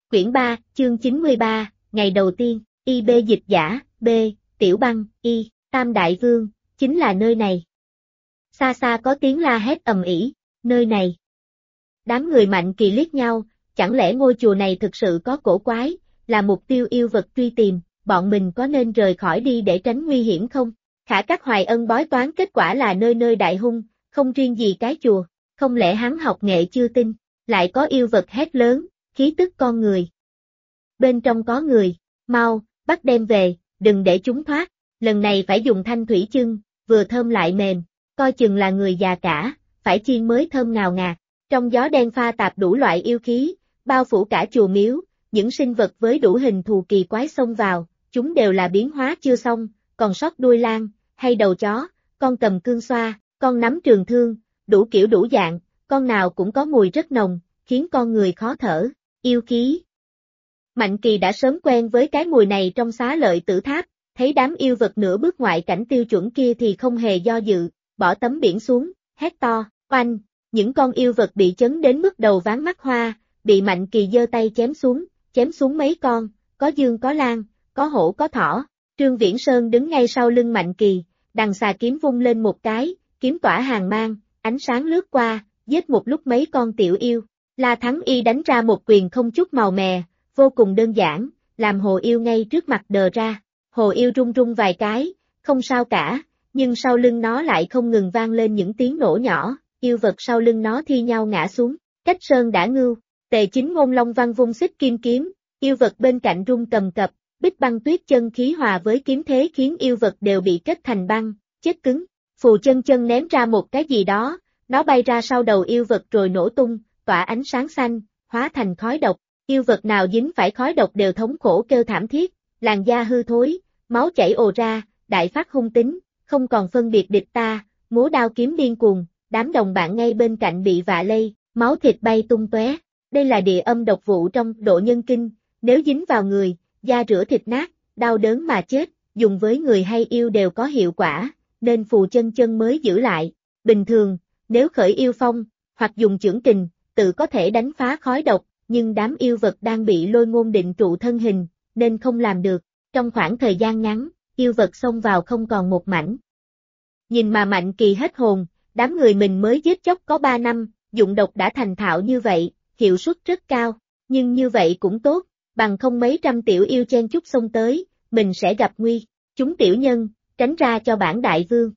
Quyển 3, chương 93, ngày đầu tiên, IB dịch giả, B, Tiểu Băng, Y, Tam Đại Vương, chính là nơi này. Xa xa có tiếng la hét ầm ĩ, nơi này. Đám người Mạnh Kỳ liếc nhau, chẳng lẽ ngôi chùa này thực sự có cổ quái, là mục tiêu yêu vật truy tìm, bọn mình có nên rời khỏi đi để tránh nguy hiểm không? Khả các Hoài Ân bói toán kết quả là nơi nơi đại hung, không riêng gì cái chùa, không lẽ hắn học nghệ chưa tin, lại có yêu vật hét lớn, khí tức con người. Bên trong có người, mau, bắt đem về, đừng để chúng thoát, lần này phải dùng thanh thủy chưng, vừa thơm lại mềm, coi chừng là người già cả, phải chiên mới thơm ngào ngạt. Trong gió đen pha tạp đủ loại yêu khí, bao phủ cả chùa miếu, những sinh vật với đủ hình thù kỳ quái xông vào, chúng đều là biến hóa chưa xong, còn sót đuôi lang, hay đầu chó, con cầm cương xoa, con nắm trường thương, đủ kiểu đủ dạng, con nào cũng có mùi rất nồng, khiến con người khó thở, yêu khí. Mạnh Kỳ đã sớm quen với cái mùi này trong Xá Lợi Tử Tháp, thấy đám yêu vật nửa bước ngoại cảnh tiêu chuẩn kia thì không hề do dự, bỏ tấm biển xuống, hét to, oanh, những con yêu vật bị chấn đến mức đầu ván mắt hoa, bị Mạnh Kỳ giơ tay chém xuống mấy con, có dương có lang, có hổ có thỏ. Trương Viễn Sơn đứng ngay sau lưng Mạnh Kỳ, đằng xà kiếm vung lên một cái, kiếm tỏa hàng mang, ánh sáng lướt qua, giết một lúc mấy con tiểu yêu. La Thắng Y đánh ra một quyền không chút màu mè, vô cùng đơn giản, làm hồ yêu ngay trước mặt đờ ra. Hồ yêu rung rung vài cái, không sao cả, nhưng sau lưng nó lại không ngừng vang lên những tiếng nổ nhỏ, yêu vật sau lưng nó thi nhau ngã xuống. Cách sơn đã ngưu, Tề Chính Ngôn Long Văn vung xích kim kiếm, yêu vật bên cạnh rung cầm cập, Bích Băng Tuyết chân khí hòa với kiếm thế khiến yêu vật đều bị kết thành băng, chết cứng. Phù Chân Chân ném ra một cái gì đó, nó bay ra sau đầu yêu vật rồi nổ tung, tỏa ánh sáng xanh, hóa thành khói độc. Yêu vật nào dính phải khói độc đều thống khổ kêu thảm thiết, làn da hư thối, máu chảy ồ ra, đại phát hung tính, không còn phân biệt địch ta, múa đao kiếm điên cuồng, đám đồng bạn ngay bên cạnh bị vạ lây, máu thịt bay tung tóe. Đây là địa âm độc vụ trong Độ Nhân Kinh, nếu dính vào người, da rửa thịt nát, đau đớn mà chết, dùng với người hay yêu đều có hiệu quả, nên Phù Chân Chân mới giữ lại. Bình thường, nếu khởi yêu phong, hoặc dùng chưởng kình, tự có thể đánh phá khói độc, nhưng đám yêu vật đang bị Lôi Ngôn định trụ thân hình, nên không làm được. Trong khoảng thời gian ngắn, yêu vật xông vào không còn một mảnh. Nhìn mà Mạnh Kỳ hết hồn, đám người mình mới giết chóc có 3 năm, dụng độc đã thành thạo như vậy, hiệu suất rất cao, nhưng như vậy cũng tốt, bằng không mấy trăm tiểu yêu chen chúc xông tới, mình sẽ gặp nguy. Chúng tiểu nhân, tránh ra cho bản đại vương.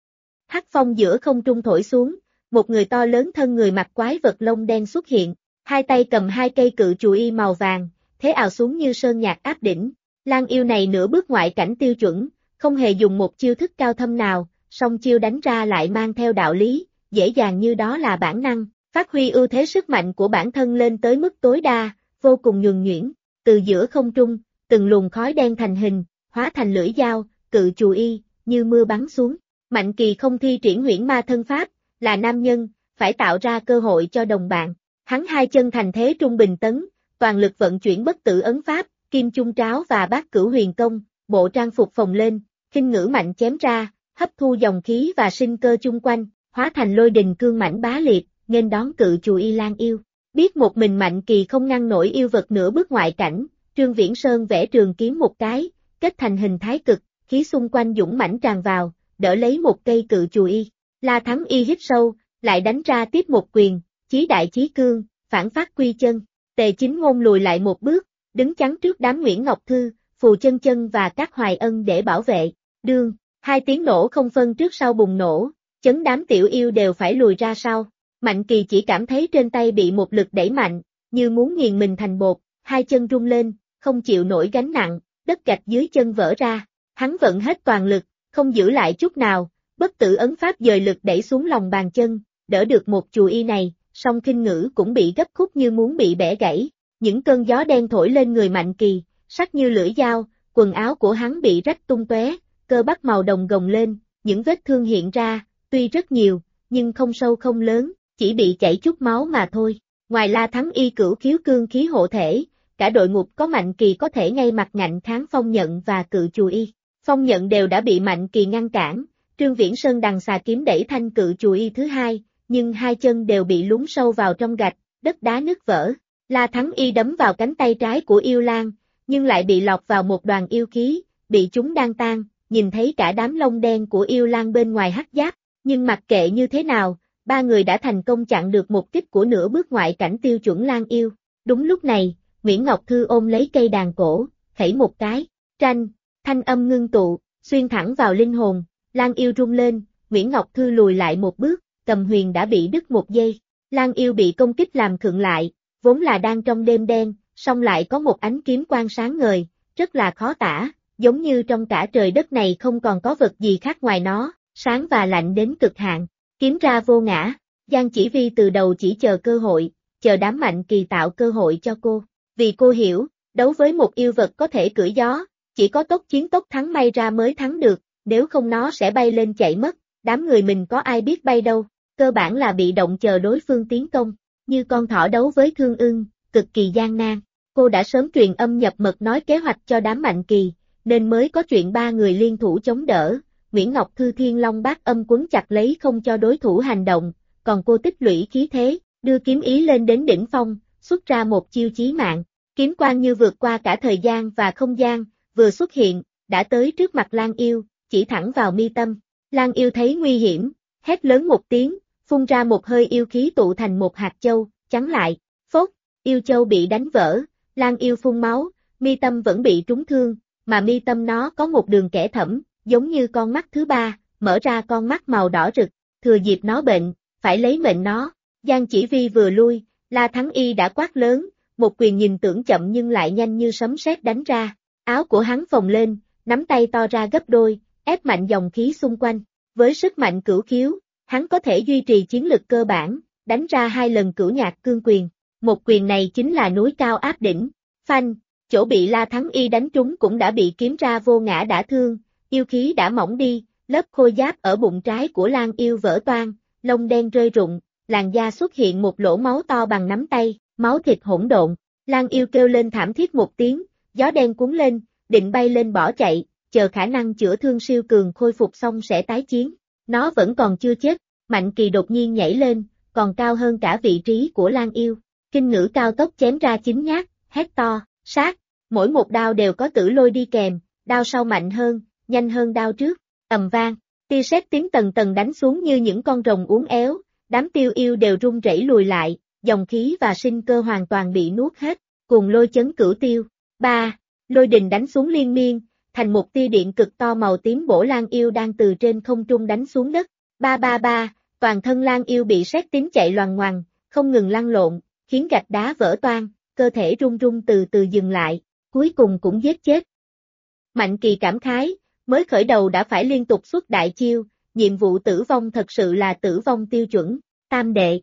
Hắc phong giữa không trung thổi xuống, một người to lớn thân người mặc quái vật lông đen xuất hiện, hai tay cầm hai cây cự chùy y màu vàng, thế ào xuống như sơn nhạc áp đỉnh. Lang yêu này nửa bước ngoại cảnh tiêu chuẩn, không hề dùng một chiêu thức cao thâm nào, song chiêu đánh ra lại mang theo đạo lý, dễ dàng như đó là bản năng, phát huy ưu thế sức mạnh của bản thân lên tới mức tối đa, vô cùng nhuần nhuyễn. Từ giữa không trung, từng luồng khói đen thành hình, hóa thành lưỡi dao, cự chùy y, như mưa bắn xuống. Mạnh Kỳ không thi triển huyễn ma thân pháp, là nam nhân, phải tạo ra cơ hội cho đồng bạn. Hắn hai chân thành thế trung bình tấn, toàn lực vận chuyển bất tử ấn pháp, kim chung tráo và bát cửu huyền công, bộ trang phục phồng lên, khinh ngữ mạnh chém ra, hấp thu dòng khí và sinh cơ chung quanh, hóa thành lôi đình cương mãnh bá liệt, nghênh đón cự chùy y lang yêu. Biết một mình Mạnh Kỳ không ngăn nổi yêu vật nửa bước ngoại cảnh, Trương Viễn Sơn vẽ trường kiếm một cái, kết thành hình thái cực, khí xung quanh dũng mãnh tràn vào, đỡ lấy một cây cự chùy y. La Thắng Y hít sâu, lại đánh ra tiếp một quyền, chí đại chí cương, phản phát quy chân. Tề Chính Ngôn lùi lại một bước, đứng chắn trước đám Nguyễn Ngọc Thư, Phù Chân Chân và các Hoài Ân để bảo vệ. Đương, hai tiếng nổ không phân trước sau bùng nổ, chấn đám tiểu yêu đều phải lùi ra sau. Mạnh Kỳ chỉ cảm thấy trên tay bị một lực đẩy mạnh, như muốn nghiền mình thành bột, hai chân rung lên, không chịu nổi gánh nặng, đất gạch dưới chân vỡ ra. Hắn vận hết toàn lực, không giữ lại chút nào, bất tử ấn pháp dời lực đẩy xuống lòng bàn chân, đỡ được một chùy y này, song khinh ngữ cũng bị gấp khúc như muốn bị bẻ gãy. Những cơn gió đen thổi lên người Mạnh Kỳ, sắc như lưỡi dao, quần áo của hắn bị rách tung tóe, cơ bắp màu đồng gồng lên, những vết thương hiện ra, tuy rất nhiều, nhưng không sâu không lớn, chỉ bị chảy chút máu mà thôi. Ngoài La Thắng Y cửu khiếu cương khí hộ thể, cả đội ngục có Mạnh Kỳ có thể ngay mặt ngạnh kháng phong nhận và cự chùy y. Phong nhận đều đã bị Mạnh Kỳ ngăn cản, Trương Viễn Sơn đằng xà kiếm đẩy thanh cự chùy y thứ hai, nhưng hai chân đều bị lún sâu vào trong gạch, đất đá nứt vỡ. La Thắng Y đấm vào cánh tay trái của yêu lang, nhưng lại bị lọt vào một đoàn yêu khí, bị chúng đang tan, nhìn thấy cả đám lông đen của yêu lang bên ngoài hắc giáp, nhưng mặc kệ như thế nào, ba người đã thành công chặn được một kích của nửa bước ngoại cảnh tiêu chuẩn lang yêu. Đúng lúc này, Nguyễn Ngọc Thư ôm lấy cây đàn cổ, khẩy một cái, tranh, thanh âm ngưng tụ, xuyên thẳng vào linh hồn, lang yêu rung lên, Nguyễn Ngọc Thư lùi lại một bước, cầm huyền đã bị đứt một giây, lang yêu bị công kích làm khựng lại, vốn là đang trong đêm đen, song lại có một ánh kiếm quang sáng ngời, rất là khó tả, giống như trong cả trời đất này không còn có vật gì khác ngoài nó, sáng và lạnh đến cực hạn, kiếm ra vô ngã, Giang Chỉ Vi từ đầu chỉ chờ cơ hội, chờ đám Mạnh Kỳ tạo cơ hội cho cô, vì cô hiểu, đấu với một yêu vật có thể cưỡi gió, chỉ có tốc chiến tốc thắng may ra mới thắng được, nếu không nó sẽ bay lên chạy mất, đám người mình có ai biết bay đâu, cơ bản là bị động chờ đối phương tiến công, như con thỏ đấu với thương ưng, cực kỳ gian nan. Cô đã sớm truyền âm nhập mật nói kế hoạch cho đám Mạnh Kỳ, nên mới có chuyện ba người liên thủ chống đỡ, Nguyễn Ngọc Thư Thiên Long Bát Âm quấn chặt lấy không cho đối thủ hành động, còn cô tích lũy khí thế, đưa kiếm ý lên đến đỉnh phong, xuất ra một chiêu chí mạng, kiếm quang như vượt qua cả thời gian và không gian, vừa xuất hiện, đã tới trước mặt Lang Yêu, chỉ thẳng vào mi tâm, Lang Yêu thấy nguy hiểm, hét lớn một tiếng, phun ra một hơi yêu khí tụ thành một hạt châu, chắn lại, phốt, yêu châu bị đánh vỡ, Lang Yêu phun máu, mi tâm vẫn bị trúng thương, mà mi tâm nó có một đường kẽ thẫm, giống như con mắt thứ ba, mở ra con mắt màu đỏ rực, thừa dịp nó bệnh, phải lấy mệnh nó. Giang Chỉ Vi vừa lui, La Thắng Y đã quát lớn, một quyền nhìn tưởng chậm nhưng lại nhanh như sấm sét đánh ra, áo của hắn phồng lên, nắm tay to ra gấp đôi, ép mạnh dòng khí xung quanh, với sức mạnh cửu khiếu, hắn có thể duy trì chiến lực cơ bản, đánh ra 2 lần Cửu Nhạc Cương Quyền, một quyền này chính là núi cao áp đỉnh, phanh, chỗ bị La Thắng Y đánh trúng cũng đã bị kiếm ra vô ngã đả thương, yêu khí đã mỏng đi, lớp khôi giáp ở bụng trái của Lang Yêu vỡ toang, lông đen rơi rụng, làn da xuất hiện một lỗ máu to bằng nắm tay, máu thịt hỗn độn, Lang Yêu kêu lên thảm thiết một tiếng, gió đen cuốn lên, định bay lên bỏ chạy, chờ khả năng chữa thương siêu cường khôi phục xong sẽ tái chiến, nó vẫn còn chưa chết, Mạnh Kỳ đột nhiên nhảy lên, còn cao hơn cả vị trí của Lang Yêu, kinh ngữ cao tốc chém ra 9 nhát, hét to, sát, mỗi một đao đều có tử lôi đi kèm, đao sau mạnh hơn, nhanh hơn đao trước, ầm vang, tia sét tiếng tầng tầng đánh xuống như những con rồng uốn éo, đám tiêu yêu đều run rẩy lùi lại, dòng khí và sinh cơ hoàn toàn bị nuốt hết, cùng lôi chấn cửu tiêu. 3. Lôi đình đánh xuống liên miên, thành một tia điện cực to màu tím bổ Lang Yêu đang từ trên không trung đánh xuống đất. 333, toàn thân Lang Yêu bị sét tím chạy loằng ngoằng, không ngừng lăn lộn, khiến gạch đá vỡ toang, cơ thể run run từ từ dừng lại, cuối cùng cũng giết chết. Mạnh Kỳ cảm khái, mới khởi đầu đã phải liên tục xuất đại chiêu, nhiệm vụ tử vong thật sự là tử vong tiêu chuẩn, tam đệ.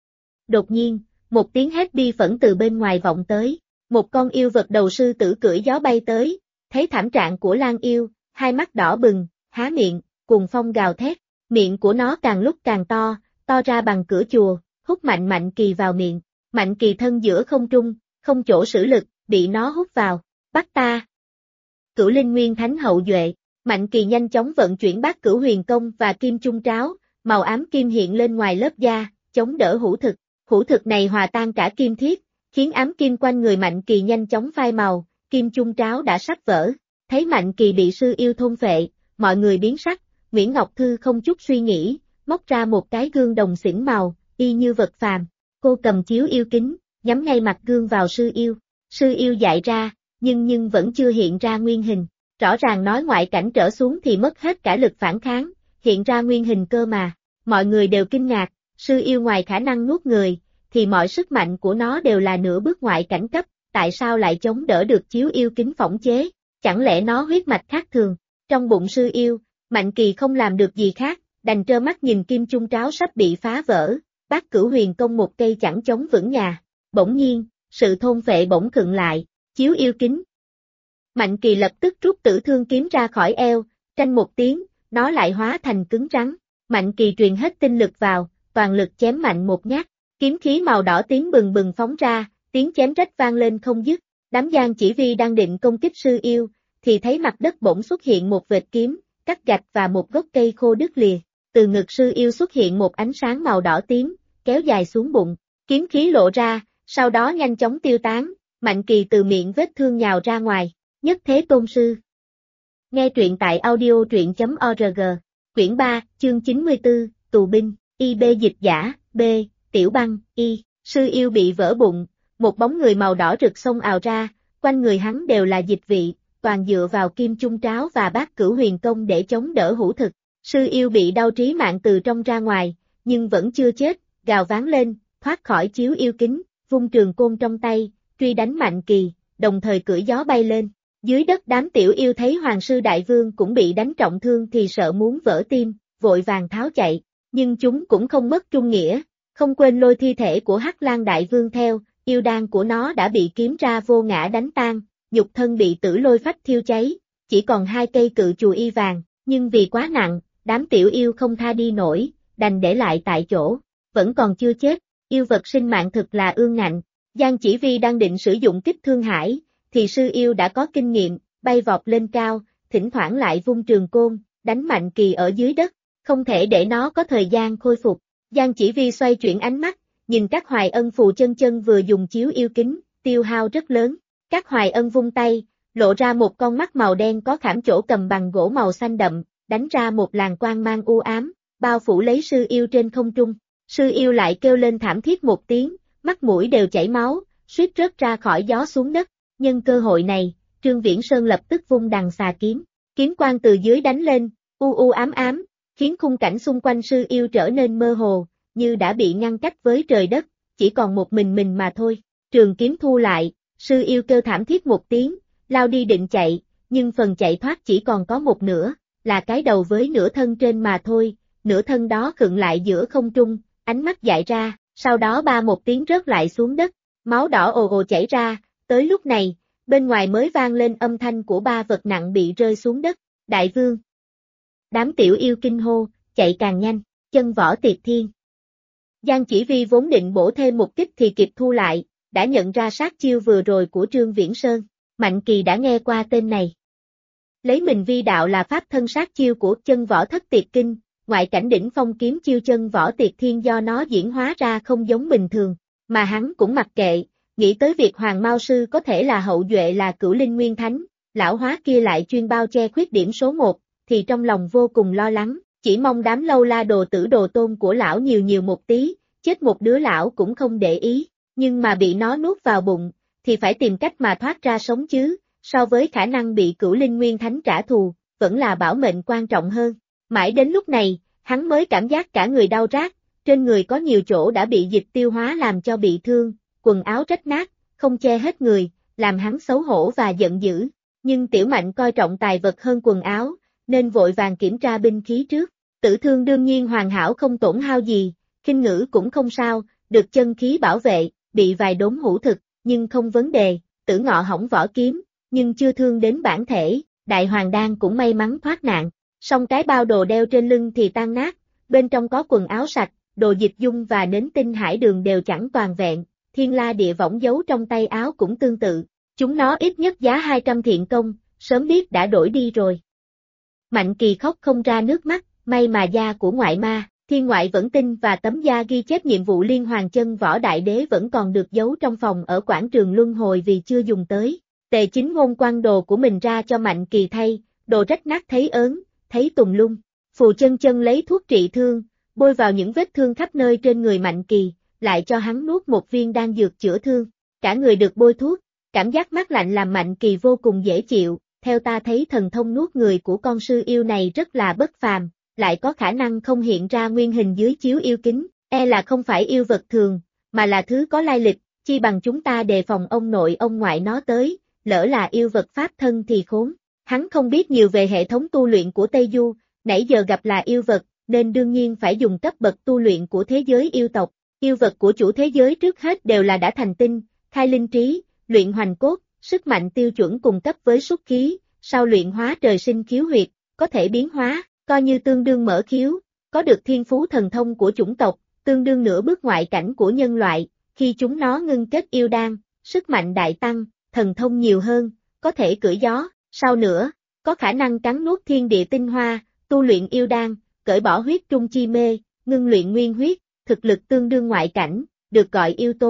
Đột nhiên, một tiếng hét bi phẫn từ bên ngoài vọng tới, một con yêu vật đầu sư tử cưỡi gió bay tới, thấy thảm trạng của Lang Yêu, hai mắt đỏ bừng, há miệng, cuồng phong gào thét, miệng của nó càng lúc càng to, to ra bằng cửa chùa, hút mạnh Mạnh Kỳ vào miệng, Mạnh Kỳ thân giữa không trung, không chỗ sử lực, bị nó hút vào, bắt ta. Cửu Linh Nguyên Thánh Hậu Duệ, Mạnh Kỳ nhanh chóng vận chuyển Bát Cửu Huyền Công và Kim Trung Tráo, màu ám kim hiện lên ngoài lớp da, chống đỡ hữu thực này hòa tan cả kim thiết, khiến ám kim quanh người Mạnh Kỳ nhanh chóng phai màu, Kim Trung Tráo đã sắp vỡ, thấy Mạnh Kỳ bị sư yêu thôn phệ, mọi người biến sắc, Nguyễn Ngọc Thư không chút suy nghĩ, móc ra một cái gương đồng xỉn màu, y như vật phàm, cô cầm chiếu yêu kính, nhắm ngay mặt gương vào sư yêu dại ra, nhưng vẫn chưa hiện ra nguyên hình, rõ ràng nói ngoại cảnh trở xuống thì mất hết cả lực phản kháng, hiện ra nguyên hình cơ mà, mọi người đều kinh ngạc, sư yêu ngoài khả năng nuốt người, thì mọi sức mạnh của nó đều là nửa bước ngoại cảnh cấp, tại sao lại chống đỡ được chiếu yêu kính phỏng chế, chẳng lẽ nó huyết mạch khác thường, trong bụng sư yêu, Mạnh Kỳ không làm được gì khác, đành trơ mắt nhìn Kim Trung Tráo sắp bị phá vỡ, Bát Cửu Huyền Công một cây chẳng chống vững nhà, bỗng nhiên, sự thôn phệ bỗng khựng lại, chiếu yêu kính. Mạnh Kỳ lập tức rút Tử Thương kiếm ra khỏi eo, tranh một tiếng, nó lại hóa thành cứng rắn, Mạnh Kỳ truyền hết tinh lực vào, toàn lực chém mạnh một nhát, kiếm khí màu đỏ tím bừng bừng phóng ra, tiếng chém rách vang lên không dứt, đám Giang Chỉ Vi đang định công kích sư yêu, thì thấy mặt đất bỗng xuất hiện một vệt kiếm, cắt gạch và một gốc cây khô đứt lìa, từ ngực sư yêu xuất hiện một ánh sáng màu đỏ tím, kéo dài xuống bụng, kiếm khí lộ ra, sau đó nhanh chóng tiêu tán, Mạnh Kỳ từ miệng vết thương nhào ra ngoài, nhất thế tôn sư. Nghe truyện tại audio truyện.org, quyển 3, chương 94, tù binh, IB dịch giả, B, Tiểu Băng, Y, sư yêu bị vỡ bụng, một bóng người màu đỏ rực xông ào ra, quanh người hắn đều là dịch vị, toàn dựa vào kim chung tráo và bát cửu huyền công để chống đỡ hữu thực. Sư yêu bị đau trí mạng từ trong ra ngoài, nhưng vẫn chưa chết, gào ván lên, thoát khỏi chiếu yêu kính, vung trường côn trong tay, truy đánh Mạnh Kỳ, đồng thời cưỡi gió bay lên. Dưới đất đám tiểu yêu thấy Hoàng sư đại vương cũng bị đánh trọng thương thì sợ muốn vỡ tim, vội vàng tháo chạy, nhưng chúng cũng không mất trung nghĩa, không quên lôi thi thể của Hắc Lang đại vương theo, yêu đan của nó đã bị kiếm ra vô ngã đánh tan, nhục thân bị tử lôi phách thiêu cháy, chỉ còn 2 cây cự chùa y vàng, nhưng vì quá nặng, đám tiểu yêu không tha đi nổi, đành để lại tại chỗ, vẫn còn chưa chết, yêu vật sinh mạng thực là ương ngạnh. Giang Chỉ Vi đang định sử dụng kích thương hải, thì sư yêu đã có kinh nghiệm, bay vọt lên cao, thỉnh thoảng lại vung trường côn, đánh Mạnh Kỳ ở dưới đất, không thể để nó có thời gian khôi phục. Giang Chỉ Vi xoay chuyển ánh mắt, nhìn các Hoài Ân phù chân chân vừa dùng chiếu yêu kính, tiêu hao rất lớn. Các Hoài Ân vung tay, lộ ra một con mắt màu đen có khảm chỗ cầm bằng gỗ màu xanh đậm, đánh ra một làn quang mang u ám, bao phủ lấy sư yêu trên không trung. Sư yêu lại kêu lên thảm thiết một tiếng, mắt mũi đều chảy máu, suýt rớt ra khỏi gió xuống đất. Nhân cơ hội này, Trương Viễn Sơn lập tức vung đằng xà kiếm, kiếm quang từ dưới đánh lên, u u ám ám, khiến khung cảnh xung quanh sư yêu trở nên mơ hồ, như đã bị ngăn cách với trời đất, chỉ còn một mình mà thôi. Trường kiếm thu lại, sư yêu kêu thảm thiết một tiếng, lao đi định chạy, nhưng phần chạy thoát chỉ còn có một nửa, là cái đầu với nửa thân trên mà thôi, nửa thân đó khựng lại giữa không trung, ánh mắt dại ra, sau đó ba một tiếng rớt lại xuống đất, máu đỏ ồ ồ chảy ra, tới lúc này, bên ngoài mới vang lên âm thanh của 3 vật nặng bị rơi xuống đất, đại vương. Đám tiểu yêu kinh hô, chạy càng nhanh, chân võ tiệt thiên. Giang Chỉ Vi vốn định bổ thêm một kích thì kịp thu lại, đã nhận ra sát chiêu vừa rồi của Trương Viễn Sơn, Mạnh Kỳ đã nghe qua tên này. Lấy mình vi đạo là pháp thân sát chiêu của chân võ thất tiệt kinh, ngoại cảnh đỉnh phong kiếm chiêu chân võ tiệt thiên do nó diễn hóa ra không giống bình thường, mà hắn cũng mặc kệ, nghĩ tới việc Hoàng Mao Sư có thể là hậu duệ là Cửu Linh Nguyên Thánh, lão hóa kia lại chuyên bao che khuyết điểm số 1, thì trong lòng vô cùng lo lắng, chỉ mong đám lâu la đồ tử đồ tôn của lão nhiều một tí, chết một đứa lão cũng không để ý, nhưng mà bị nó nuốt vào bụng, thì phải tìm cách mà thoát ra sống chứ, so với khả năng bị Cửu Linh Nguyên Thánh trả thù, vẫn là bảo mệnh quan trọng hơn. Mãi đến lúc này, hắn mới cảm giác cả người đau rát, trên người có nhiều chỗ đã bị dịch tiêu hóa làm cho bị thương, quần áo rách nát, không che hết người, làm hắn xấu hổ và giận dữ. Nhưng Tiểu Mạnh coi trọng tài vật hơn quần áo, nên vội vàng kiểm tra binh khí trước. Tử thương đương nhiên hoàn hảo không tổn hao gì, khinh ngữ cũng không sao, được chân khí bảo vệ, bị vài đốm hữu thực, nhưng không vấn đề, Tử Ngọ hỏng vỏ kiếm, nhưng chưa thương đến bản thể, Đại Hoàng Đan cũng may mắn thoát nạn. Song cái bao đồ đeo trên lưng thì tan nát, bên trong có quần áo sạch, đồ dịch dung và nến tinh hải đường đều chẳng toàn vẹn, thiên la địa võng giấu trong tay áo cũng tương tự, chúng nó ít nhất giá 200 thiện công, sớm biết đã đổi đi rồi. Mạnh Kỳ khóc không ra nước mắt, may mà da của ngoại ma, thiên ngoại vẫn tin và tấm da ghi chép nhiệm vụ liên hoàng chân võ đại đế vẫn còn được giấu trong phòng ở quảng trường luân hồi vì chưa dùng tới. Tề Chính Ngôn quăng đồ của mình ra cho Mạnh Kỳ thay, đồ rách nát thấy ớn, thấy tùng lung. Phù chân chân lấy thuốc trị thương, bôi vào những vết thương khắp nơi trên người Mạnh Kỳ, lại cho hắn nuốt một viên đan dược chữa thương. Cả người được bôi thuốc, cảm giác mát lạnh làm Mạnh Kỳ vô cùng dễ chịu. Theo ta thấy thần thông nuốt người của con sư yêu này rất là bất phàm, lại có khả năng không hiện ra nguyên hình dưới chiếu yêu kính, là không phải yêu vật thường, mà là thứ có lai lịch, chi bằng chúng ta đề phòng ông nội ông ngoại nó tới, lỡ là yêu vật pháp thân thì khốn. Hắn không biết nhiều về hệ thống tu luyện của Tây Du, nãy giờ gặp là yêu vật, nên đương nhiên phải dùng cấp bậc tu luyện của thế giới yêu tộc. Yêu vật của chủ thế giới trước hết đều là đã thành tinh, khai linh trí, luyện hoành cốt, sức mạnh tiêu chuẩn cùng cấp với xúc khí, sau luyện hóa trời sinh khiếu huyệt, có thể biến hóa, coi như tương đương mở khiếu, có được thiên phú thần thông của chủng tộc, tương đương nửa bước ngoại cảnh của nhân loại, khi chúng nó ngưng kết yêu đan, sức mạnh đại tăng, thần thông nhiều hơn, có thể cưỡi gió, sau nữa, có khả năng cắn nuốt thiên địa tinh hoa, tu luyện yêu đan, cởi bỏ huyết trung chi mê, ngưng luyện nguyên huyết, thực lực tương đương ngoại cảnh, được gọi yêu tôn.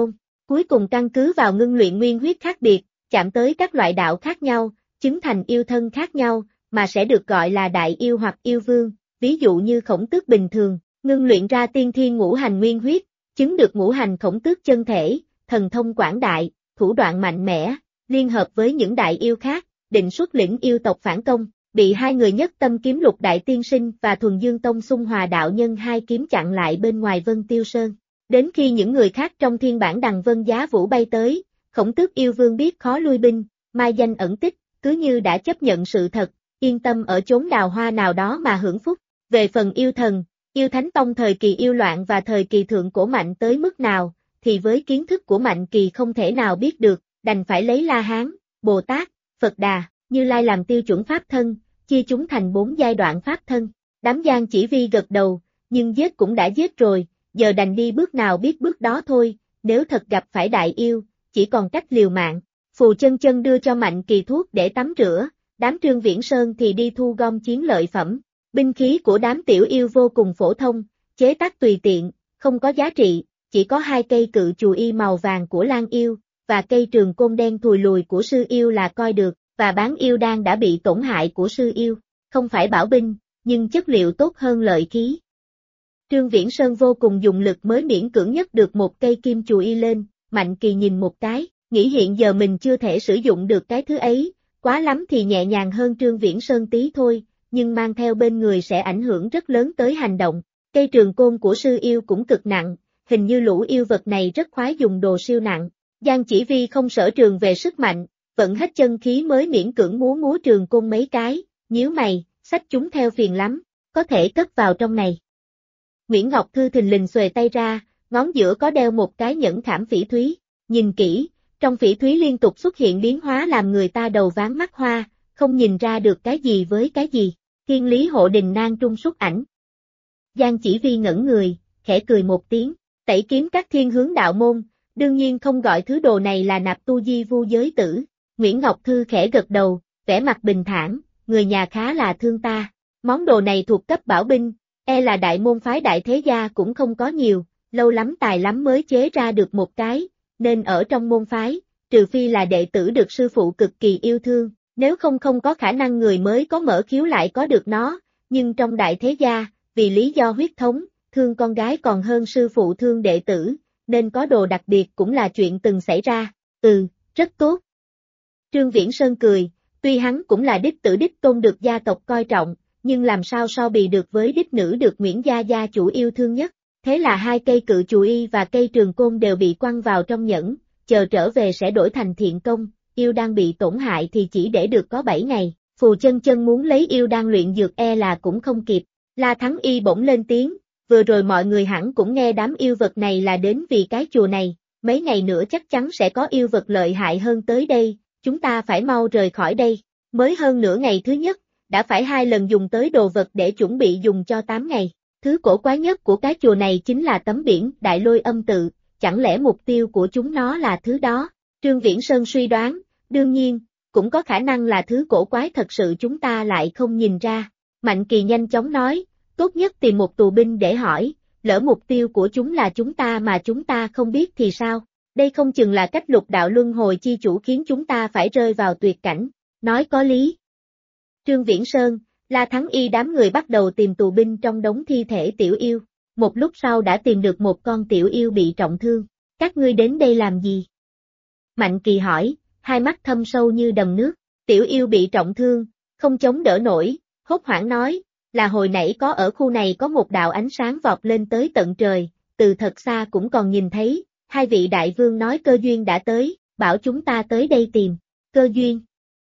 cuối cùng căn cứ vào ngưng luyện nguyên huyết khác biệt, chạm tới các loại đạo khác nhau, chứng thành yêu thân khác nhau, mà sẽ được gọi là đại yêu hoặc yêu vương, ví dụ như Khổng Tước bình thường, ngưng luyện ra tiên thiên ngũ hành nguyên huyết, chứng được ngũ hành Khổng Tước chân thể, thần thông quảng đại, thủ đoạn mạnh mẽ, liên hợp với những đại yêu khác, định xuất lĩnh yêu tộc phản công, bị hai người nhất tâm kiếm Lục Đại Tiên Sinh và Thuần Dương Tông Xung Hòa đạo nhân hai kiếm chặn lại bên ngoài Vân Tiêu Sơn. Đến khi những người khác trong thiên bản đằng Vân Giá Vũ bay tới, Khổng Tước yêu vương biết khó lui binh, mai danh ẩn tích, cứ như đã chấp nhận sự thật, yên tâm ở chốn đào hoa nào đó mà hưởng phúc. Về phần yêu thần, yêu thánh tông thời kỳ yêu loạn và thời kỳ thượng cổ mạnh tới mức nào, thì với kiến thức của Mạnh Kỳ không thể nào biết được, đành phải lấy La Hán, Bồ Tát, Phật Đà, Như Lai làm tiêu chuẩn pháp thân, chia chúng thành 4 giai đoạn pháp thân. Đám Giang Chỉ Vi gật đầu, nhưng giết cũng đã giết rồi, giờ đành đi bước nào biết bước đó thôi, nếu thật gặp phải đại yêu, chỉ còn cách liều mạng. Phù Chân Chân đưa cho Mạnh Kỳ thuốc để tắm rửa, đám Trương Viễn Sơn thì đi thu gom chiến lợi phẩm. Binh khí của đám tiểu yêu vô cùng phổ thông, chế tác tùy tiện, không có giá trị, chỉ có 2 cây cự chù y màu vàng của Lan yêu, và cây trường côn đen thùi lùi của sư yêu là coi được, và bán yêu đan đã bị tổn hại của sư yêu, không phải bảo binh, nhưng chất liệu tốt hơn lợi khí. Trương Viễn Sơn vô cùng dùng lực mới miễn cưỡng nhất được một cây kim chù y lên, Mạnh Kỳ nhìn một cái, nghĩ hiện giờ mình chưa thể sử dụng được cái thứ ấy, quá lắm thì nhẹ nhàng hơn Trương Viễn Sơn tí thôi, nhưng mang theo bên người sẽ ảnh hưởng rất lớn tới hành động. Cây trường côn của sư yêu cũng cực nặng, hình như lũ yêu vật này rất khoái dùng đồ siêu nặng. Giang Chỉ Vi không sở trường về sức mạnh, vận hết chân khí mới miễn cưỡng múa trường côn mấy cái, nhíu mày, xách chúng theo phiền lắm, có thể cất vào trong này. Nguyễn Ngọc Thư thình lình xuề tay ra, ngón giữa có đeo một cái nhẫn khảm phỉ thúy, nhìn kỹ, trong phỉ thúy liên tục xuất hiện biến hóa làm người ta đầu váng mắt hoa, không nhìn ra được cái gì với cái gì. Thiên Lý Hộ Đình Nang Trung xuất ảnh. Giang Chỉ Vi ngẩn người, khẽ cười một tiếng, tẩy kiếm các thiên hướng đạo môn, đương nhiên không gọi thứ đồ này là nạp tu di vu giới tử. Nguyễn Ngọc Thư khẽ gật đầu, vẻ mặt bình thản, người nhà khá là thương ta. Món đồ này thuộc cấp bảo binh, là đại môn phái đại thế gia cũng không có nhiều, lâu lắm tài lắm mới chế ra được một cái, nên ở trong môn phái, trừ phi là đệ tử được sư phụ cực kỳ yêu thương, nếu không có khả năng người mới có mở khiếu lại có được nó, nhưng trong đại thế gia, vì lý do huyết thống, thương con gái còn hơn sư phụ thương đệ tử, nên có đồ đặc biệt cũng là chuyện từng xảy ra. Rất tốt. Trương Viễn Sơn cười, tuy hắn cũng là đích tử đích tôn được gia tộc coi trọng, nhưng làm sao so bì được với đích nữ được Nguyễn gia gia chủ yêu thương nhất. Thế là 2 cây cự chù y và cây trường côn đều bị quăng vào trong nhẫn, chờ trở về sẽ đổi thành thiện công, yêu đang bị tổn hại thì chỉ để được có 7 ngày. Phù Chân Chân muốn lấy yêu đan luyện dược là cũng không kịp. La Thắng Y bỗng lên tiếng, vừa rồi mọi người hẳn cũng nghe đám yêu vật này là đến vì cái chùa này, mấy ngày nữa chắc chắn sẽ có yêu vật lợi hại hơn tới đây, chúng ta phải mau rời khỏi đây. Mới hơn nửa ngày thứ nhất, đã phải 2 lần dùng tới đồ vật để chuẩn bị dùng cho 8 ngày. Thứ cổ quái nhất của cái chùa này chính là tấm biển Đại Lôi Âm Tự, chẳng lẽ mục tiêu của chúng nó là thứ đó? Trương Viễn Sơn suy đoán, đương nhiên, cũng có khả năng là thứ cổ quái thật sự chúng ta lại không nhìn ra. Mạnh Kỳ nhanh chóng nói, tốt nhất tìm một tù binh để hỏi, lỡ mục tiêu của chúng là chúng ta mà chúng ta không biết thì sao? Đây không chừng là cách Lục Đạo Luân Hồi chi chủ khiến chúng ta phải rơi vào tuyệt cảnh. Nói có lý. Trương Viễn Sơn, La Thắng Y đám người bắt đầu tìm tù binh trong đống thi thể tiểu yêu. Một lúc sau đã tìm được một con tiểu yêu bị trọng thương. Các ngươi đến đây làm gì? Mạnh Kỳ hỏi, hai mắt thâm sâu như đầm nước. Tiểu yêu bị trọng thương, không chống đỡ nổi, hốt hoảng nói, là hồi nãy có ở khu này có một đạo ánh sáng vọt lên tới tận trời, từ thật xa cũng còn nhìn thấy, 2 vị đại vương nói cơ duyên đã tới, bảo chúng ta tới đây tìm. Cơ duyên?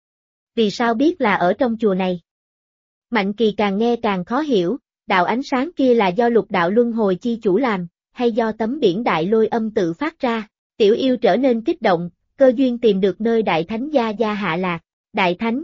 Vì sao biết là ở trong chùa này? Mạnh Kỳ càng nghe càng khó hiểu, đạo ánh sáng kia là do Lục Đạo Luân Hồi chi chủ làm, hay do tấm biển Đại Lôi Âm tự phát ra? Tiểu yêu trở nên kích động, cơ duyên tìm được nơi Đại Thánh Gia hạ lạc. Đại Thánh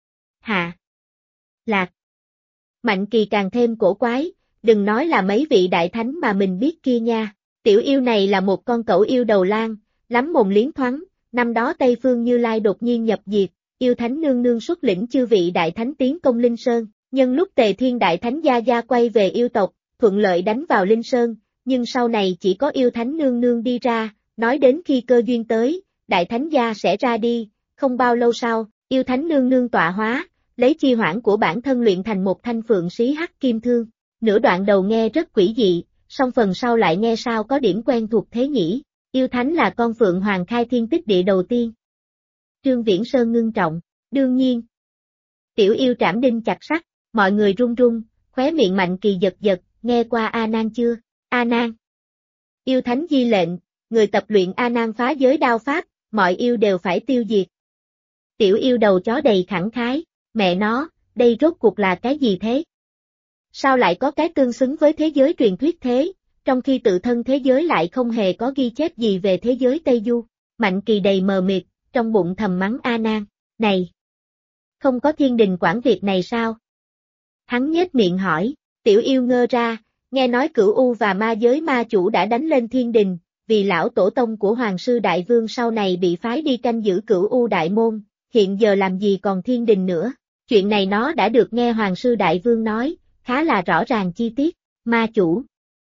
hạ lạc. Mạnh Kỳ càng thêm cổ quái, đừng nói là mấy vị đại thánh mà mình biết kia nha. Tiểu yêu này là một con cẩu yêu đầu lang, lắm mồm liến thoáng, năm đó Tây Phương Như Lai đột nhiên nhập diệt, yêu thánh nương nương xuất lĩnh chư vị đại thánh tiến công Linh Sơn, nhân lúc Tề Thiên Đại Thánh Gia quay về yêu tộc, thuận lợi đánh vào Linh Sơn, nhưng sau này chỉ có yêu thánh nương nương đi ra, nói đến khi cơ duyên tới, đại thánh gia sẽ ra đi, không bao lâu sau, yêu thánh nương nương tọa hóa, lấy chi hoãn của bản thân luyện thành một thanh phượng xí hắc kim thương. Nửa đoạn đầu nghe rất quỷ dị, song phần sau lại nghe sao có điểm quen thuộc thế nhỉ, yêu thánh là con phượng hoàng khai thiên tích địa đầu tiên. Trương Viễn Sơn ngưng trọng, đương nhiên. Tiểu yêu trảm đinh chặt sắt, mọi người run run, khóe miệng Mạnh Kỳ giật giật, nghe qua A Nan chưa? A Nan. Yêu thánh di lệnh, người tập luyện A Nan phá giới đao pháp, mọi yêu đều phải tiêu diệt. Tiểu yêu đầu chó đầy khẳng khái, mẹ nó, đây rốt cuộc là cái gì thế? Sao lại có cái tương xứng với thế giới truyền thuyết thế, trong khi tự thân thế giới lại không hề có ghi chép gì về thế giới Tây Du? Mạnh Kỳ đầy mờ mịt, trong bụng thầm mắng A Nan, này, không có thiên đình quản việc này sao? Hắn nhếch miệng hỏi, tiểu yêu ngơ ra, nghe nói Cửu U và ma giới ma chủ đã đánh lên thiên đình, vì lão tổ tông của Hoàng sư Đại Vương sau này bị phái đi canh giữ Cửu U Đại Môn, hiện giờ làm gì còn thiên đình nữa. Chuyện này nó đã được nghe Hoàng sư Đại Vương nói, khá là rõ ràng chi tiết, ma chủ.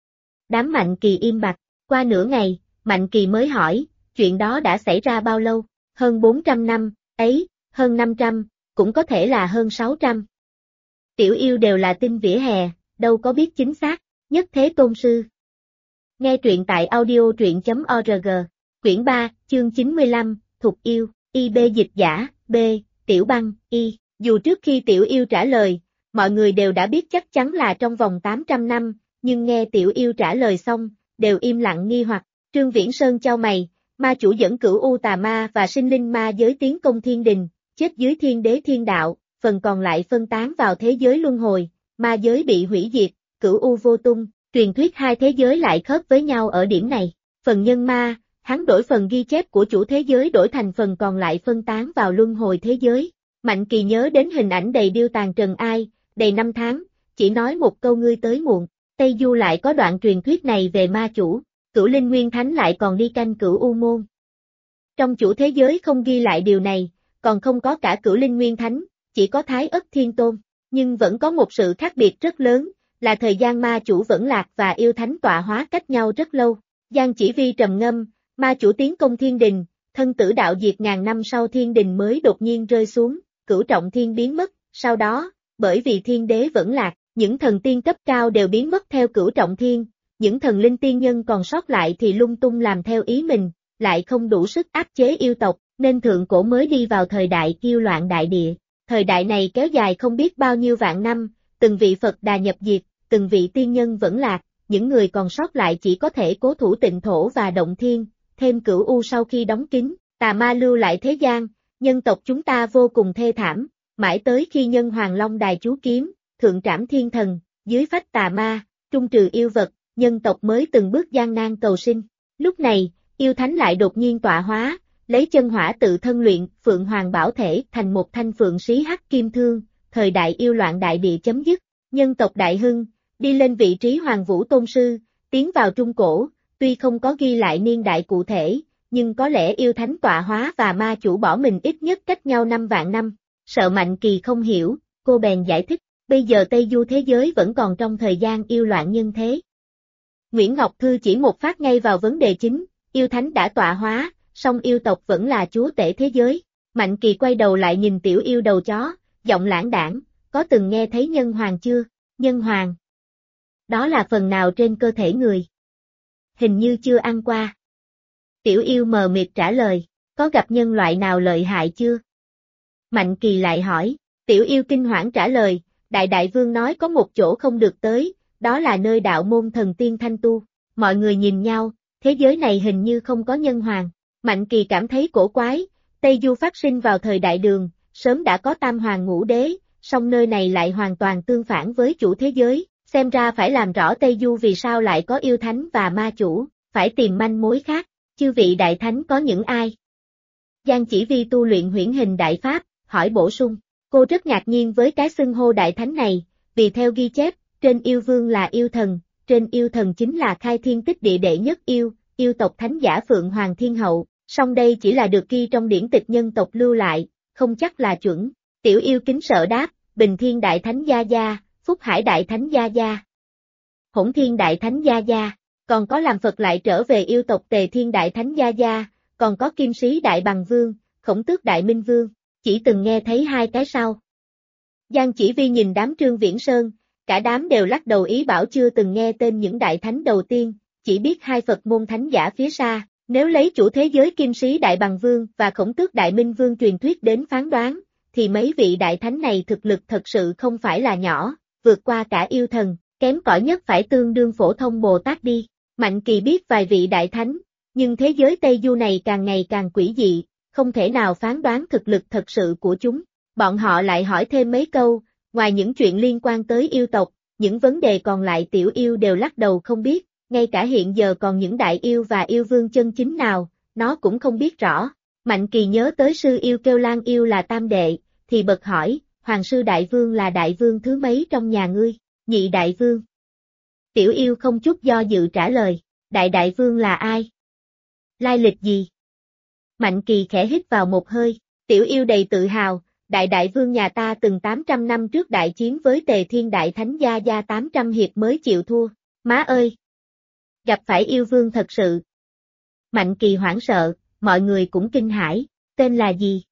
Đám Mạnh Kỳ im bặt, qua nửa ngày, Mạnh Kỳ mới hỏi, chuyện đó đã xảy ra bao lâu? Hơn 400 năm, ấy, hơn 500, cũng có thể là hơn 600. Tiểu yêu đều là tin vỉa hè, đâu có biết chính xác, nhất thế tôn sư. Nghe truyện tại audio.truyện.org, quyển 3, chương 95, Thục yêu, IB dịch giả, B, Tiểu Băng, Y. Dù trước khi Tiểu yêu trả lời, mọi người đều đã biết chắc chắn là trong vòng 800 năm, nhưng nghe Tiểu yêu trả lời xong, đều im lặng nghi hoặc. Trương Viễn Sơn chau mày, ma chủ dẫn Cửu U tà ma và sinh linh ma giới tiến công thiên đình, chết dưới thiên đế thiên đạo, phần còn lại phân tán vào thế giới luân hồi, ma giới bị hủy diệt, Cửu U vô tung, truyền thuyết hai thế giới lại khớp với nhau ở điểm này. Phần nhân ma, hắn đổi phần ghi chép của chủ thế giới đổi thành phần còn lại phân tán vào luân hồi thế giới. Mạnh Kỳ nhớ đến hình ảnh đầy điêu tàn trần ai, đầy năm tháng, chỉ nói một câu ngươi tới muộn. Tây Du lại có đoạn truyền thuyết này về ma chủ, Cửu Linh Nguyên Thánh lại còn đi canh Cửu U môn. Trong chủ thế giới không ghi lại điều này, còn không có cả Cửu Linh Nguyên Thánh, chỉ có Thái Ất Thiên Tôn, nhưng vẫn có một sự khác biệt rất lớn, là thời gian ma chủ vẫn lạc và yêu thánh tọa hóa cách nhau rất lâu. Giang Chỉ Vi trầm ngâm, ma chủ tiến công thiên đình, thân tử đạo diệt ngàn năm sau thiên đình mới đột nhiên rơi xuống, Cửu Trọng Thiên biến mất, sau đó, bởi vì thiên đế vẫn lạc, những thần tiên cấp cao đều biến mất theo Cửu Trọng Thiên, những thần linh tiên nhân còn sót lại thì lung tung làm theo ý mình, lại không đủ sức áp chế yêu tộc, nên thượng cổ mới đi vào thời đại kiêu loạn đại địa. Thời đại này kéo dài không biết bao nhiêu vạn năm, từng vị Phật Đà nhập diệt, từng vị tiên nhân vẫn lạc, những người còn sót lại chỉ có thể cố thủ Tịnh Thổ và Động Thiên, thêm Cửu U sau khi đóng kín, tà ma lưu lại thế gian, nhân tộc chúng ta vô cùng thê thảm, mãi tới khi nhân Hoàng Long Đài chú kiếm, thượng trảm thiên thần, dưới phách tà ma, trung trừ yêu vật, nhân tộc mới từng bước gian nan cầu sinh. Lúc này, yêu thánh lại đột nhiên tọa hóa, lấy chân hỏa tự thân luyện Phượng Hoàng Bảo Thể thành một thanh phượng xí hắc kim thương, thời đại yêu loạn đại địa chấm dứt, nhân tộc đại hưng, đi lên vị trí Hoàng Vũ Tôn Sư, tiến vào Trung Cổ, tuy không có ghi lại niên đại cụ thể, nhưng có lẽ yêu thánh tọa hóa và ma chủ bỏ mình ít nhất cách nhau 5 vạn năm. Sợ Mạnh Kỳ không hiểu, cô bèn giải thích, bây giờ Tây Du thế giới vẫn còn trong thời gian yêu loạn nhân thế. Nguyễn Ngọc Thư chỉ một phát ngay vào vấn đề chính, yêu thánh đã tọa hóa, song yêu tộc vẫn là chúa tể thế giới. Mạnh Kỳ quay đầu lại nhìn tiểu yêu đầu chó, giọng lãng đãng, có từng nghe thấy nhân hoàng chưa? Nhân hoàng? Đó là phần nào trên cơ thể người? Hình như chưa ăn qua. Tiểu yêu mờ mịt trả lời, có gặp nhân loại nào lợi hại chưa? Mạnh Kỳ lại hỏi, tiểu yêu kinh hoảng trả lời, Đại Vương nói có một chỗ không được tới, đó là nơi đạo môn thần tiên thanh tu. Mọi người nhìn nhau, thế giới này hình như không có nhân hoàng. Mạnh Kỳ cảm thấy cổ quái, Tây Du phát sinh vào thời Đại Đường, sớm đã có tam hoàng ngũ đế, song nơi này lại hoàn toàn tương phản với chủ thế giới, xem ra phải làm rõ Tây Du vì sao lại có yêu thánh và ma chủ, phải tìm manh mối khác. Chư vị đại thánh có những ai? Giang Chỉ Vi tu luyện huyễn hình đại pháp, hỏi bổ sung, cô rất ngạc nhiên với cái xưng hô đại thánh này, vì theo ghi chép, trên yêu vương là yêu thần, trên yêu thần chính là khai thiên tích địa đệ nhất yêu tộc thánh giả Phượng Hoàng Thiên Hậu, song đây chỉ là được ghi trong điển tịch nhân tộc lưu lại, không chắc là chuẩn. Tiểu yêu kính sợ đáp, Bình Thiên Đại Thánh Gia Gia, Phúc Hải Đại Thánh Gia Gia, Hỗn Thiên Đại Thánh Gia Gia, còn có làm Phật lại trở về yêu tộc Tề Thiên Đại Thánh Gia Gia, còn có Kim Sĩ Đại Bằng Vương, Khổng Tước Đại Minh Vương, chỉ từng nghe thấy hai cái sau. Giang Chỉ Vi nhìn đám Trương Viễn Sơn, cả đám đều lắc đầu ý bảo chưa từng nghe tên những đại thánh đầu tiên, chỉ biết hai Phật môn thánh giả phía xa, nếu lấy chủ thế giới Kim Sĩ Đại Bằng Vương và Khổng Tước Đại Minh Vương truyền thuyết đến phán đoán, thì mấy vị đại thánh này thực lực thật sự không phải là nhỏ, vượt qua cả yêu thần, kém cỏi nhất phải tương đương phổ thông Bồ Tát đi. Mạnh Kỳ biết vài vị đại thánh, nhưng thế giới Tây Du này càng ngày càng quỷ dị, không thể nào phán đoán thực lực thật sự của chúng. Bọn họ lại hỏi thêm mấy câu, ngoài những chuyện liên quan tới yêu tộc, những vấn đề còn lại Tiểu Yêu đều lắc đầu không biết, ngay cả hiện giờ còn những đại yêu và yêu vương chân chính nào, nó cũng không biết rõ. Mạnh Kỳ nhớ tới sư yêu kêu Lan yêu là tam đệ, thì bật hỏi, Hoàng sư đại vương là đại vương thứ mấy trong nhà ngươi? Nhị đại vương. Tiểu Yêu không chút do dự trả lời, đại vương là ai? Lai lịch gì? Mạnh Kỳ khẽ hít vào một hơi, Tiểu Yêu đầy tự hào, đại vương nhà ta từng 800 năm trước đại chiến với Tề Thiên Đại Thánh Gia Gia 800 hiệp mới chịu thua, má ơi! Gặp phải yêu vương thật sự. Mạnh Kỳ hoảng sợ, mọi người cũng kinh hãi, tên là gì?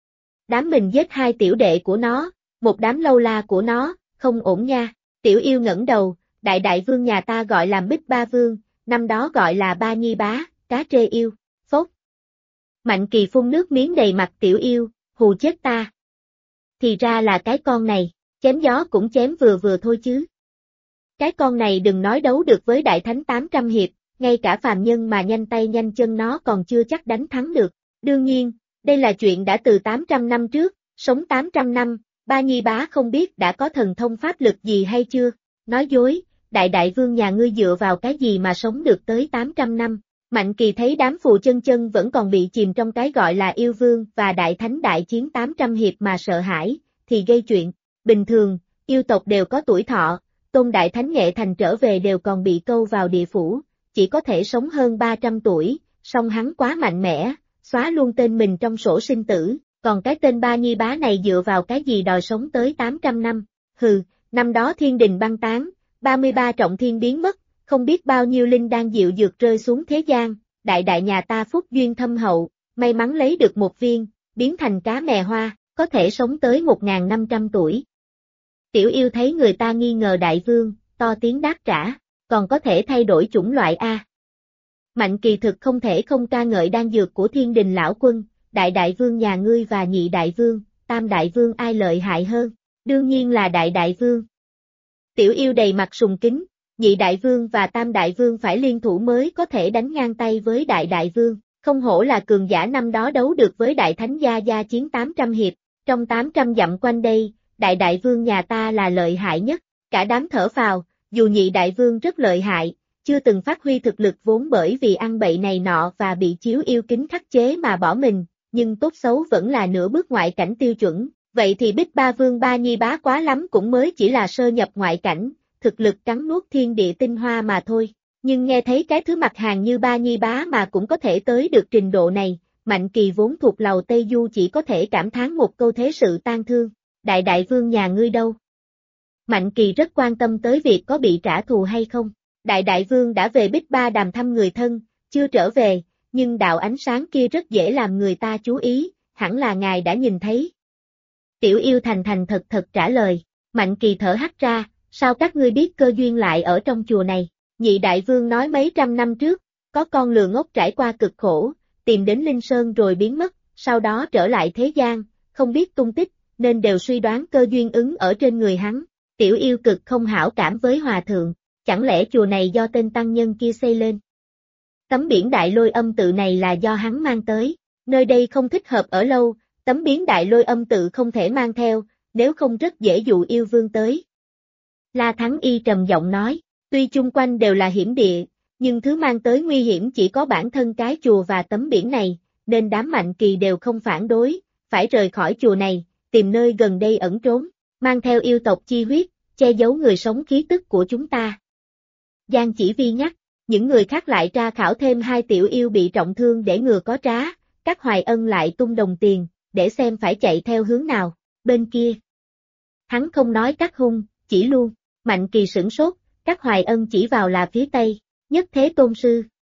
Đám mình giết hai tiểu đệ của nó, một đám lâu la của nó, không ổn nha. Tiểu Yêu ngẩng đầu, đại vương nhà ta gọi là Bích Ba Vương, năm đó gọi là Ba Nhi Bá, cá trê yêu, phốt. Mạnh Kỳ phun nước miếng đầy mặt Tiểu Yêu, hù chết ta. Thì ra là cái con này, chém gió cũng chém vừa vừa thôi chứ. Cái con này đừng nói đấu được với đại thánh 800 hiệp, ngay cả phàm nhân mà nhanh tay nhanh chân nó còn chưa chắc đánh thắng được. Đương nhiên, đây là chuyện đã từ 800 năm trước, sống 800 năm, Ba Nhi Bá không biết đã có thần thông pháp lực gì hay chưa. Nói dối, đại vương nhà ngươi dựa vào cái gì mà sống được tới 800 năm. Mạnh Kỳ thấy đám phù chân chân vẫn còn bị chìm trong cái gọi là yêu vương và đại thánh đại chiến 800 hiệp mà sợ hãi, thì gây chuyện. Bình thường, yêu tộc đều có tuổi thọ, Tôn Đại Thánh Nghệ Thành trở về đều còn bị câu vào địa phủ, chỉ có thể sống hơn 300 tuổi, song hắn quá mạnh mẽ, xóa luôn tên mình trong sổ sinh tử, còn cái tên Ba Nhi Bá này dựa vào cái gì đòi sống tới 800 năm. Hừ, năm đó thiên đình băng tán, 33 trọng thiên biến mất, không biết bao nhiêu linh đan diệu dược rơi xuống thế gian, đại nhà ta phúc duyên thâm hậu, may mắn lấy được một viên, biến thành cá mè hoa, có thể sống tới 1.500 tuổi. Tiểu Yêu thấy người ta nghi ngờ đại vương, to tiếng đáp trả, còn có thể thay đổi chủng loại A. Mạnh Kỳ thực không thể không ca ngợi đan dược của thiên đình lão quân, đại vương nhà ngươi và nhị đại vương, tam đại vương ai lợi hại hơn, đương nhiên là đại vương. Tiểu Yêu đầy mặt sùng kính, nhị đại vương và tam đại vương phải liên thủ mới có thể đánh ngang tay với đại vương, không hổ là cường giả năm đó đấu được với đại thánh gia gia chiến 800 hiệp, trong 800 dặm quanh đây, đại vương nhà ta là lợi hại nhất, cả đám thở phào, dù nhị đại vương rất lợi hại, chưa từng phát huy thực lực vốn bởi vì ăn bậy này nọ và bị chiếu yêu kính khắc chế mà bỏ mình, nhưng tốt xấu vẫn là nửa bước ngoại cảnh tiêu chuẩn, vậy thì Bích Ba Vương Ba Nhi Bá quá lắm cũng mới chỉ là sơ nhập ngoại cảnh, thực lực cắn nuốt thiên địa tinh hoa mà thôi, nhưng nghe thấy cái thứ mặt hàng như Ba Nhi Bá mà cũng có thể tới được trình độ này, Mạnh Kỳ vốn thuộc lầu Tây Du chỉ có thể cảm thán một câu thế sự tang thương, đại vương nhà ngươi đâu? Mạnh Kỳ rất quan tâm tới việc có bị trả thù hay không, đại vương đã về Bích Ba Đàm thăm người thân, chưa trở về, nhưng đạo ánh sáng kia rất dễ làm người ta chú ý, hẳn là ngài đã nhìn thấy. Tiểu Yêu thành thật trả lời, Mạnh Kỳ thở hắt ra, sao các ngươi biết cơ duyên lại ở trong chùa này? Nhị đại vương nói mấy trăm năm trước, có con lừa ngốc trải qua cực khổ, tìm đến Linh Sơn rồi biến mất, sau đó trở lại thế gian, không biết tung tích, nên đều suy đoán cơ duyên ứng ở trên người hắn. Tiểu Yêu cực không hảo cảm với hòa thượng, chẳng lẽ chùa này do tên tăng nhân kia xây lên? Tấm biển Đại Lôi Âm Tự này là do hắn mang tới, nơi đây không thích hợp ở lâu, tấm biển Đại Lôi Âm Tự không thể mang theo, nếu không rất dễ dụ yêu vương tới. La Thắng Y trầm giọng nói, tuy chung quanh đều là hiểm địa, nhưng thứ mang tới nguy hiểm chỉ có bản thân cái chùa và tấm biển này, nên đám Mạnh Kỳ đều không phản đối, phải rời khỏi chùa này, tìm nơi gần đây ẩn trốn, mang theo yêu tộc chi huyết, che giấu người sống khí tức của chúng ta. Giang Chỉ Vi nhắc, những người khác lại tra khảo thêm hai tiểu yêu bị trọng thương để ngừa có trá, các Hoài Ân lại tung đồng tiền, để xem phải chạy theo hướng nào, bên kia. Hắn không nói các hung, chỉ luôn, Mạnh Kỳ sửng sốt, các Hoài Ân chỉ vào là phía Tây, Nhất Thế Tôn Sư.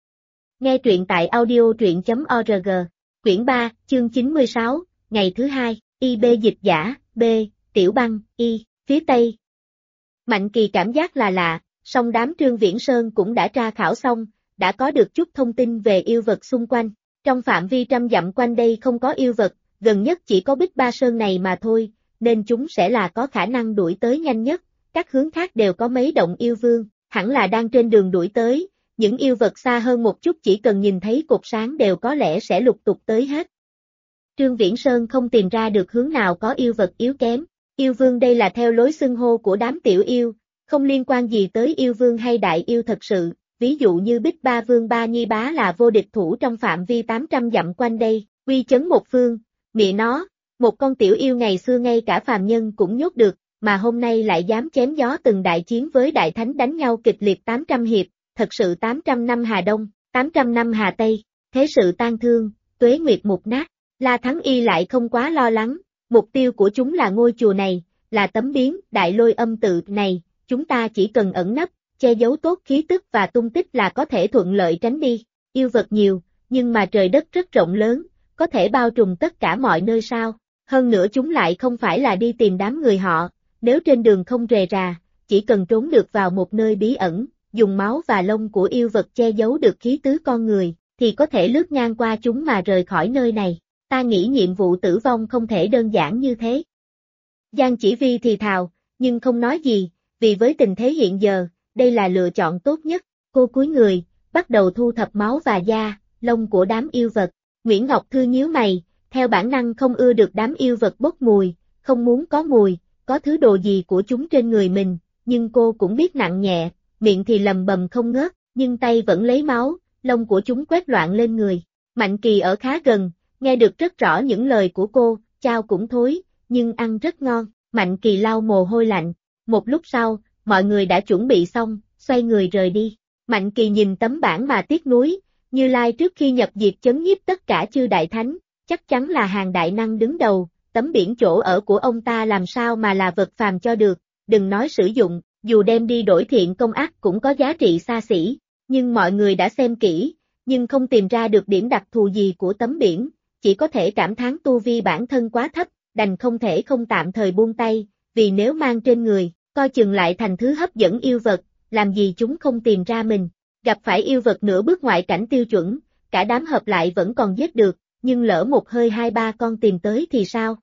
Nghe truyện tại audio.org. Quyển 3, chương 96, ngày thứ hai, IB dịch giả, B, Tiểu Băng, Y, phía Tây. Mạnh Kỳ cảm giác là lạ, song đám Trương Viễn Sơn cũng đã tra khảo xong, đã có được chút thông tin về yêu vật xung quanh. Trong phạm vi trăm dặm quanh đây không có yêu vật, gần nhất chỉ có Bích Ba Sơn này mà thôi, nên chúng sẽ là có khả năng đuổi tới nhanh nhất. Các hướng khác đều có mấy động yêu vương, hẳn là đang trên đường đuổi tới. Những yêu vật xa hơn một chút chỉ cần nhìn thấy cột sáng đều có lẽ sẽ lục tục tới hết. Trương Viễn Sơn không tìm ra được hướng nào có yêu vật yếu kém. Yêu vương đây là theo lối xưng hô của đám tiểu yêu, không liên quan gì tới yêu vương hay đại yêu thật sự. Ví dụ như Bích Ba Vương Ba Nhi Bá là vô địch thủ trong phạm vi 800 dặm quanh đây, uy chấn một phương. Mẹ nó, một con tiểu yêu ngày xưa ngay cả phàm nhân cũng nhốt được, mà hôm nay lại dám chém gió từng đại chiến với đại thánh đánh nhau kịch liệt 800 hiệp. Thật sự 800 năm Hà Đông, 800 năm Hà Tây, thế sự tan thương, tuế nguyệt mục nát. La Thắng Y lại không quá lo lắng, mục tiêu của chúng là ngôi chùa này, là tấm biến đại lôi âm tự này, chúng ta chỉ cần ẩn nấp, che giấu tốt khí tức và tung tích là có thể thuận lợi tránh đi. Yêu vật nhiều, nhưng mà trời đất rất rộng lớn, có thể bao trùm tất cả mọi nơi sao. Hơn nữa chúng lại không phải là đi tìm đám người họ, nếu trên đường không rề rà, chỉ cần trốn được vào một nơi bí ẩn, dùng máu và lông của yêu vật che giấu được khí tứ con người, thì có thể lướt ngang qua chúng mà rời khỏi nơi này. Ta nghĩ nhiệm vụ tử vong không thể đơn giản như thế. Giang Chỉ Vi thì thào, nhưng không nói gì, vì với tình thế hiện giờ, đây là lựa chọn tốt nhất. Cô cúi người, bắt đầu thu thập máu và da, lông của đám yêu vật. Nguyễn Ngọc Thư nhíu mày, theo bản năng không ưa được đám yêu vật bốc mùi, không muốn có mùi, có thứ đồ gì của chúng trên người mình, nhưng cô cũng biết nặng nhẹ. Miệng thì lầm bầm không ngớt, nhưng tay vẫn lấy máu, lông của chúng quét loạn lên người. Mạnh Kỳ ở khá gần, nghe được rất rõ những lời của cô, chao cũng thối, nhưng ăn rất ngon. Mạnh Kỳ lau mồ hôi lạnh. Một lúc sau, mọi người đã chuẩn bị xong, xoay người rời đi. Mạnh Kỳ nhìn tấm bảng mà tiếc nuối, Như Lai trước khi nhập diệt chấn nhiếp tất cả chư đại thánh, chắc chắn là hàng đại năng đứng đầu, tấm biển chỗ ở của ông ta làm sao mà là vật phàm cho được, đừng nói sử dụng. Dù đem đi đổi thiện công ác cũng có giá trị xa xỉ, nhưng mọi người đã xem kỹ, nhưng không tìm ra được điểm đặc thù gì của tấm biển, chỉ có thể cảm thán tu vi bản thân quá thấp, đành không thể không tạm thời buông tay, vì nếu mang trên người, coi chừng lại thành thứ hấp dẫn yêu vật, làm gì chúng không tìm ra mình. Gặp phải yêu vật nửa bước ngoại cảnh tiêu chuẩn, cả đám hợp lại vẫn còn giết được, nhưng lỡ một hơi 2-3 con tìm tới thì sao?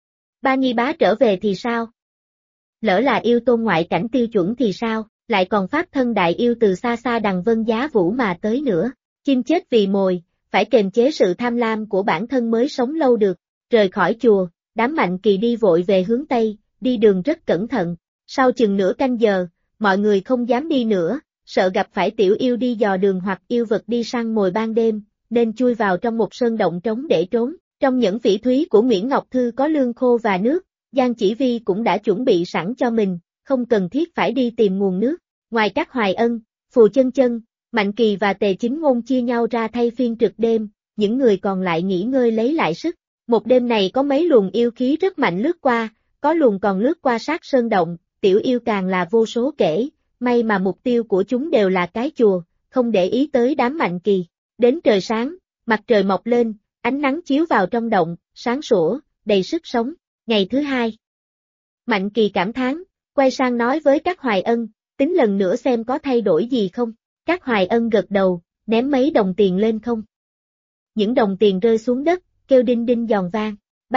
Ba Nhi Bá trở về thì sao? Lỡ là yêu tôn ngoại cảnh tiêu chuẩn thì sao, lại còn pháp thân đại yêu từ xa xa đằng Vân Giá Vũ mà tới nữa. Chim chết vì mồi, phải kiềm chế sự tham lam của bản thân mới sống lâu được. Rời khỏi chùa, đám Mạnh Kỳ đi vội về hướng Tây, đi đường rất cẩn thận. Sau chừng nửa canh giờ, mọi người không dám đi nữa, sợ gặp phải tiểu yêu đi dò đường hoặc yêu vật đi săn mồi ban đêm, nên chui vào trong một sơn động trống để trốn. Trong nhẫn phỉ thúy của Nguyễn Ngọc Thư có lương khô và nước. Giang Chỉ Vi cũng đã chuẩn bị sẵn cho mình, không cần thiết phải đi tìm nguồn nước. Ngoài các Hoài Ân, Phù Chân Chân, Mạnh Kỳ và Tề Chính Ngôn chia nhau ra thay phiên trực đêm, những người còn lại nghỉ ngơi lấy lại sức. Một đêm này có mấy luồng yêu khí rất mạnh lướt qua, có luồng còn lướt qua sát sơn động, tiểu yêu càng là vô số kể, may mà mục tiêu của chúng đều là cái chùa, không để ý tới đám Mạnh Kỳ. Đến trời sáng, mặt trời mọc lên, ánh nắng chiếu vào trong động, sáng sủa, đầy sức sống. Ngày thứ hai, Mạnh Kỳ cảm thán, quay sang nói với các Hoài Ân, tính lần nữa xem có thay đổi gì không. Các Hoài Ân gật đầu, ném mấy đồng tiền lên không. Những đồng tiền rơi xuống đất, kêu đinh đinh giòn vang.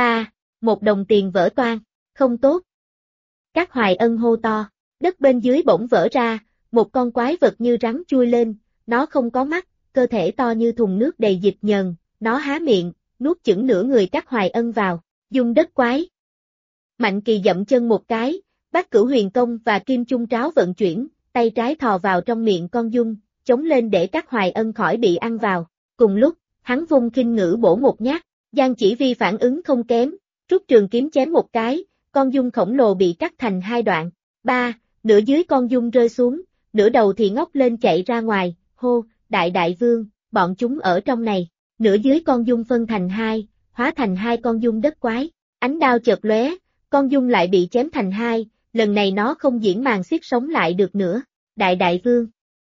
Một đồng tiền vỡ toang, không tốt. Các Hoài Ân hô to, đất bên dưới bỗng vỡ ra, một con quái vật như rắn chui lên, nó không có mắt, cơ thể to như thùng nước đầy dịch nhờn, nó há miệng, nuốt chửng nửa người các Hoài Ân vào, dung đất quái. Mạnh Kỳ dậm chân một cái, Bát Cửu Huyền Công và Kim Chung Tráo vận chuyển, tay trái thò vào trong miệng con dung, chống lên để các Hoài Ân khỏi bị ăn vào. Cùng lúc, hắn vung kinh ngữ bổ một nhát, Giang Chỉ Vi phản ứng không kém, rút trường kiếm chém một cái, con dung khổng lồ bị cắt thành hai đoạn. Nửa dưới con dung rơi xuống, nửa đầu thì ngóc lên chạy ra ngoài, hô, đại vương, bọn chúng ở trong này. Nửa dưới con dung phân thành hai, hóa thành hai con dung đất quái, ánh đao chợt lóe, con dung lại bị chém thành hai, lần này nó không diễn màn xiết sống lại được nữa. Đại vương.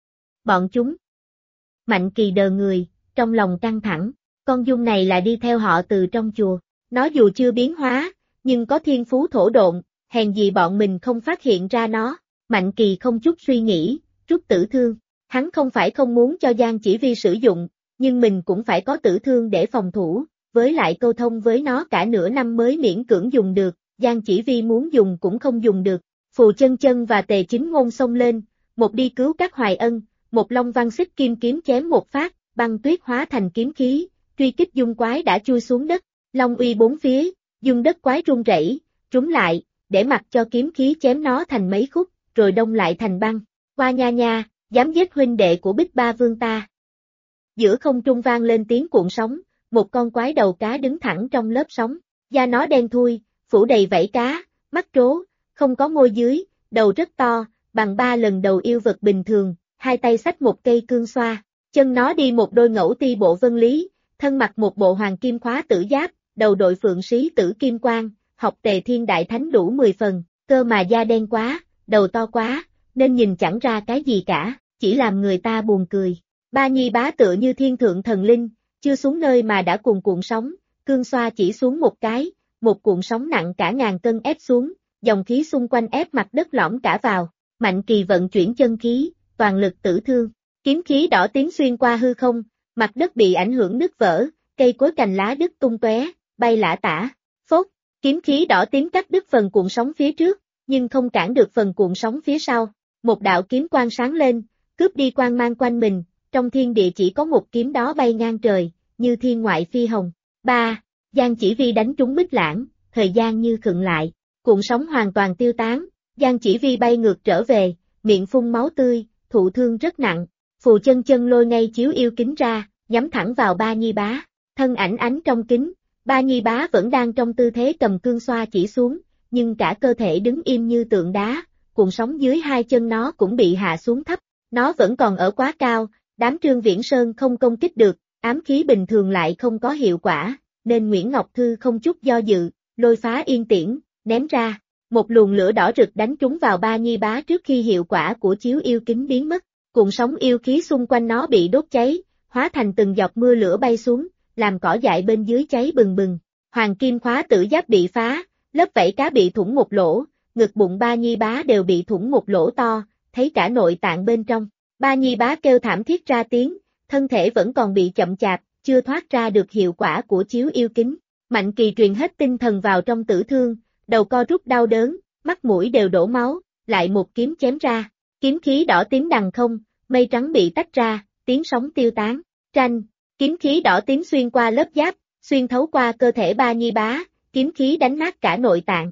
Bọn chúng. Mạnh Kỳ đờ người, trong lòng căng thẳng, con Dung này là đi theo họ từ trong chùa. Nó dù chưa biến hóa, nhưng có thiên phú thổ độn, hèn gì bọn mình không phát hiện ra nó. Mạnh Kỳ không chút suy nghĩ, rút tử thương. Hắn không phải không muốn cho Giang Chỉ Vi sử dụng, nhưng mình cũng phải có tử thương để phòng thủ, với lại câu thông với nó cả nửa năm mới miễn cưỡng dùng được, Giang Chỉ Vi muốn dùng cũng không dùng được. Phù Chân Chân và Tề Chính Ngôn xông lên, một đi cứu các Hoài Ân, một Long Văn Xích Kim kiếm chém một phát, băng tuyết hóa thành kiếm khí, truy kích Dung Quái đã chui xuống đất, Long uy bốn phía, Dung đất quái rung rẩy, trúng lại, để mặc cho kiếm khí chém nó thành mấy khúc, rồi đông lại thành băng. Qua nha nha, dám giết huynh đệ của Bích Ba Vương ta. Giữa không trung vang lên tiếng cuộn sóng, một con quái đầu cá đứng thẳng trong lớp sóng, da nó đen thui, phủ đầy vảy cá, mắt trố, không có môi dưới, đầu rất to, bằng 3 lần đầu yêu vật bình thường, hai tay xách một cây cương xoa, chân nó đi một đôi ngẫu ti bộ vân lý, thân mặc một bộ hoàng kim khóa tử giáp, đầu đội phượng sĩ tử kim quang, học Tề Thiên Đại Thánh đủ 10 phần, cơ mà da đen quá, đầu to quá, nên nhìn chẳng ra cái gì cả, chỉ làm người ta buồn cười. Ba Nhi Bá tựa như thiên thượng thần linh, chưa xuống nơi mà đã cuồn cuộn sóng, cương xoa chỉ xuống một cái, một cuộn sóng nặng cả ngàn cân ép xuống, dòng khí xung quanh ép mặt đất lõm cả vào. Mạnh Kỳ vận chuyển chân khí, toàn lực tử thương, kiếm khí đỏ tím xuyên qua hư không, mặt đất bị ảnh hưởng nứt vỡ, cây cối cành lá đứt tung tóe, bay lả tả. Phốt, kiếm khí đỏ tím cắt đứt phần cuộn sóng phía trước, nhưng không cản được phần cuộn sóng phía sau. Một đạo kiếm quang sáng lên, cướp đi quang mang quanh mình, trong thiên địa chỉ có một kiếm đó bay ngang trời, như thiên ngoại phi hồng. 3. Giang Chỉ Vi đánh trúng Bích Lãng, thời gian như khựng lại, cuộn sóng hoàn toàn tiêu tán, Giang Chỉ Vi bay ngược trở về, miệng phun máu tươi, thụ thương rất nặng. Phù Chân Chân lôi ngay chiếu yêu kính ra, nhắm thẳng vào Ba Nhi Bá, thân ảnh ánh trong kính, Ba Nhi Bá vẫn đang trong tư thế cầm cương xoa chỉ xuống, nhưng cả cơ thể đứng im như tượng đá, cuộn sóng dưới hai chân nó cũng bị hạ xuống thấp, nó vẫn còn ở quá cao, đám Trương Viễn Sơn không công kích được, ám khí bình thường lại không có hiệu quả, nên Nguyễn Ngọc Thư không chút do dự, lôi phá yên tiễn, ném ra, một luồng lửa đỏ rực đánh trúng vào Ba Nhi Bá trước khi hiệu quả của chiếu yêu kính biến mất, cuộn sóng yêu khí xung quanh nó bị đốt cháy, hóa thành từng giọt mưa lửa bay xuống, làm cỏ dại bên dưới cháy bừng bừng, hoàng kim khóa tử giáp bị phá, lớp vảy cá bị thủng một lỗ, ngực bụng Ba Nhi Bá đều bị thủng một lỗ to, thấy cả nội tạng bên trong. Ba Nhi Bá kêu thảm thiết ra tiếng, thân thể vẫn còn bị chậm chạp, chưa thoát ra được hiệu quả của chiếu yêu kính. Mạnh Kỳ truyền hết tinh thần vào trong tử thương, đầu co rút đau đớn, mắt mũi đều đổ máu, lại một kiếm chém ra, kiếm khí đỏ tím đằng không, mây trắng bị tách ra, tiếng sóng tiêu tán, tranh, kiếm khí đỏ tím xuyên qua lớp giáp, xuyên thấu qua cơ thể Ba Nhi Bá, kiếm khí đánh nát cả nội tạng.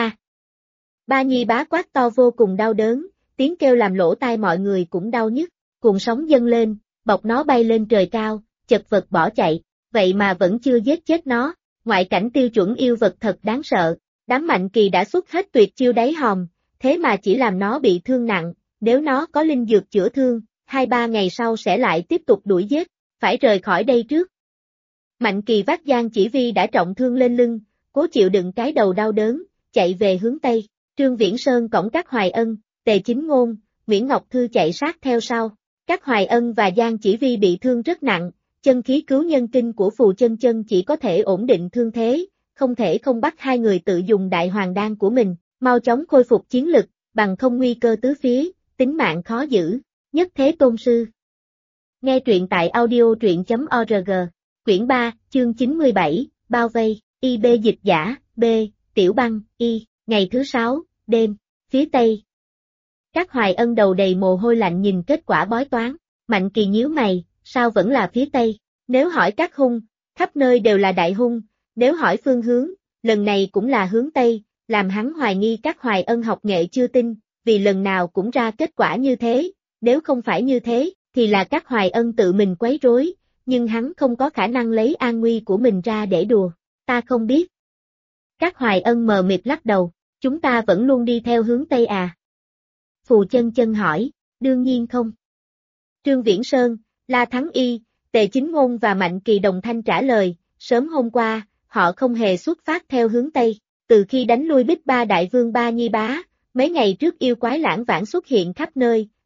Ba Nhi Bá quát to vô cùng đau đớn, tiếng kêu làm lỗ tai mọi người cũng đau nhức, cuộn sóng dâng lên, bọc nó bay lên trời cao, chật vật bỏ chạy, vậy mà vẫn chưa giết chết nó, ngoại cảnh tiêu chuẩn yêu vật thật đáng sợ, đám Mạnh Kỳ đã xuất hết tuyệt chiêu đáy hòm, thế mà chỉ làm nó bị thương nặng, nếu nó có linh dược chữa thương, 2-3 ngày sau sẽ lại tiếp tục đuổi giết, phải rời khỏi đây trước. Mạnh Kỳ vác Giang Chỉ Vi đã trọng thương lên lưng, cố chịu đựng cái đầu đau đớn, chạy về hướng Tây, Trương Viễn Sơn cõng các Hoài Ân, Tề Chính Ngôn, Nguyễn Ngọc Thư chạy sát theo sau, các Hoài Ân và Giang Chỉ Vi bị thương rất nặng, chân khí cứu nhân kinh của Phù Chân Chân chỉ có thể ổn định thương thế, không thể không bắt hai người tự dùng đại hoàng đan của mình, mau chóng khôi phục chiến lực, bằng không nguy cơ tứ phía, tính mạng khó giữ, nhất thế tôn sư. Nghe truyện tại audio.org, quyển 3, chương 97, bao vây, IB dịch giả, B, Tiểu Băng, Y, ngày thứ 6, đêm, phía Tây. Các Hoài Ân đầu đầy mồ hôi lạnh nhìn kết quả bói toán, Mạnh Kỳ nhíu mày, sao vẫn là phía Tây, nếu hỏi các hung, khắp nơi đều là đại hung, nếu hỏi phương hướng, lần này cũng là hướng Tây, làm hắn hoài nghi các Hoài Ân học nghệ chưa tinh, vì lần nào cũng ra kết quả như thế, nếu không phải như thế, thì là các Hoài Ân tự mình quấy rối, nhưng hắn không có khả năng lấy an nguy của mình ra để đùa, ta không biết. Các Hoài Ân mờ mịt lắc đầu, chúng ta vẫn luôn đi theo hướng Tây à? Phù Chân Chân hỏi, đương nhiên không. Trương Viễn Sơn, La Thắng Y, Tề Chính Ngôn và Mạnh Kỳ đồng thanh trả lời, sớm hôm qua, họ không hề xuất phát theo hướng Tây, từ khi đánh lui Bích Ba Đại Vương Ba Nhi Bá, mấy ngày trước yêu quái lãng vãng xuất hiện khắp nơi,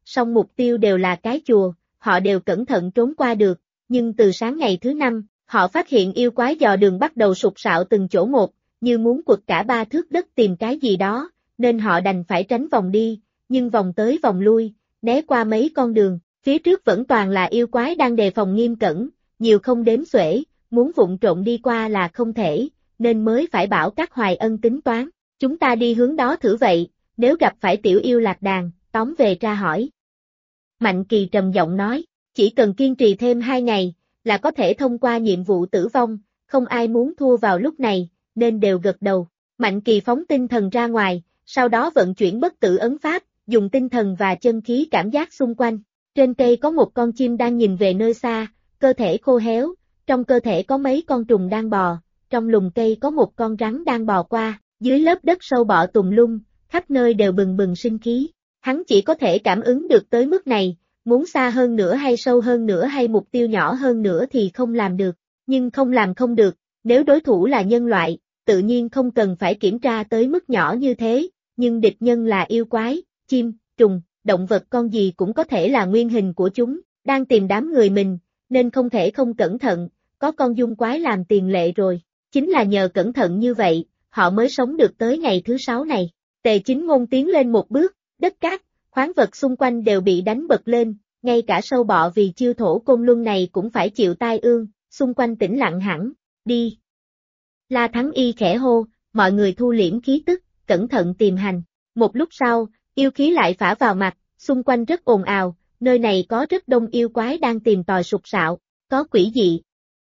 song mục tiêu đều là cái chùa, họ đều cẩn thận trốn qua được, nhưng từ sáng ngày thứ 5, họ phát hiện yêu quái dò đường bắt đầu sục sạo từng chỗ một, như muốn quật cả 3 thước đất tìm cái gì đó, nên họ đành phải tránh vòng đi, nhưng vòng tới vòng lui, né qua mấy con đường, phía trước vẫn toàn là yêu quái đang đề phòng nghiêm cẩn, nhiều không đếm xuể, muốn vụng trộm đi qua là không thể, nên mới phải bảo các Hoài Ân tính toán, chúng ta đi hướng đó thử vậy, nếu gặp phải tiểu yêu lạc đàn, tóm về tra hỏi. Mạnh Kỳ trầm giọng nói, chỉ cần kiên trì thêm 2 ngày, là có thể thông qua nhiệm vụ tử vong, không ai muốn thua vào lúc này, nên đều gật đầu. Mạnh Kỳ phóng tinh thần ra ngoài, sau đó vận chuyển bất tử ấn pháp, dùng tinh thần và chân khí cảm giác xung quanh. Trên cây có một con chim đang nhìn về nơi xa, cơ thể khô héo, trong cơ thể có mấy con trùng đang bò, trong lùm cây có một con rắn đang bò qua, dưới lớp đất sâu bọ tùm lum, khắp nơi đều bừng bừng sinh khí. Hắn chỉ có thể cảm ứng được tới mức này, muốn xa hơn nữa hay sâu hơn nữa hay mục tiêu nhỏ hơn nữa thì không làm được, nhưng không làm không được, nếu đối thủ là nhân loại, tự nhiên không cần phải kiểm tra tới mức nhỏ như thế, nhưng địch nhân là yêu quái, chim, trùng, động vật con gì cũng có thể là nguyên hình của chúng, đang tìm đám người mình, nên không thể không cẩn thận, có con dung quái làm tiền lệ rồi, chính là nhờ cẩn thận như vậy, họ mới sống được tới ngày thứ 6 này. Tề Chính Ngôn tiến lên một bước, đất cát, khoáng vật xung quanh đều bị đánh bật lên, ngay cả sâu bọ vì chiêu thổ côn luân này cũng phải chịu tai ương, xung quanh tĩnh lặng hẳn, đi. La Thắng Y khẽ hô, mọi người thu liễm khí tức, cẩn thận tìm hành. Một lúc sau, yêu khí lại phả vào mặt, xung quanh rất ồn ào, nơi này có rất đông yêu quái đang tìm tòi sục sạo, có quỷ dị.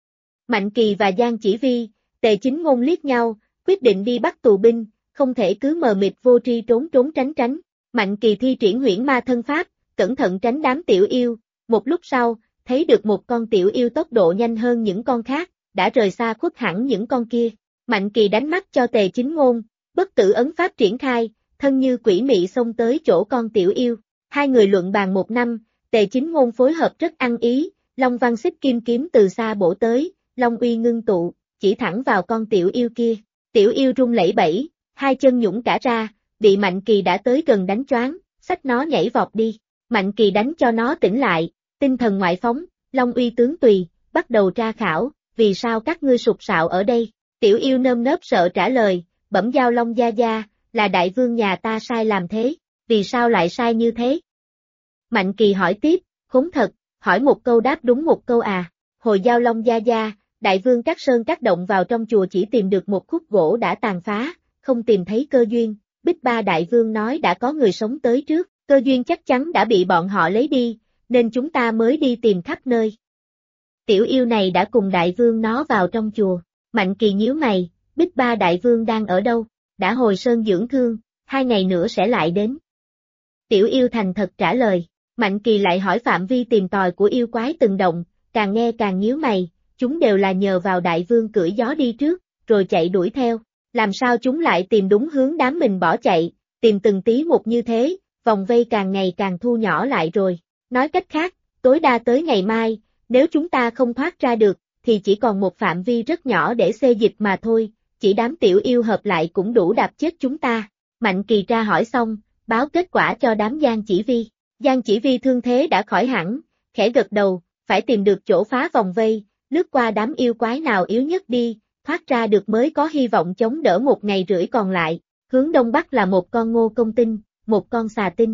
Mạnh Kỳ và Giang Chỉ Vi, Tề Chính Ngôn liếc nhau, quyết định đi bắt tù binh, không thể cứ mờ mịt vô tri trốn tránh. Mạnh Kỳ thi triển huyễn ma thân pháp, cẩn thận tránh đám tiểu yêu, một lúc sau, thấy được một con tiểu yêu tốc độ nhanh hơn những con khác, đã rời xa khuất hẳn những con kia. Mạnh Kỳ đánh mắt cho Tề Chính Ngôn, bất tử ấn pháp triển khai, thân như quỷ mị xông tới chỗ con tiểu yêu. Hai người luận bàn 1 năm, Tề Chính Ngôn phối hợp rất ăn ý, Long Văn Xích Kim kiếm từ xa bổ tới, Long uy ngưng tụ, chỉ thẳng vào con tiểu yêu kia. Tiểu yêu rung lẩy bẩy, hai chân nhũng cả ra, bị Mạnh Kỳ đã tới gần đánh choáng, xách nó nhảy vọt đi. Mạnh Kỳ đánh cho nó tỉnh lại, tinh thần ngoại phóng, Long uy tướng tùy, bắt đầu tra khảo, vì sao các ngươi sục sạo ở đây? Tiểu yêu nơm nớp sợ trả lời, bẩm giao Long gia gia, là đại vương nhà ta sai làm thế, vì sao lại sai như thế? Mạnh Kỳ hỏi tiếp, khốn thật, hỏi một câu đáp đúng một câu à, hồi giao Long gia gia, đại vương các sơn các động vào trong chùa chỉ tìm được một khúc gỗ đã tàn phá, không tìm thấy cơ duyên, Bích Ba đại vương nói đã có người sống tới trước, cơ duyên chắc chắn đã bị bọn họ lấy đi, nên chúng ta mới đi tìm khắp nơi. Tiểu yêu này đã cùng đại vương nó vào trong chùa, Mạnh Kỳ nhíu mày, Bích Ba đại vương đang ở đâu, đã hồi sơn dưỡng thương, 2 ngày nữa sẽ lại đến. Tiểu yêu thành thật trả lời, Mạnh Kỳ lại hỏi phạm vi tìm tòi của yêu quái từng động, càng nghe càng nhíu mày, chúng đều là nhờ vào đại vương cưỡi gió đi trước, rồi chạy đuổi theo, làm sao chúng lại tìm đúng hướng đám mình bỏ chạy, tìm từng tí một như thế, vòng vây càng ngày càng thu nhỏ lại rồi. Nói cách khác, tối đa tới ngày mai, nếu chúng ta không thoát ra được, thì chỉ còn một phạm vi rất nhỏ để xê dịch mà thôi, chỉ đám tiểu yêu hợp lại cũng đủ đạp chết chúng ta. Mạnh Kỳ tra hỏi xong, báo kết quả cho đám Giang Chỉ Vi. Giang Chỉ Vi thương thế đã khỏi hẳn, khẽ gật đầu, phải tìm được chỗ phá vòng vây, lướt qua đám yêu quái nào yếu nhất đi, thoát ra được mới có hy vọng chống đỡ 1 ngày rưỡi còn lại. Hướng đông bắc là một con ngô công tinh, một con xà tinh.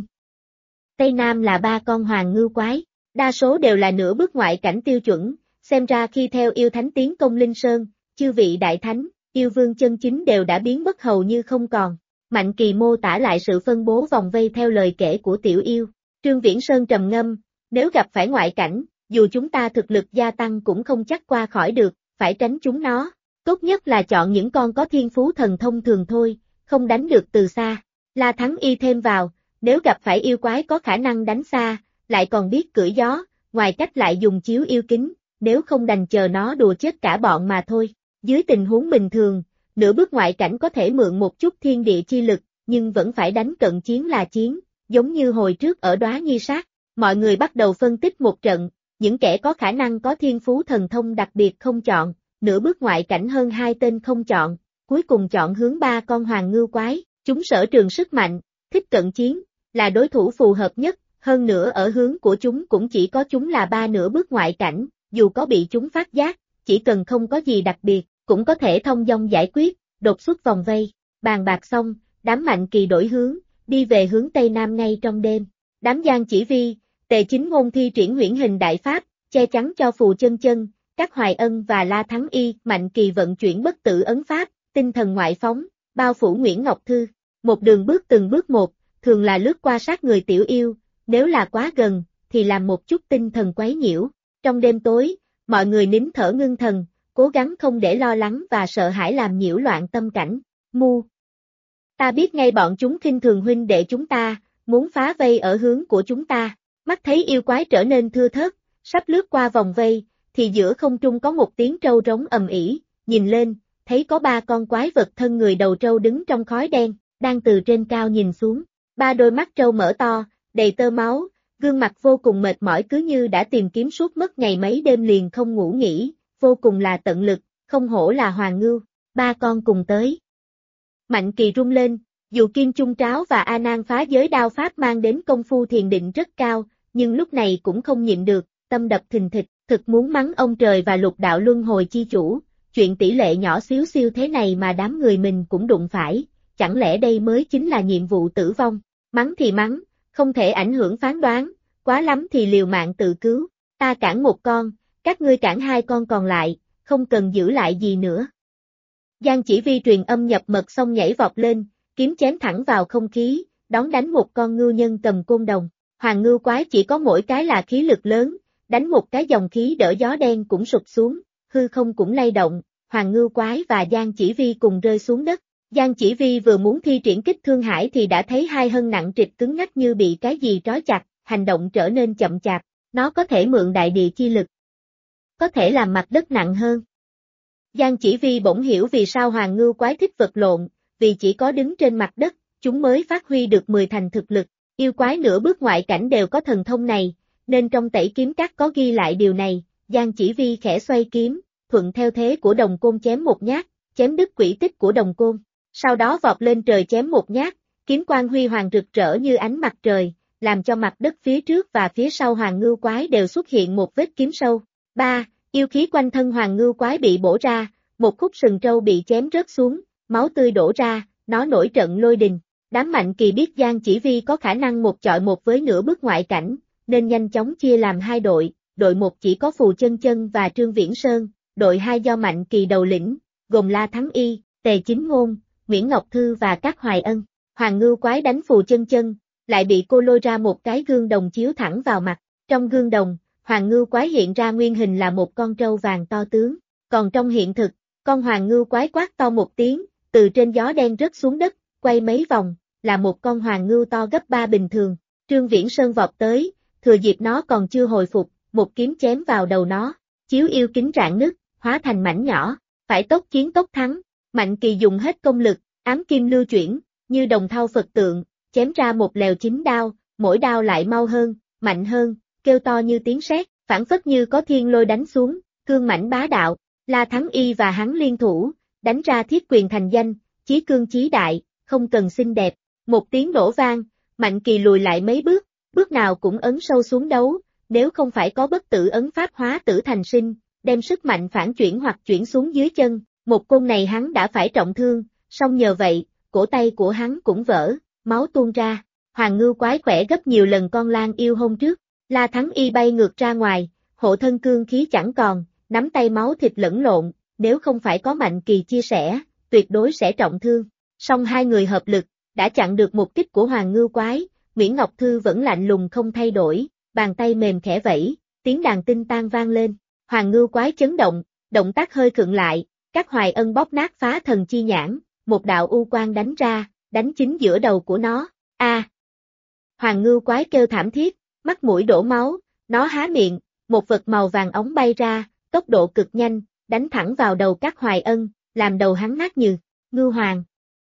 Tây nam là 3 con hoàng ngưu quái, đa số đều là nửa bước ngoại cảnh tiêu chuẩn, xem ra khi theo yêu thánh tiến công Linh Sơn, chư vị đại thánh, yêu vương chân chính đều đã biến mất hầu như không còn. Mạnh Kỳ mô tả lại sự phân bố vòng vây theo lời kể của tiểu yêu. Trương Viễn Sơn trầm ngâm, nếu gặp phải ngoại cảnh, dù chúng ta thực lực gia tăng cũng không chắc qua khỏi được, phải tránh chúng nó. Tốt nhất là chọn những con có thiên phú thần thông thường thôi, không đánh được từ xa. La Thắng Y thêm vào, nếu gặp phải yêu quái có khả năng đánh xa, lại còn biết cưỡi gió, ngoài cách lại dùng chiếu yêu kính, nếu không đành chờ nó đùa chết cả bọn mà thôi. Dưới tình huống bình thường, nửa bước ngoại cảnh có thể mượn một chút thiên địa chi lực, nhưng vẫn phải đánh cận chiến là chiến, giống như hồi trước ở Đóa Nhi Sát. Mọi người bắt đầu phân tích một trận, những kẻ có khả năng có thiên phú thần thông đặc biệt không chọn, nửa bước ngoại cảnh hơn 2 tên không chọn, cuối cùng chọn hướng 3 con hoàng ngưu quái, chúng sở trường sức mạnh, thích cận chiến, là đối thủ phù hợp nhất, hơn nữa ở hướng của chúng cũng chỉ có chúng là 3 nửa bước ngoại cảnh, dù có bị chúng phát giác, chỉ cần không có gì đặc biệt, cũng có thể thông dong giải quyết, đột xuất vòng vây, bàn bạc xong, đám Mạnh Kỳ đổi hướng, đi về hướng Tây Nam ngay trong đêm. Đám Giang Chỉ Vi, Tề Chính Ngôn thi triển huyễn hình đại pháp, che chắn cho Phù Chân Chân, các Hoài Ân và La Thắng Y, Mạnh Kỳ vận chuyển bất tử ấn pháp, tinh thần ngoại phóng, bao phủ Nguyễn Ngọc Thư. Một đường bước từng bước một, thường là lướt qua sát người tiểu yêu, nếu là quá gần, thì làm một chút tinh thần quấy nhiễu. Trong đêm tối, mọi người nín thở ngưng thần, cố gắng không để lo lắng và sợ hãi làm nhiễu loạn tâm cảnh. Mu. Ta biết ngay bọn chúng khinh thường huynh đệ chúng ta, muốn phá vây ở hướng của chúng ta. Mắt thấy yêu quái trở nên thưa thớt, sắp lướt qua vòng vây, thì giữa không trung có một tiếng trâu rống ầm ĩ, nhìn lên, thấy có 3 con quái vật thân người đầu trâu đứng trong khói đen, đang từ trên cao nhìn xuống. 3 đôi mắt trâu mở to, đầy tơ máu, gương mặt vô cùng mệt mỏi cứ như đã tìm kiếm suốt mất ngày mấy đêm liền không ngủ nghỉ, vô cùng là tận lực, không hổ là Hoàng Ngưu. 3 con cùng tới. Mạnh Kỳ rung lên, dù Kim Chung Tráo và A Nan phá giới đao pháp mang đến công phu thiền định rất cao, nhưng lúc này cũng không nhịn được, tâm đập thình thịch, thực muốn mắng ông trời và lục đạo luân hồi chi chủ, chuyện tỷ lệ nhỏ xíu xiu thế này mà đám người mình cũng đụng phải, chẳng lẽ đây mới chính là nhiệm vụ tử vong, mắng thì mắng, không thể ảnh hưởng phán đoán, quá lắm thì liều mạng tự cứu, ta cản 1 con, các ngươi cản 2 con còn lại, không cần giữ lại gì nữa. Giang Chỉ Vi truyền âm nhập mật xong nhảy vọt lên, kiếm chém thẳng vào không khí, đón đánh một con ngưu nhân cầm côn đồng. Hoàng ngưu quái chỉ có mỗi cái là khí lực lớn, đánh một cái dòng khí đỡ gió đen cũng sụp xuống, hư không cũng lay động, Hoàng ngưu quái và Giang Chỉ Vi cùng rơi xuống đất. Giang Chỉ Vi vừa muốn thi triển kích thương hải thì đã thấy 2 hân nặng trịch cứng ngắc như bị cái gì trói chặt, hành động trở nên chậm chạp, nó có thể mượn đại địa chi lực, có thể làm mặt đất nặng hơn. Giang Chỉ Vi bỗng hiểu vì sao Hoàng ngưu quái thích vật lộn, vì chỉ có đứng trên mặt đất, chúng mới phát huy được 10 thành thực lực, yêu quái nửa bước ngoại cảnh đều có thần thông này, nên trong Tẩy Kiếm Các có ghi lại điều này. Giang Chỉ Vi khẽ xoay kiếm, thuận theo thế của đồng côn chém một nhát, chém đứt quỹ tích của đồng côn, sau đó vọt lên trời chém một nhát, kiếm quang huy hoàng rực rỡ như ánh mặt trời, làm cho mặt đất phía trước và phía sau Hoàng ngưu quái đều xuất hiện một vết kiếm sâu. 3. Yêu khí quanh thân Hoàng ngưu quái bị bổ ra, một khúc sừng trâu bị chém rớt xuống, máu tươi đổ ra, nó nổi trận lôi đình. Đám Mạnh Kỳ biết Giang Chỉ Vi có khả năng một chọi một với nửa bước ngoại cảnh, nên nhanh chóng chia làm 2 đội, đội 1 chỉ có Phù Chân Chân và Trương Viễn Sơn, đội 2 do Mạnh Kỳ đầu lĩnh, gồm La Thắng Y, Tề Chính Ngôn, Nguyễn Ngọc Thư và các Hoài Ân. Hoàng ngưu quái đánh Phù Chân Chân, lại bị cô lôi ra một cái gương đồng chiếu thẳng vào mặt. Trong gương đồng, Hoàng ngưu quái hiện ra nguyên hình là một con trâu vàng to tướng, còn trong hiện thực, con Hoàng ngưu quái quát to một tiếng, từ trên gió đen rớt xuống đất, quay mấy vòng, là một con Hoàng ngưu to gấp 3 bình thường. Trương Viễn Sơn vọt tới, thừa dịp nó còn chưa hồi phục, một kiếm chém vào đầu nó, chiếu yêu kính rạn nứt, hóa thành mảnh nhỏ, phải tốc chiến tốc thắng. Mạnh Kỳ dùng hết công lực, ám kim lưu chuyển, như đồng thau Phật tượng, chém ra một lèo 9 đao, mỗi đao lại mau hơn, mạnh hơn, kêu to như tiếng sét, phảng phất như có thiên lôi đánh xuống, cương mãnh bá đạo. La Thắng Y và hắn liên thủ, đánh ra thiết quyền thành danh, chí cương chí đại, không cần xinh đẹp. Một tiếng nổ vang, Mạnh Kỳ lùi lại mấy bước, bước nào cũng ấn sâu xuống đấu, nếu không phải có bất tử ấn pháp hóa tử thành sinh, đem sức mạnh phản chuyển hoặc chuyển xuống dưới chân, một côn này hắn đã phải trọng thương, song nhờ vậy, cổ tay của hắn cũng vỡ, máu tuôn ra. Hoàng ngưu quái khỏe gấp nhiều lần con lang yêu hôm trước. La Thắng Y bay ngược ra ngoài, hộ thân cương khí chẳng còn, nắm tay máu thịt lẫn lộn, nếu không phải có Mạnh Kỳ chia sẻ, tuyệt đối sẽ trọng thương. Song 2 người hợp lực, đã chặn được một kích của Hoàng ngưu quái. Nguyễn Ngọc Thư vẫn lạnh lùng không thay đổi, bàn tay mềm khẽ vẫy, tiếng đàn tinh tan vang lên. Hoàng ngưu quái chấn động, động tác hơi khựng lại, các Hoài Ân bóp nát phá thần chi nhãn, một đạo u quang đánh ra, đánh chính giữa đầu của nó. A! Hoàng ngưu quái kêu thảm thiết, mắt mũi đổ máu, nó há miệng, một vật màu vàng óng bay ra, tốc độ cực nhanh, đánh thẳng vào đầu các Hoài Ân, làm đầu hắn nát như ngưu hoàng.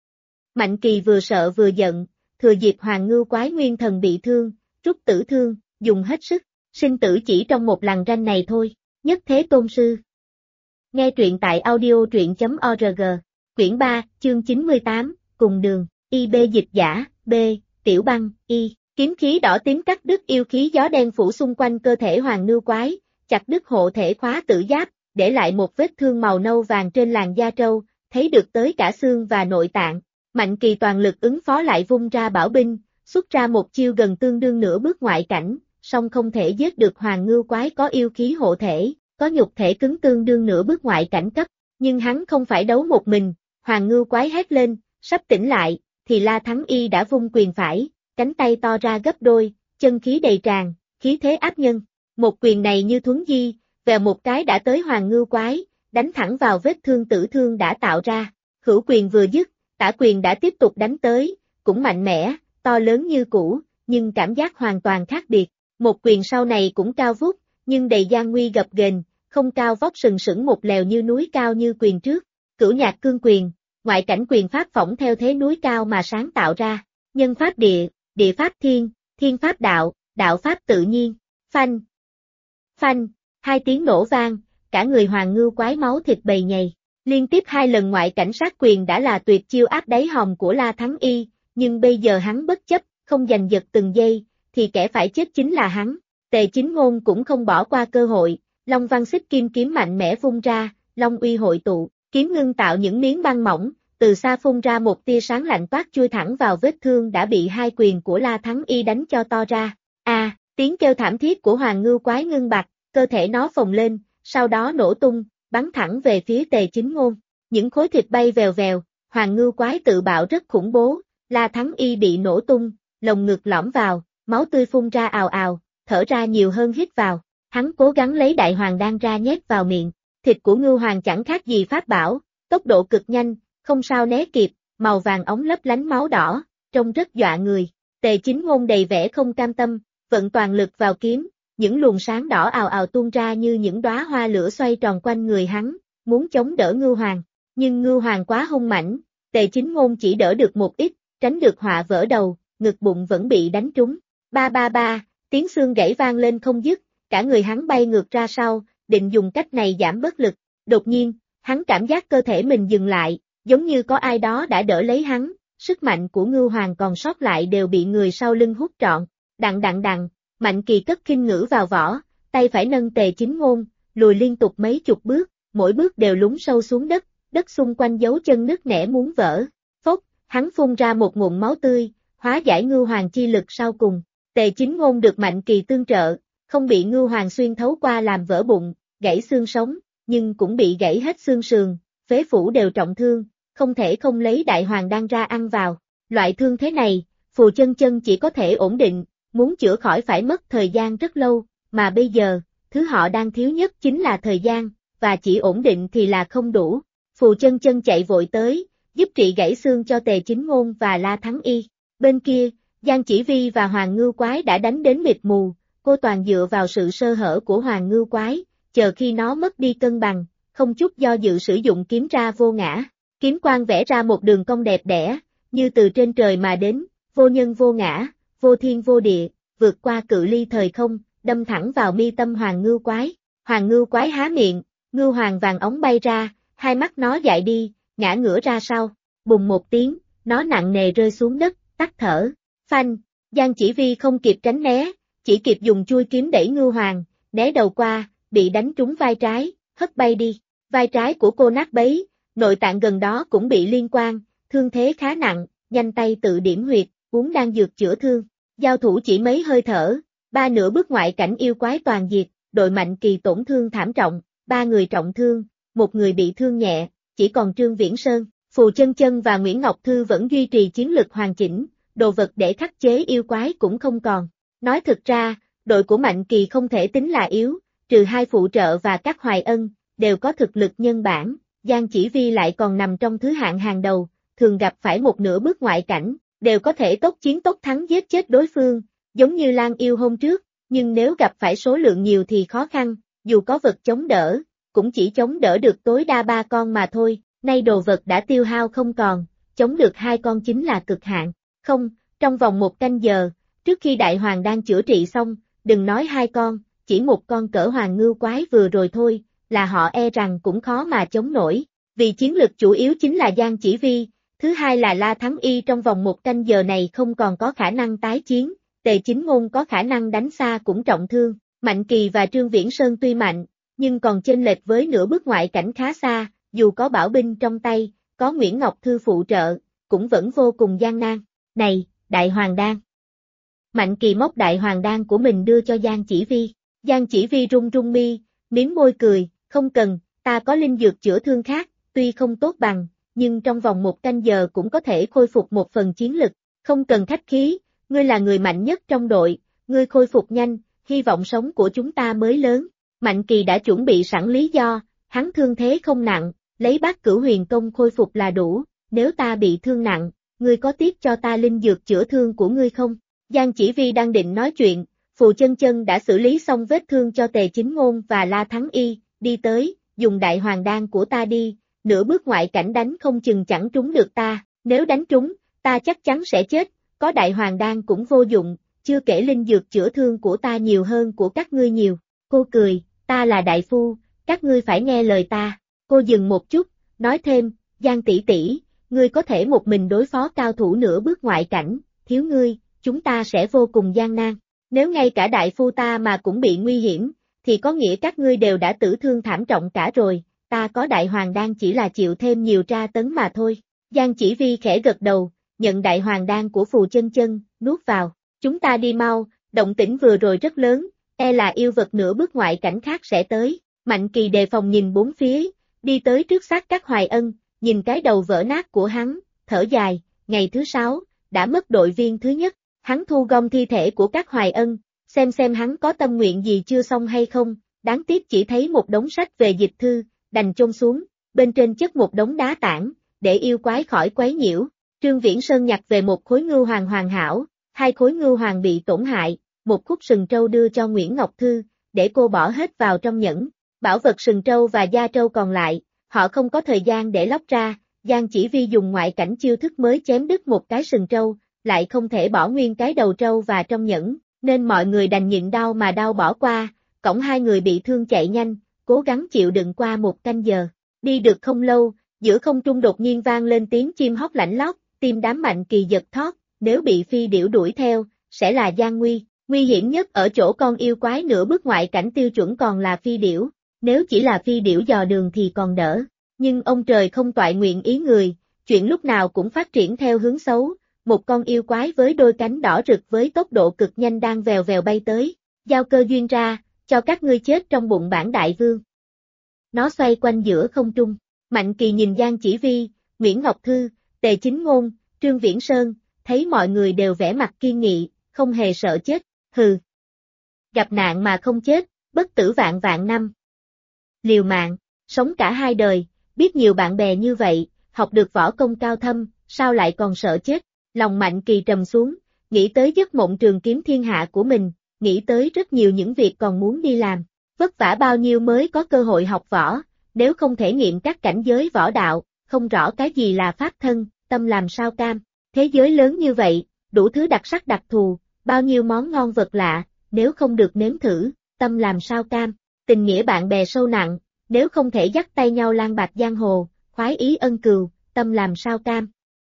Mạnh Kỳ vừa sợ vừa giận, thừa dịp Hoàng ngưu quái nguyên thần bị thương, trút tử thương, dùng hết sức, sinh tử chỉ trong một lằn ranh này thôi. Nhất Thế Tôn Sư. Nghe truyện tại audio.org, quyển 3, chương 98, cùng đường, IB dịch giả, B, Tiểu Băng, Y. Kiếm khí đỏ tím cắt đứt yêu khí gió đen phủ xung quanh cơ thể Hoàng Ngưu Quái, chặt đứt hộ thể khóa tử giáp, để lại một vết thương màu nâu vàng trên làn da trâu, thấy được tới cả xương và nội tạng. Mạnh Kỳ toàn lực ứng phó lại vung ra bảo binh, xuất ra một chiêu gần tương đương nửa bước ngoại cảnh, song không thể giết được Hoàng Ngưu Quái có yêu khí hộ thể, có nhục thể cứng tương đương nửa bước ngoại cảnh cấp, nhưng hắn không phải đấu một mình. Hoàng Ngưu Quái hét lên, sắp tỉnh lại, thì La Thắng Y đã vung quyền phải, cánh tay to ra gấp đôi, chân khí đầy tràn, khí thế áp nhân. Một quyền này như thuấn di, vèo một cái đã tới Hoàng Ngưu Quái, đánh thẳng vào vết thương tử thương đã tạo ra. Hữu quyền vừa dứt, tả quyền đã tiếp tục đánh tới, cũng mạnh mẽ, to lớn như cũ, nhưng cảm giác hoàn toàn khác biệt. Một quyền sau này cũng cao vút, nhưng đầy gian nguy gập ghềnh, không cao vóc sừng sững một lèo như núi cao như quyền trước. Cửu Nhạc Cương Quyền, ngoại cảnh quyền pháp phỏng theo thế núi cao mà sáng tạo ra. Nhân pháp địa, địa pháp thiên, thiên pháp đạo, đạo pháp tự nhiên. Phanh, phanh, hai tiếng nổ vang, cả người Hoàng Ngưu Quái máu thịt bầy nhầy. Liên tiếp hai lần ngoại cảnh sát quyền đã là tuyệt chiêu áp đáy hòm của La Thắng Y, nhưng bây giờ hắn bất chấp, không giành giật từng giây, thì kẻ phải chết chính là hắn. Tề Chính Ngôn cũng không bỏ qua cơ hội, Long Văn Xích Kim kiếm mạnh mẽ vung ra, Long uy hội tụ, kiếm ngưng tạo những miếng băng mỏng, từ xa phun ra một tia sáng lạnh toát chui thẳng vào vết thương đã bị hai quyền của La Thắng Y đánh cho to ra. Tiếng kêu thảm thiết của Hoàng Ngưu Quái ngưng bặt, cơ thể nó phồng lên, sau đó nổ tung, bắn thẳng về phía Tề Chính Ngôn. Những khối thịt bay vèo vèo, Hoàng Ngưu Quái tự bạo rất khủng bố, La Thắng Y bị nổ tung, lồng ngực lõm vào, máu tươi phun ra ào ào, thở ra nhiều hơn hít vào. Hắn cố gắng lấy đại hoàng đan ra nhét vào miệng. Thịt của Ngưu Hoàng chẳng khác gì pháp bảo, tốc độ cực nhanh, không sao né kịp, màu vàng óng lấp lánh máu đỏ, trông rất dọa người. Tề Chính Ngôn đầy vẻ không cam tâm, vận toàn lực vào kiếm, những luồng sáng đỏ ào ào tuôn ra như những đóa hoa lửa xoay tròn quanh người hắn, muốn chống đỡ Ngưu Hoàng. Nhưng Ngưu Hoàng quá hung mãnh, Tề Chính Ngôn chỉ đỡ được một ít, tránh được họa vỡ đầu, ngực bụng vẫn bị đánh trúng. Ba ba ba, tiếng xương gãy vang lên không dứt, cả người hắn bay ngược ra sau, định dùng cách này giảm bớt lực. Đột nhiên, hắn cảm giác cơ thể mình dừng lại, giống như có ai đó đã đỡ lấy hắn, sức mạnh của Ngưu Hoàng còn sót lại đều bị người sau lưng hút trọn. Đặng đặng đặng, Mạnh Kỳ cất khinh ngữ vào vỏ, tay phải nâng Tề Chính Ngôn, lùi liên tục mấy chục bước, mỗi bước đều lún sâu xuống đất, đất xung quanh dấu chân nứt nẻ muốn vỡ. Phốc, hắn phun ra một ngụm máu tươi, hóa giải Ngưu Hoàng chi lực sau cùng. Tề Chính Ngôn được Mạnh Kỳ tương trợ, không bị Ngưu Hoàng xuyên thấu qua làm vỡ bụng, gãy xương sống, nhưng cũng bị gãy hết xương sườn, phế phủ đều trọng thương, không thể không lấy đại hoàng đan ra ăn vào. Loại thương thế này, Phù Chân Chân chỉ có thể ổn định, muốn chữa khỏi phải mất thời gian rất lâu, mà bây giờ, thứ họ đang thiếu nhất chính là thời gian, và chỉ ổn định thì là không đủ. Phù Chân Chân chạy vội tới, giúp trị gãy xương cho Tề Chính Ngôn và La Thắng Y. Bên kia, Giang Chỉ Vi và Hoàng Ngưu Quái đã đánh đến mịt mù, cô toàn dựa vào sự sơ hở của Hoàng Ngưu Quái, chờ khi nó mất đi cân bằng, không chút do dự sử dụng kiếm ra vô ngã. Kiếm quang vẽ ra một đường cong đẹp đẽ, như từ trên trời mà đến, vô nhân vô ngã, vô thiên vô địa, vượt qua cự ly thời không, đâm thẳng vào mi tâm Hoàng Ngưu Quái. Hoàng Ngưu Quái há miệng, Ngưu Hoàng vàng ống bay ra, hai mắt nó dại đi, ngã ngửa ra sau, bùng một tiếng, nó nặng nề rơi xuống đất, tắt thở. Phanh, Giang Chỉ Vi không kịp tránh né, chỉ kịp dùng chuôi kiếm đẩy Ngưu Hoàng, né đầu qua, bị đánh trúng vai trái, hất bay đi. Vai trái của cô nát bấy, nội tạng gần đó cũng bị liên quan, thương thế khá nặng, nhanh tay tự điểm huyệt, uống đan dược chữa thương. Giao thủ chỉ mấy hơi thở, ba nửa bước ngoại cảnh yêu quái toàn diệt, đội Mạnh Kỳ tổn thương thảm trọng, ba người trọng thương, một người bị thương nhẹ, chỉ còn Trương Viễn Sơn. Phù Chân Chân và Nguyễn Ngọc Thư vẫn duy trì chiến lực hoàn chỉnh, đồ vật để khắc chế yêu quái cũng không còn. Nói thực ra, đội của Mạnh Kỳ không thể tính là yếu, trừ hai phụ trợ và các Hoài Ân, đều có thực lực nhân bản, Giang Chỉ Vi lại còn nằm trong thứ hạng hàng đầu, thường gặp phải một nửa bước ngoại cảnh, đều có thể tốc chiến tốc thắng giết chết đối phương, giống như Lan Yêu hôm trước, nhưng nếu gặp phải số lượng nhiều thì khó khăn, dù có vật chống đỡ, cũng chỉ chống đỡ được tối đa 3 con mà thôi, nay đồ vật đã tiêu hao không còn, chống được 2 con chính là cực hạn. Không, trong vòng 1 canh giờ, trước khi Đại Hoàng đang chữa trị xong, đừng nói 2 con, chỉ một con cỡ Hoàng Ngưu Quái vừa rồi thôi, là họ e rằng cũng khó mà chống nổi, vì chiến lực chủ yếu chính là Giang Chỉ Vi, thứ hai là La Thắng Y trong vòng 1 canh giờ này không còn có khả năng tái chiến, Tề Chính Ngôn có khả năng đánh xa cũng trọng thương, Mạnh Kỳ và Trương Viễn Sơn tuy mạnh, nhưng còn chênh lệch với nửa bước ngoại cảnh khá xa, dù có bảo binh trong tay, có Nguyễn Ngọc Thư phụ trợ, cũng vẫn vô cùng gian nan. Này, Đại Hoàng Đan! Mạnh Kỳ móc Đại Hoàng Đan của mình đưa cho Giang Chỉ Vi. Giang Chỉ Vi rung rung mi, mím môi cười, không cần, ta có linh dược chữa thương khác, tuy không tốt bằng, nhưng trong vòng 1 canh giờ cũng có thể khôi phục 1 phần chiến lực. Không cần khách khí, ngươi là người mạnh nhất trong đội, ngươi khôi phục nhanh, hy vọng sống của chúng ta mới lớn. Mạnh Kỳ đã chuẩn bị sẵn lý do, hắn thương thế không nặng, lấy Bát Cửu Huyền Công khôi phục là đủ, nếu ta bị thương nặng, ngươi có tiếc cho ta linh dược chữa thương của ngươi không? Giang Chỉ Vi đang định nói chuyện, Phù Chân Chân đã xử lý xong vết thương cho Tề Chính Ngôn và La Thắng Y, đi tới, dùng Đại Hoàng Đan của ta đi, nửa bước ngoại cảnh đánh không chừng chẳng trúng được ta, nếu đánh trúng, ta chắc chắn sẽ chết, có Đại Hoàng Đan cũng vô dụng, chưa kể linh dược chữa thương của ta nhiều hơn của các ngươi nhiều. Cô cười, ta là đại phu, các ngươi phải nghe lời ta. Cô dừng một chút, nói thêm, Giang tỷ tỷ, ngươi có thể một mình đối phó cao thủ nửa bước ngoại cảnh, thiếu ngươi, chúng ta sẽ vô cùng gian nan. Nếu ngay cả đại phu ta mà cũng bị nguy hiểm, thì có nghĩa các ngươi đều đã tử thương thảm trọng cả rồi, ta có Đại Hoàng Đan chỉ là chịu thêm nhiều tra tấn mà thôi. Giang Chỉ Vi khẽ gật đầu, nhận Đại Hoàng Đan của Phù Chân Chân, nuốt vào, chúng ta đi mau, động tĩnh vừa rồi rất lớn, e là yêu vật nửa bước ngoại cảnh khác sẽ tới. Mạnh Kỳ đề phòng nhìn bốn phía, đi tới trước xác Cát Hoài Ân, nhìn cái đầu vỡ nát của hắn, thở dài, ngày thứ 6, đã mất đội viên thứ nhất, hắn thu gom thi thể của Cát Hoài Ân, xem hắn có tâm nguyện gì chưa xong hay không, đáng tiếc chỉ thấy một đống sách về dịch thư, đành chôn xuống, bên trên chất một đống đá tảng, để yêu quái khỏi quấy nhiễu. Trương Viễn Sơn nhặt về một khối ngưu hoàng hoàn hảo, 2 khối ngưu hoàng bị tổn hại, một khúc sừng trâu đưa cho Nguyễn Ngọc Thư, để cô bỏ hết vào trong nhẫn. Bảo vật sừng trâu và da trâu còn lại, họ không có thời gian để lóc ra, Giang Chỉ Vi dùng ngoại cảnh chiêu thức mới chém đứt một cái sừng trâu, lại không thể bỏ nguyên cái đầu trâu và trong nhẫn, nên mọi người đành nhịn đau mà đau bỏ qua, cõng 2 người bị thương chạy nhanh, cố gắng chịu đựng qua 1 canh giờ. Đi được không lâu, giữa không trung đột nhiên vang lên tiếng chim hót lảnh lót, tim đám Mạnh Kỳ giật thót, nếu bị phi điểu đuổi theo, sẽ là gian nguy. Nguy hiểm nhất ở chỗ con yêu quái nửa bước ngoại cảnh tiêu chuẩn còn là phi điểu, nếu chỉ là phi điểu dò đường thì còn đỡ, nhưng ông trời không toại nguyện ý người, chuyện lúc nào cũng phát triển theo hướng xấu, một con yêu quái với đôi cánh đỏ rực với tốc độ cực nhanh đang vèo vèo bay tới, giao cơ duyên ra, cho các ngươi chết trong bụng bản đại vương. Nó xoay quanh giữa không trung, Mạnh Kỳ nhìn Giang Chỉ Vi, Nguyễn Ngọc Thư, Tề Chính Ngôn, Trương Viễn Sơn, thấy mọi người đều vẻ mặt kiên nghị, không hề sợ chết. Hừ. Gặp nạn mà không chết, bất tử vạn vạn năm. Liều mạng, sống cả 2 đời, biết nhiều bạn bè như vậy, học được võ công cao thâm, sao lại còn sợ chết? Lòng Mạnh Kỳ trầm xuống, nghĩ tới giấc mộng trường kiếm thiên hạ của mình, nghĩ tới rất nhiều những việc còn muốn đi làm. Vất vả bao nhiêu mới có cơ hội học võ, nếu không thể nghiệm các cảnh giới võ đạo, không rõ cái gì là pháp thân, tâm làm sao cam. Thế giới lớn như vậy, đủ thứ đặc sắc đặc thù, bao nhiêu món ngon vật lạ, nếu không được nếm thử, tâm làm sao cam. Tình nghĩa bạn bè sâu nặng, nếu không thể dắt tay nhau lang bạc giang hồ, khoái ý ân cừu, tâm làm sao cam.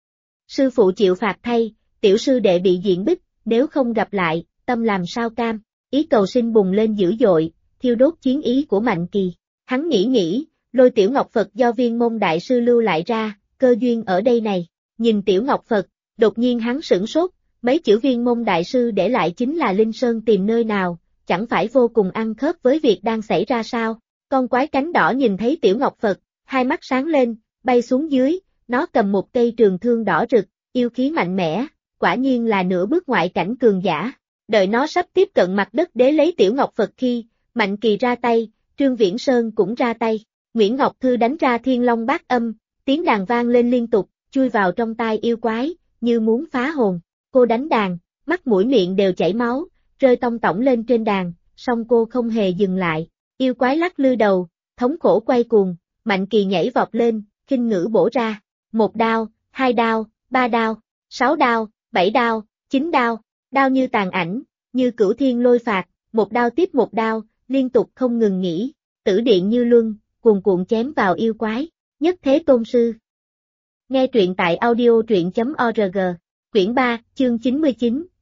Sư phụ chịu phạt thay, tiểu sư đệ bị diện bích, nếu không gặp lại, tâm làm sao cam. Ý cầu sinh bùng lên dữ dội, thiêu đốt chiến ý của Mạnh Kỳ. Hắn nghĩ, lôi Tiểu Ngọc Phật do Viên Môn Đại Sư lưu lại ra, cơ duyên ở đây này. Nhìn Tiểu Ngọc Phật, đột nhiên hắn sửng sốt, mấy chữ Viên Môn Đại Sư để lại chính là Linh Sơn tìm nơi nào, chẳng phải vô cùng ăn khớp với việc đang xảy ra sao? Con quái cánh đỏ nhìn thấy Tiểu Ngọc Phật, hai mắt sáng lên, bay xuống dưới, nó cầm một cây trường thương đỏ rực, yêu khí mạnh mẽ, quả nhiên là nửa bước ngoại cảnh cường giả. Đợi nó sắp tiếp cận mặt đất đế lấy Tiểu Ngọc Phật khi, Mạnh Kỳ ra tay, Trương Viễn Sơn cũng ra tay, Nguyễn Ngọc Thư đánh ra Thiên Long Bát Âm, tiếng đàn vang lên liên tục, chui vào trong tai yêu quái, như muốn phá hồn. Cô đánh đàn, mắt mũi miệng đều chảy máu, rơi tông tổng lên trên đàn, song cô không hề dừng lại. Yêu quái lắc lư đầu, thống khổ quay cuồng, Mạnh Kỳ nhảy vọt lên, khinh ngữ bổ ra. 1 đao, 2 đao, 3 đao, 6 đao, 7 đao, 9 đao, đao như tàn ảnh, như cửu thiên lôi phạt, một đao tiếp một đao, liên tục không ngừng nghỉ, tử điện như luân, cuồn cuộn chém vào yêu quái. Nhất Thế Tôn Sư. Nghe truyện tại audio truyện.org, quyển 3, chương 99,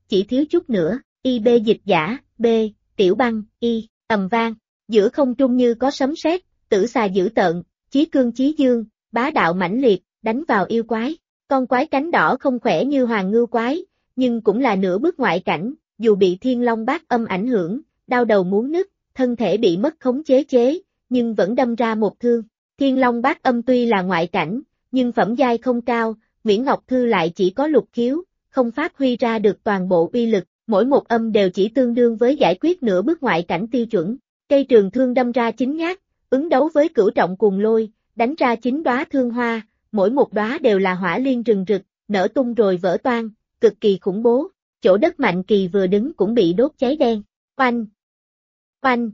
chỉ thiếu chút nữa, y b dịch giả, b, tiểu băng, y, ầm vang, giữa không trung như có sấm sét, tử xà dữ tợn, chí cương chí dương, bá đạo mãnh liệt, đánh vào yêu quái. Con quái cánh đỏ không khỏe như hoàng ngưu quái, nhưng cũng là nửa bước ngoại cảnh, dù bị thiên long bát âm ảnh hưởng, đau đầu muốn nứt, thân thể bị mất khống chế, nhưng vẫn đâm ra một thương. Thiên long bát âm tuy là ngoại cảnh, nhưng phẩm giai không cao, Nguyễn Ngọc Thư lại chỉ có lục khiếu, không phát huy ra được toàn bộ uy lực, mỗi một âm đều chỉ tương đương với giải quyết nửa bước ngoại cảnh tiêu chuẩn. Cây trường thương đâm ra 9 nhát, ứng đấu với cửu trọng cuồng lôi, đánh ra 9 đóa thương hoa, mỗi một đóa đều là hỏa liên rừng rực, nở tung rồi vỡ toang, cực kỳ khủng bố. Chỗ đất Mạnh Kỳ vừa đứng cũng bị đốt cháy đen. Oanh! Oanh!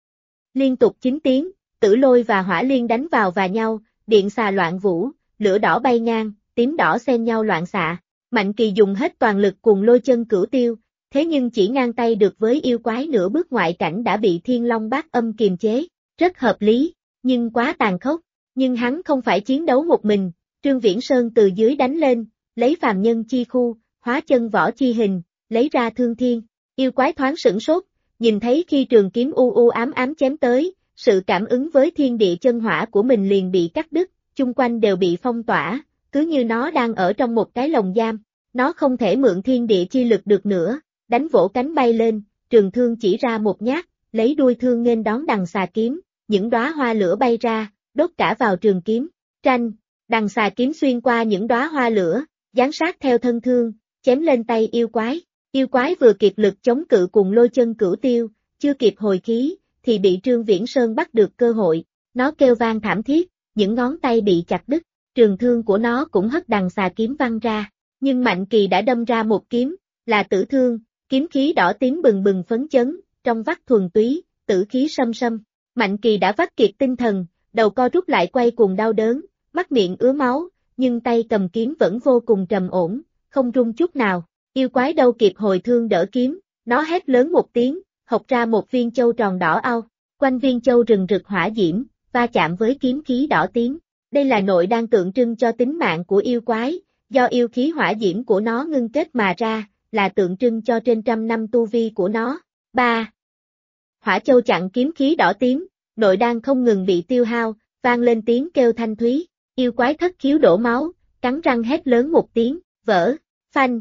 Liên tục 9 tiếng, tử lôi và hỏa liên đánh vào nhau, điện xà loạn vũ, lửa đỏ bay ngang, tím đỏ xen nhau loạn xạ. Mạnh Kỳ dùng hết toàn lực cuồng lôi chân cửu tiêu, thế nhưng chỉ ngang tay được với yêu quái nửa bước ngoại cảnh đã bị thiên long bát âm kiềm chế. Rất hợp lý, nhưng quá tàn khốc. Nhưng hắn không phải chiến đấu một mình, Trương Viễn Sơn từ dưới đánh lên, lấy phàm nhân chi khu, hóa chân võ chi hình, lấy ra thương thiên. Yêu quái thoáng sửng sốt, nhìn thấy khi trường kiếm u ám chém tới, sự cảm ứng với thiên địa chân hỏa của mình liền bị cắt đứt, chung quanh đều bị phong tỏa, cứ như nó đang ở trong một cái lồng giam, nó không thể mượn thiên địa chi lực được nữa, đánh vỗ cánh bay lên, trường thương chỉ ra một nhát, lấy đuôi thương nghênh đón đằng xà kiếm, những đóa hoa lửa bay ra, đốt cả vào trường kiếm, tranh, đằng xà kiếm xuyên qua những đóa hoa lửa, giáng sát theo thân thương, chém lên tay yêu quái vừa kịp lực chống cự cùng lôi chân cửu tiêu, chưa kịp hồi khí, thì bị Trương Viễn Sơn bắt được cơ hội, nó kêu vang thảm thiết, những ngón tay bị chặt đứt, trường thương của nó cũng hất đằng xà kiếm văng ra, nhưng Mạnh Kỳ đã đâm ra một kiếm, là tử thương, kiếm khí đỏ tím bừng bừng phấn chấn, trong vắt thuần túy, tử khí xâm xâm, Mạnh Kỳ đã vắt kiệt tinh thần, đầu co rút lại quay cuồng đau đớn, mắt miệng ứa máu, nhưng tay cầm kiếm vẫn vô cùng trầm ổn, không rung chút nào, yêu quái đâu kịp hồi thương đỡ kiếm, nó hét lớn một tiếng, hộc ra một viên châu tròn đỏ au, quanh viên châu rừng rực hỏa diễm, va chạm với kiếm khí đỏ tím, đây là nội đan tượng trưng cho tính mạng của yêu quái, do yêu khí hỏa diễm của nó ngưng kết mà ra, là tượng trưng cho trên trăm năm tu vi của nó. 3. Hỏa châu chặn kiếm khí đỏ tím, nội đan không ngừng bị tiêu hao, vang lên tiếng kêu thanh thúy, yêu quái thất khiếu đổ máu, cắn răng hét lớn một tiếng, vỡ, phanh.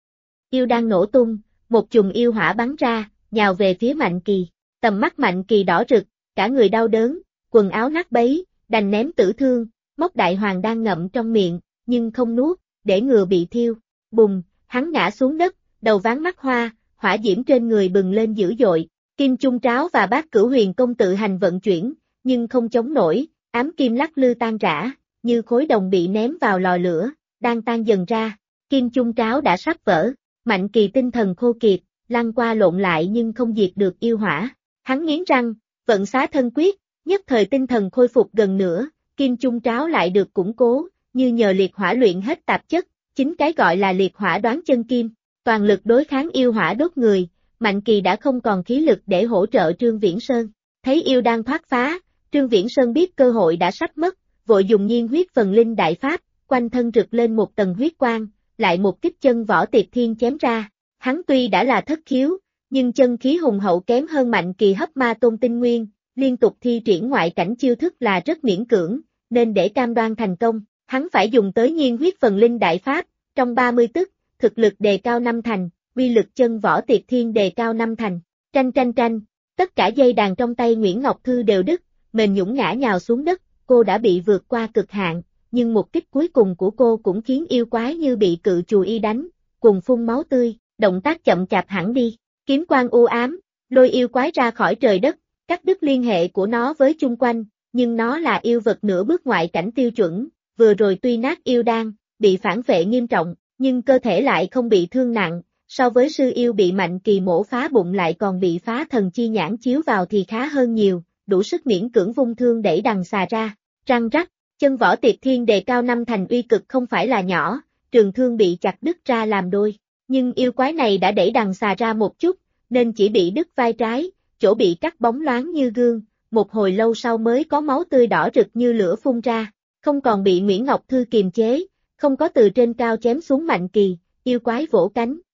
Yêu đan nổ tung, một chùm yêu hỏa bắn ra, nhào về phía Mạnh Kỳ, tầm mắt Mạnh Kỳ đỏ rực, cả người đau đớn, quần áo nát bấy, đành ném tử thương, móc đại hoàng đang ngậm trong miệng, nhưng không nuốt, để ngừa bị thiêu, bùng, hắn ngã xuống đất, đầu ván mắt hoa, hỏa diễm trên người bừng lên dữ dội, Kim Chung Tráo và Bát Cửu Huyền Công tự hành vận chuyển, nhưng không chống nổi, ám kim lắc lư tan rã, như khối đồng bị ném vào lò lửa, đang tan dần ra, Kim Chung Tráo đã sắp vỡ, Mạnh Kỳ tinh thần khô kiệt, lăn qua lộn lại nhưng không diệt được yêu hỏa, hắn nghiến răng, vận xá thân quyết, nhất thời tinh thần khôi phục gần nữa, Kim Chung Tráo lại được củng cố, như nhờ liệt hỏa luyện hết tạp chất, chính cái gọi là liệt hỏa đoán chân kim, toàn lực đối kháng yêu hỏa đốt người, Mạnh Kỳ đã không còn khí lực để hỗ trợ Trương Viễn Sơn, thấy yêu đang thoát phá, Trương Viễn Sơn biết cơ hội đã sắp mất, vội dùng nhiên huyết phần linh đại pháp, quanh thân rực lên một tầng huyết quang, lại một kích chân võ tiệt thiên chém ra, hắn tuy đã là thất khiếu, nhưng chân khí hùng hậu kém hơn Mạnh Kỳ hấp ma tôn tinh nguyên, liên tục thi triển ngoại cảnh chiêu thức là rất miễn cưỡng, nên để cam đoan thành công, hắn phải dùng tới nhiên huyết phần linh đại pháp, trong 30 tức, thực lực đề cao 5 thành, uy lực chân võ tiệt thiên đề cao 5 thành, tranh, tất cả dây đàn trong tay Nguyễn Ngọc Thư đều đứt, mềm nhũn ngã nhào xuống đất, cô đã bị vượt qua cực hạn, nhưng một kích cuối cùng của cô cũng khiến yêu quái như bị cự chùa y đánh, cùng phun máu tươi, động tác chậm chạp hẳn đi, kiếm quang u ám, lôi yêu quái ra khỏi trời đất, cắt đứt liên hệ của nó với chung quanh, nhưng nó là yêu vật nửa bước ngoại cảnh tiêu chuẩn, vừa rồi tuy nát yêu đan, bị phản vệ nghiêm trọng, nhưng cơ thể lại không bị thương nặng, so với sư yêu bị Mạnh Kỳ mổ phá bụng lại còn bị phá thần chi nhãn chiếu vào thì khá hơn nhiều, đủ sức miễn cưỡng vung thương đẩy đằng xà ra, răng rắc, chân võ tiệt thiên đề cao 5 thành uy cực không phải là nhỏ, trường thương bị chặt đứt ra làm đôi, nhưng yêu quái này đã đẩy đằng xà ra một chút, nên chỉ bị đứt vai trái, chỗ bị cắt bóng loáng như gương, một hồi lâu sau mới có máu tươi đỏ rực như lửa phun ra, không còn bị Nguyễn Ngọc Thư kiềm chế, không có từ trên cao chém xuống Mạnh Kỳ, yêu quái vỗ cánh,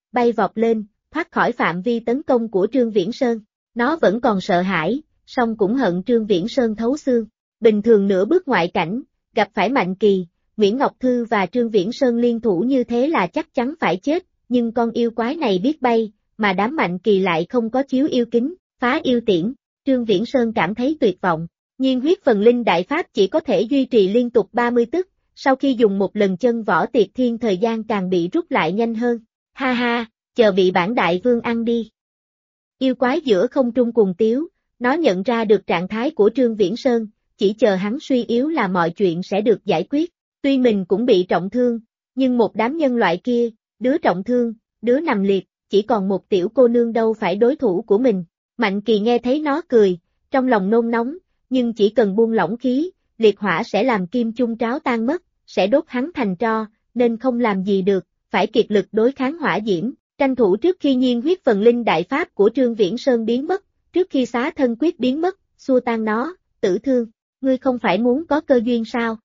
bay vọt lên, thoát khỏi phạm vi tấn công của Trương Viễn Sơn. Nó vẫn còn sợ hãi, song cũng hận Trương Viễn Sơn thấu xương. Bình thường nửa bước ngoại cảnh, gặp phải Mạnh Kỳ, Nguyễn Ngọc Thư và Trương Viễn Sơn liên thủ như thế là chắc chắn phải chết, nhưng con yêu quái này biết bay, mà đám Mạnh Kỳ lại không có chiếu yêu kính, phá yêu tiễn. Trương Viễn Sơn cảm thấy tuyệt vọng. Nhiên huyết phần linh đại pháp chỉ có thể duy trì liên tục 30 tức, sau khi dùng một lần chân võ tiệt thiên thời gian càng bị rút lại nhanh hơn. Ha ha, chờ bị bản đại vương ăn đi. Yêu quái giữa không trung cùng tiếu, nó nhận ra được trạng thái của Trương Viễn Sơn, chỉ chờ hắn suy yếu là mọi chuyện sẽ được giải quyết. Tuy mình cũng bị trọng thương, nhưng một đám nhân loại kia, đứa trọng thương, đứa nằm liệt, chỉ còn một tiểu cô nương đâu phải đối thủ của mình. Mạnh Kỳ nghe thấy nó cười, trong lòng nôn nóng, nhưng chỉ cần buông lỏng khí, liệt hỏa sẽ làm kim chung tráo tan mất, sẽ đốt hắn thành tro, nên không làm gì được, phải kiệt lực đối kháng hỏa diễm, tranh thủ trước khi nhiên huyết phần linh đại pháp của Trương Viễn Sơn biến mất, trước khi xá thân quyết biến mất, xua tan nó. Tử Thương, ngươi không phải muốn có cơ duyên sao?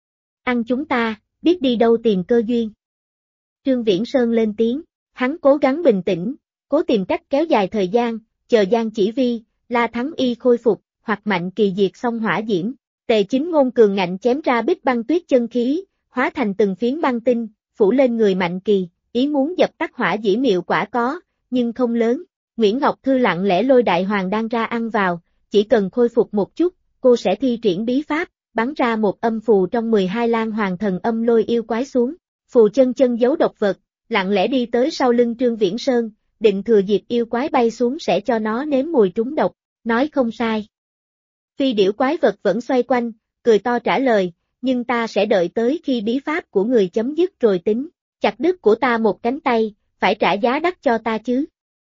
Ăn chúng ta, biết đi đâu tìm cơ duyên. Trương Viễn Sơn lên tiếng, hắn cố gắng bình tĩnh, cố tìm cách kéo dài thời gian, chờ Giang Chỉ Vi, La Thắng Y khôi phục, hoặc Mạnh Kỳ diệt xong hỏa diễm. Tề Chính Ngôn cường ngạnh chém ra bích băng tuyết chân khí, hóa thành từng phiến băng tinh, phủ lên người Mạnh Kỳ, ý muốn dập tắt hỏa diễm hiệu quả có, nhưng không lớn. Nguyễn Ngọc Thư lặng lẽ lôi đại hoàng đan ra ăn vào, chỉ cần khôi phục một chút, cô sẽ thi triển bí pháp, bắn ra một âm phù trong 12 lan hoàng thần âm lôi yêu quái xuống. Phù chân chân giấu độc vật, lặng lẽ đi tới sau lưng Trương Viễn Sơn, định thừa dịp yêu quái bay xuống sẽ cho nó nếm mùi trúng độc, nói không sai. Phi điểu quái vật vẫn xoay quanh, cười to trả lời, nhưng ta sẽ đợi tới khi bí pháp của người chấm dứt rồi tính, chặt đứt của ta một cánh tay, phải trả giá đắt cho ta chứ.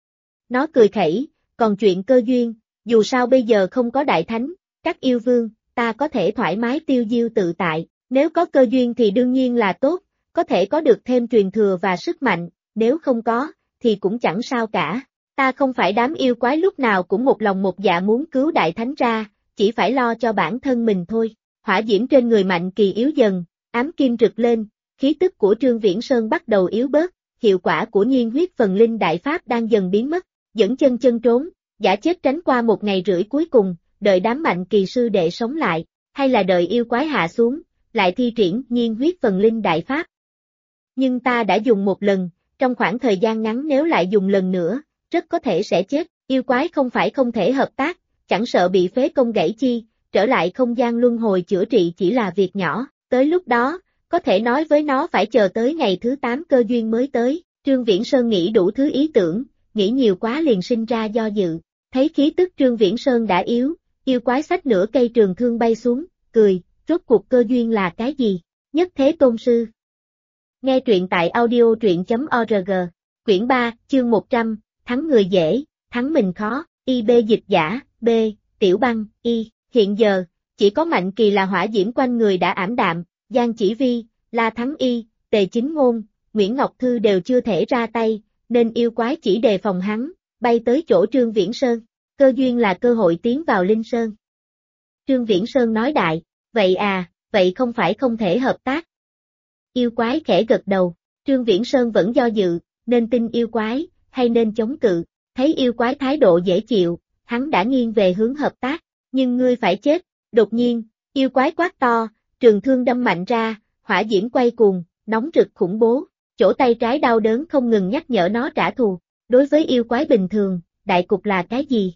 Nó cười khẩy, còn chuyện cơ duyên, dù sao bây giờ không có đại thánh, các yêu vương, ta có thể thoải mái tiêu diêu tự tại, nếu có cơ duyên thì đương nhiên là tốt, có thể có được thêm truyền thừa và sức mạnh, nếu không có, thì cũng chẳng sao cả. Ta không phải đám yêu quái lúc nào cũng một lòng một dạ muốn cứu đại thánh ra, chỉ phải lo cho bản thân mình thôi. Hỏa diễm trên người Mạnh Kỳ yếu dần, ám kim rực lên, khí tức của Trương Viễn Sơn bắt đầu yếu bớt, hiệu quả của nhiên huyết phần linh đại pháp đang dần biến mất, dẫn chân chân trốn, giả chết tránh qua một ngày rưỡi cuối cùng, đợi đám Mạnh Kỳ sư đệ sống lại, hay là đợi yêu quái hạ xuống, lại thi triển nhiên huyết phần linh đại pháp. Nhưng ta đã dùng một lần, trong khoảng thời gian ngắn nếu lại dùng lần nữa, rất có thể sẽ chết, yêu quái không phải không thể hợp tác, chẳng sợ bị phế công gãy chi, trở lại không gian luân hồi chữa trị chỉ là việc nhỏ, tới lúc đó, có thể nói với nó phải chờ tới ngày thứ 8 cơ duyên mới tới. Trương Viễn Sơn nghĩ đủ thứ ý tưởng, nghĩ nhiều quá liền sinh ra do dự, thấy khí tức Trương Viễn Sơn đã yếu, yêu quái xách nửa cây trường thương bay xuống, cười, rốt cuộc cơ duyên là cái gì? Nhất Thế Tôn Sư. Nghe truyện tại audio truyện.org, quyển 3, chương 100, thắng người dễ, thắng mình khó, IB dịch giả, B, Tiểu Băng, Y, hiện giờ, chỉ có Mạnh Kỳ là hỏa diễm quanh người đã ảm đạm, Giang Chỉ Vi, La Thắng Y, Tề Chính Ngôn, Nguyễn Ngọc Thư đều chưa thể ra tay, nên yêu quái chỉ đề phòng hắn, bay tới chỗ Trương Viễn Sơn, cơ duyên là cơ hội tiến vào Linh Sơn. Trương Viễn Sơn nói đại, vậy à, vậy không phải không thể hợp tác. Yêu quái khẽ gật đầu, Trương Viễn Sơn vẫn do dự, nên tin yêu quái, hay nên chống cự, thấy yêu quái thái độ dễ chịu, hắn đã nghiêng về hướng hợp tác, nhưng ngươi phải chết. Đột nhiên, yêu quái quát to, trường thương đâm mạnh ra, hỏa diễm quay cuồng, nóng rực khủng bố, chỗ tay trái đau đớn không ngừng nhắc nhở nó trả thù. Đối với yêu quái bình thường, đại cục là cái gì?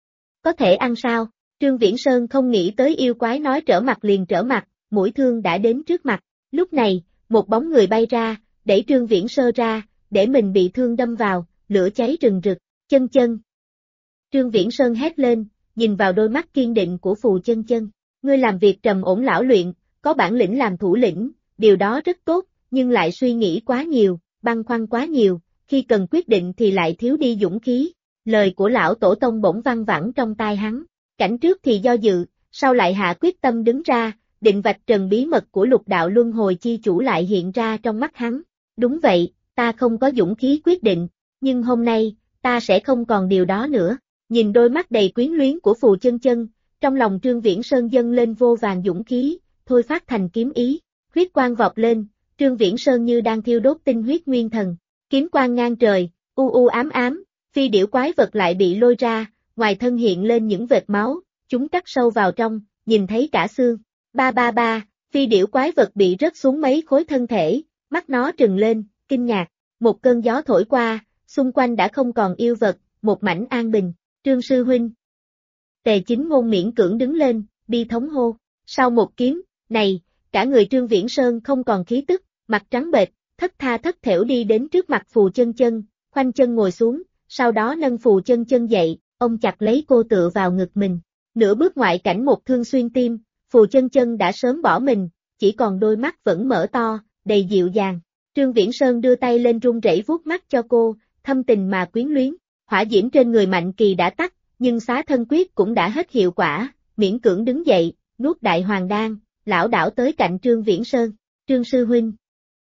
Có thể ăn sao? Trương Viễn Sơn không nghĩ tới yêu quái nói trở mặt liền trở mặt, mũi thương đã đến trước mặt. Lúc này, một bóng người bay ra, đẩy Trương Viễn Sơn ra, để mình bị thương đâm vào, lửa cháy rừng rực, chân chân. Trương Viễn Sơn hét lên, nhìn vào đôi mắt kiên định của Phù Chân Chân. Ngươi làm việc trầm ổn lão luyện, có bản lĩnh làm thủ lĩnh, điều đó rất tốt, nhưng lại suy nghĩ quá nhiều, băn khoăn quá nhiều, khi cần quyết định thì lại thiếu đi dũng khí. Lời của lão tổ tông bỗng văng vẳng trong tai hắn, cảnh trước thì do dự, sau lại hạ quyết tâm đứng ra, định vạch trần bí mật của lục đạo luân hồi chi chủ lại hiện ra trong mắt hắn. Đúng vậy, ta không có dũng khí quyết định, nhưng hôm nay, ta sẽ không còn điều đó nữa. Nhìn đôi mắt đầy quyến luyến của Phù Chân Chân, trong lòng Trương Viễn Sơn dâng lên vô vàn dũng khí, thôi phát thành kiếm ý, huyết quang vọt lên, Trương Viễn Sơn như đang thiêu đốt tinh huyết nguyên thần, kiếm quang ngang trời, u u ám ám, phi điểu quái vật lại bị lôi ra, ngoài thân hiện lên những vệt máu, chúng cắt sâu vào trong, nhìn thấy cả xương. Ba ba ba, phi điểu quái vật bị rớt xuống mấy khối thân thể, mắt nó trừng lên, kinh ngạc. Một cơn gió thổi qua, xung quanh đã không còn yêu vật, một mảnh an bình. Trương sư huynh. Tề Chính Ngôn miễn cưỡng đứng lên, bi thống hô. Sau một kiếm, này, cả người Trương Viễn Sơn không còn khí tức, mặt trắng bệch, thất tha thất thểu đi đến trước mặt Phù Chân Chân, khoanh chân ngồi xuống, sau đó nâng Phù Chân Chân dậy, ông chặt lấy cô tựa vào ngực mình. Nửa bước ngoại cảnh một thương xuyên tim, Phù Chân Chân đã sớm bỏ mình, chỉ còn đôi mắt vẫn mở to, đầy dịu dàng. Trương Viễn Sơn đưa tay lên run rẩy vuốt mắt cho cô, thâm tình mà quyến luyến. Hỏa diễm trên người Mạnh Kỳ đã tắt, nhưng xá thân quyết cũng đã hết hiệu quả, miễn cưỡng đứng dậy, nuốt đại hoàng đan, lảo đảo tới cạnh Trương Viễn Sơn. Trương sư huynh.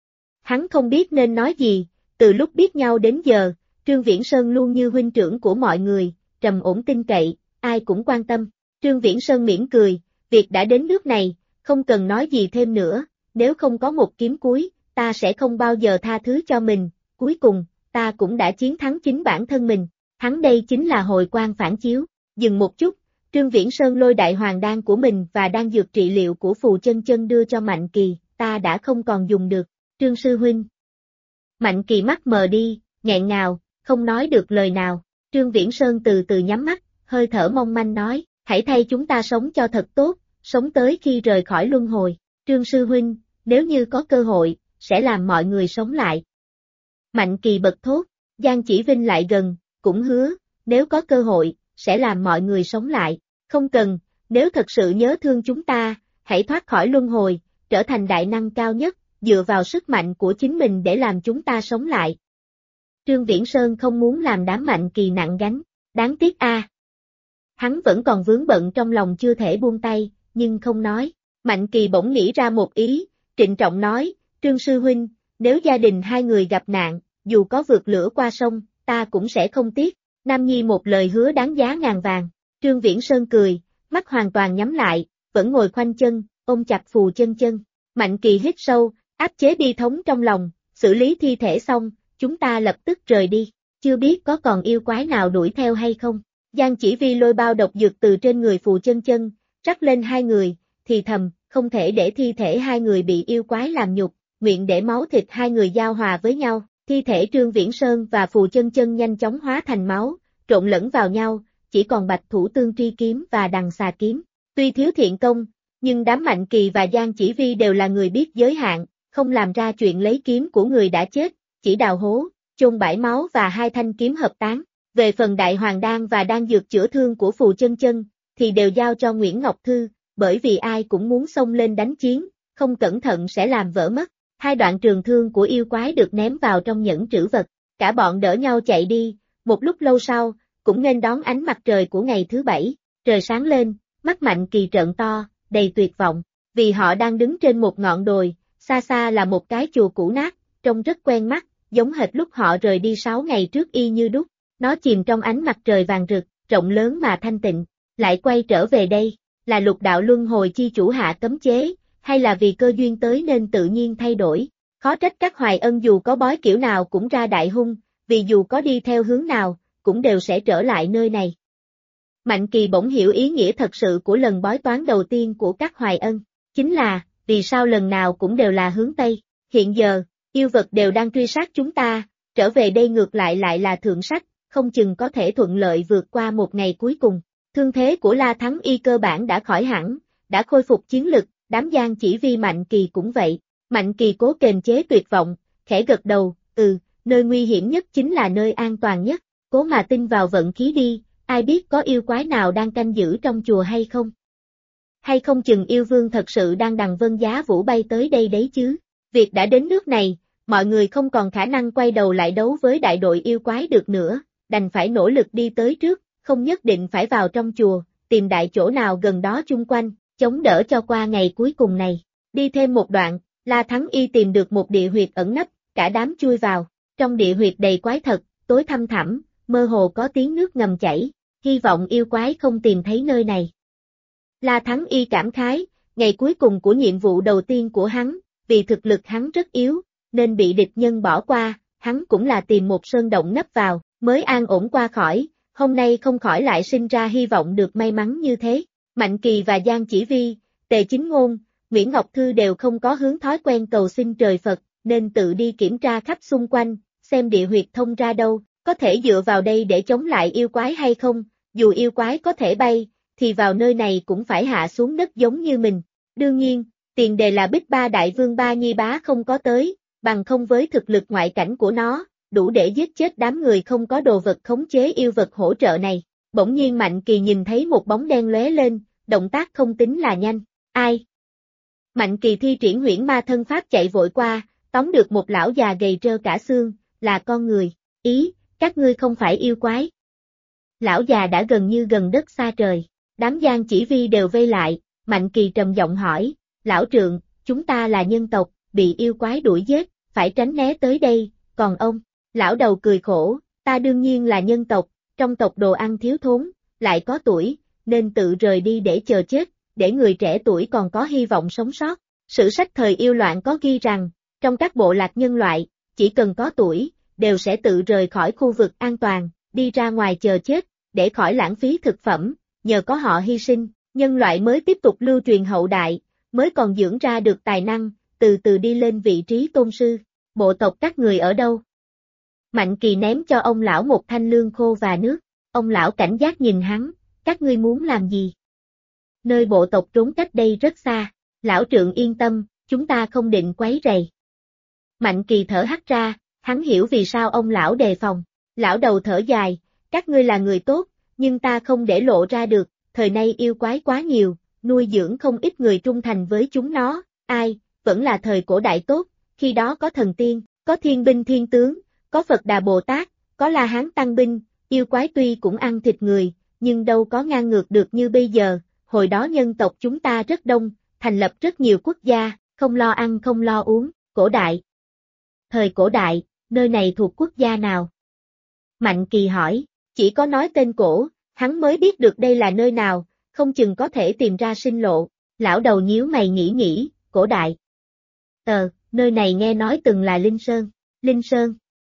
Hắn không biết nên nói gì, từ lúc biết nhau đến giờ, Trương Viễn Sơn luôn như huynh trưởng của mọi người, trầm ổn tin cậy, ai cũng quan tâm. Trương Viễn Sơn mỉm cười, việc đã đến nước này, không cần nói gì thêm nữa, nếu không có một kiếm cuối, ta sẽ không bao giờ tha thứ cho mình, cuối cùng, ta cũng đã chiến thắng chính bản thân mình. Hắn đây chính là hồi quang phản chiếu. Dừng một chút, Trương Viễn Sơn lôi đại hoàng đan của mình và đan dược trị liệu của Phù Chân Chân đưa cho Mạnh Kỳ, ta đã không còn dùng được. Trương sư huynh. Mạnh Kỳ mắt mờ đi, nghẹn ngào, không nói được lời nào. Trương Viễn Sơn từ từ nhắm mắt, hơi thở mong manh nói, hãy thay chúng ta sống cho thật tốt, sống tới khi rời khỏi luân hồi. Trương sư huynh, nếu như có cơ hội, sẽ làm mọi người sống lại. Mạnh Kỳ bật thốt, Giang Chỉ Vinh lại gần, cũng hứa, nếu có cơ hội, sẽ làm mọi người sống lại. Không cần, nếu thật sự nhớ thương chúng ta, hãy thoát khỏi luân hồi, trở thành đại năng cao nhất, dựa vào sức mạnh của chính mình để làm chúng ta sống lại. Trương Viễn Sơn không muốn làm đám Mạnh Kỳ nặng gánh, đáng tiếc a. Hắn vẫn còn vướng bận trong lòng chưa thể buông tay, nhưng không nói. Mạnh Kỳ bỗng nghĩ ra một ý, trịnh trọng nói, Trương sư huynh, nếu gia đình hai người gặp nạn, dù có vượt lửa qua sông, ta cũng sẽ không tiếc. Nam Nhi một lời hứa đáng giá ngàn vàng. Trương Viễn Sơn cười, mắt hoàn toàn nhắm lại, vẫn ngồi khoanh chân, ôm chặt Phù Chân Chân. Mạnh Kỳ hít sâu, áp chế bi thống trong lòng, xử lý thi thể xong, chúng ta lập tức rời đi. Chưa biết có còn yêu quái nào đuổi theo hay không. Giang Chỉ Vi lôi bao độc dược từ trên người Phù Chân Chân, rắc lên hai người, thì thầm, không thể để thi thể hai người bị yêu quái làm nhục, nguyện để máu thịt hai người giao hòa với nhau. Thi thể Trương Viễn Sơn và Phù Chân Chân nhanh chóng hóa thành máu, trộn lẫn vào nhau, chỉ còn Bạch Thủ Tương Tri kiếm và Đằng Xà kiếm. Tuy thiếu thiện công, nhưng đám Mạnh Kỳ và Giang Chỉ Vi đều là người biết giới hạn, không làm ra chuyện lấy kiếm của người đã chết, chỉ đào hố, chôn bãi máu và hai thanh kiếm hợp tán. Về phần đại hoàng đan và đan dược chữa thương của Phù Chân Chân, thì đều giao cho Nguyễn Ngọc Thư, bởi vì ai cũng muốn xông lên đánh chiến, không cẩn thận sẽ làm vỡ mất. Hai đoạn trường thương của yêu quái được ném vào trong nhẫn trữ vật, cả bọn đỡ nhau chạy đi, một lúc lâu sau, cũng nên đón ánh mặt trời của ngày thứ bảy. Trời sáng lên, mắt Mạnh Kỳ trợn to, đầy tuyệt vọng, vì họ đang đứng trên một ngọn đồi, xa xa là một cái chùa cũ nát, trông rất quen mắt, giống hệt lúc họ rời đi 6 ngày trước y như đúc. Nó chìm trong ánh mặt trời vàng rực, rộng lớn mà thanh tịnh, lại quay trở về đây, là lục đạo luân hồi chi chủ hạ cấm chế, hay là vì cơ duyên tới nên tự nhiên thay đổi. Khó trách các Hoài Ân dù có bói kiểu nào cũng ra đại hung, vì dù có đi theo hướng nào, cũng đều sẽ trở lại nơi này. Mạnh Kỳ bỗng hiểu ý nghĩa thật sự của lần bói toán đầu tiên của các Hoài Ân, chính là, vì sao lần nào cũng đều là hướng Tây. Hiện giờ, yêu vật đều đang truy sát chúng ta, trở về đây ngược lại là thượng sách, không chừng có thể thuận lợi vượt qua một ngày cuối cùng. Thương thế của La Thắng Y cơ bản đã khỏi hẳn, đã khôi phục chiến lực, đám Giang Chỉ Vi Mạnh Kỳ cũng vậy. Mạnh Kỳ cố kềm chế tuyệt vọng, khẽ gật đầu, nơi nguy hiểm nhất chính là nơi an toàn nhất, cố mà tin vào vận khí đi, ai biết có yêu quái nào đang canh giữ trong chùa hay không. Hay không chừng yêu vương thật sự đang đằng vân giá vũ bay tới đây đấy chứ. Việc đã đến nước này, mọi người không còn khả năng quay đầu lại đấu với đại đội yêu quái được nữa, đành phải nỗ lực đi tới trước, không nhất định phải vào trong chùa, tìm đại chỗ nào gần đó chung quanh, chống đỡ cho qua ngày cuối cùng này. Đi thêm một đoạn, La Thắng Y tìm được một địa huyệt ẩn nấp, cả đám chui vào, trong địa huyệt đầy quái thật, tối thăm thẳm, mơ hồ có tiếng nước ngầm chảy, hy vọng yêu quái không tìm thấy nơi này. La Thắng Y cảm khái, ngày cuối cùng của nhiệm vụ đầu tiên của hắn, vì thực lực hắn rất yếu, nên bị địch nhân bỏ qua, hắn cũng là tìm một sơn động nấp vào, mới an ổn qua khỏi, hôm nay không khỏi lại sinh ra hy vọng được may mắn như thế. Mạnh Kỳ và Giang Chỉ Vi, Tề Chính Ngôn, Nguyễn Ngọc Thư đều không có hướng thói quen cầu xin trời Phật, nên tự đi kiểm tra khắp xung quanh, xem địa huyệt thông ra đâu, có thể dựa vào đây để chống lại yêu quái hay không, dù yêu quái có thể bay, thì vào nơi này cũng phải hạ xuống đất giống như mình. Đương nhiên, tiền đề là Bích Ba Đại Vương Ba Nhi Bá không có tới, bằng không với thực lực ngoại cảnh của nó, đủ để giết chết đám người không có đồ vật khống chế yêu vật hỗ trợ này. Bỗng nhiên Mạnh Kỳ nhìn thấy một bóng đen lóe lên, động tác không tính là nhanh. Ai? Mạnh Kỳ thi triển Huyễn Ma Thân Pháp chạy vội qua, tóm được một lão già gầy trơ cả xương, là con người. Ý, các ngươi không phải yêu quái. Lão già đã gần như gần đất xa trời, đám Giang Chỉ Vi đều vây lại, Mạnh Kỳ trầm giọng hỏi, lão trượng, chúng ta là nhân tộc, bị yêu quái đuổi giết, phải tránh né tới đây, còn ông, lão đầu cười khổ, ta đương nhiên là nhân tộc, trong tộc đồ ăn thiếu thốn, lại có tuổi, nên tự rời đi để chờ chết, để người trẻ tuổi còn có hy vọng sống sót. Sử sách thời yêu loạn có ghi rằng, trong các bộ lạc nhân loại, chỉ cần có tuổi, đều sẽ tự rời khỏi khu vực an toàn, đi ra ngoài chờ chết, để khỏi lãng phí thực phẩm, nhờ có họ hy sinh, nhân loại mới tiếp tục lưu truyền hậu đại, mới còn dưỡng ra được tài năng, từ từ đi lên vị trí tôn sư. Bộ tộc các người ở đâu? Mạnh Kỳ ném cho ông lão một thanh lương khô và nước, ông lão cảnh giác nhìn hắn, các ngươi muốn làm gì? Nơi bộ tộc trốn cách đây rất xa, lão trượng yên tâm, chúng ta không định quấy rầy. Mạnh Kỳ thở hắt ra, hắn hiểu vì sao ông lão đề phòng, lão đầu thở dài, các ngươi là người tốt, nhưng ta không để lộ ra được, thời nay yêu quái quá nhiều, nuôi dưỡng không ít người trung thành với chúng nó, ai, vẫn là thời cổ đại tốt, khi đó có thần tiên, có thiên binh thiên tướng, có Phật Đà Bồ Tát, có La Hán Tăng Binh, yêu quái tuy cũng ăn thịt người, nhưng đâu có ngang ngược được như bây giờ, hồi đó nhân tộc chúng ta rất đông, thành lập rất nhiều quốc gia, không lo ăn không lo uống, cổ đại. Thời cổ đại, nơi này thuộc quốc gia nào? Mạnh Kỳ hỏi, chỉ có nói tên cổ, hắn mới biết được đây là nơi nào, không chừng có thể tìm ra sinh lộ, lão đầu nhíu mày nghĩ, cổ đại. Nơi này nghe nói từng là Linh Sơn, Linh Sơn.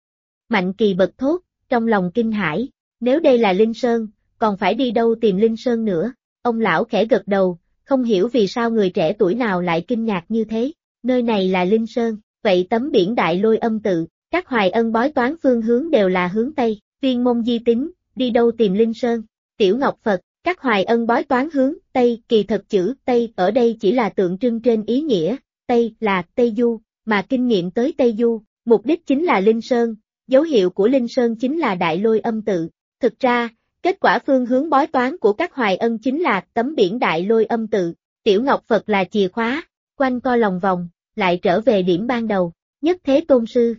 Mạnh Kỳ bật thốt, trong lòng kinh hãi, nếu đây là Linh Sơn, còn phải đi đâu tìm Linh Sơn nữa, ông lão khẽ gật đầu, không hiểu vì sao người trẻ tuổi nào lại kinh ngạc như thế, nơi này là Linh Sơn, vậy tấm biển Đại Lôi Âm Tự, các Hoài Ân bói toán phương hướng đều là hướng Tây, Viên Môn Di Tính, đi đâu tìm Linh Sơn, Tiểu Ngọc Phật, các Hoài Ân bói toán hướng Tây, kỳ thật chữ Tây ở đây chỉ là tượng trưng trên ý nghĩa, Tây là Tây Du, mà kinh nghiệm tới Tây Du, mục đích chính là Linh Sơn, dấu hiệu của Linh Sơn chính là Đại Lôi Âm Tự, thực ra, kết quả phương hướng bói toán của các Hoài Ân chính là tấm biển Đại Lôi Âm Tự, Tiểu Ngọc Phật là chìa khóa, quanh co lòng vòng, lại trở về điểm ban đầu, Nhất Thế Tôn Sư.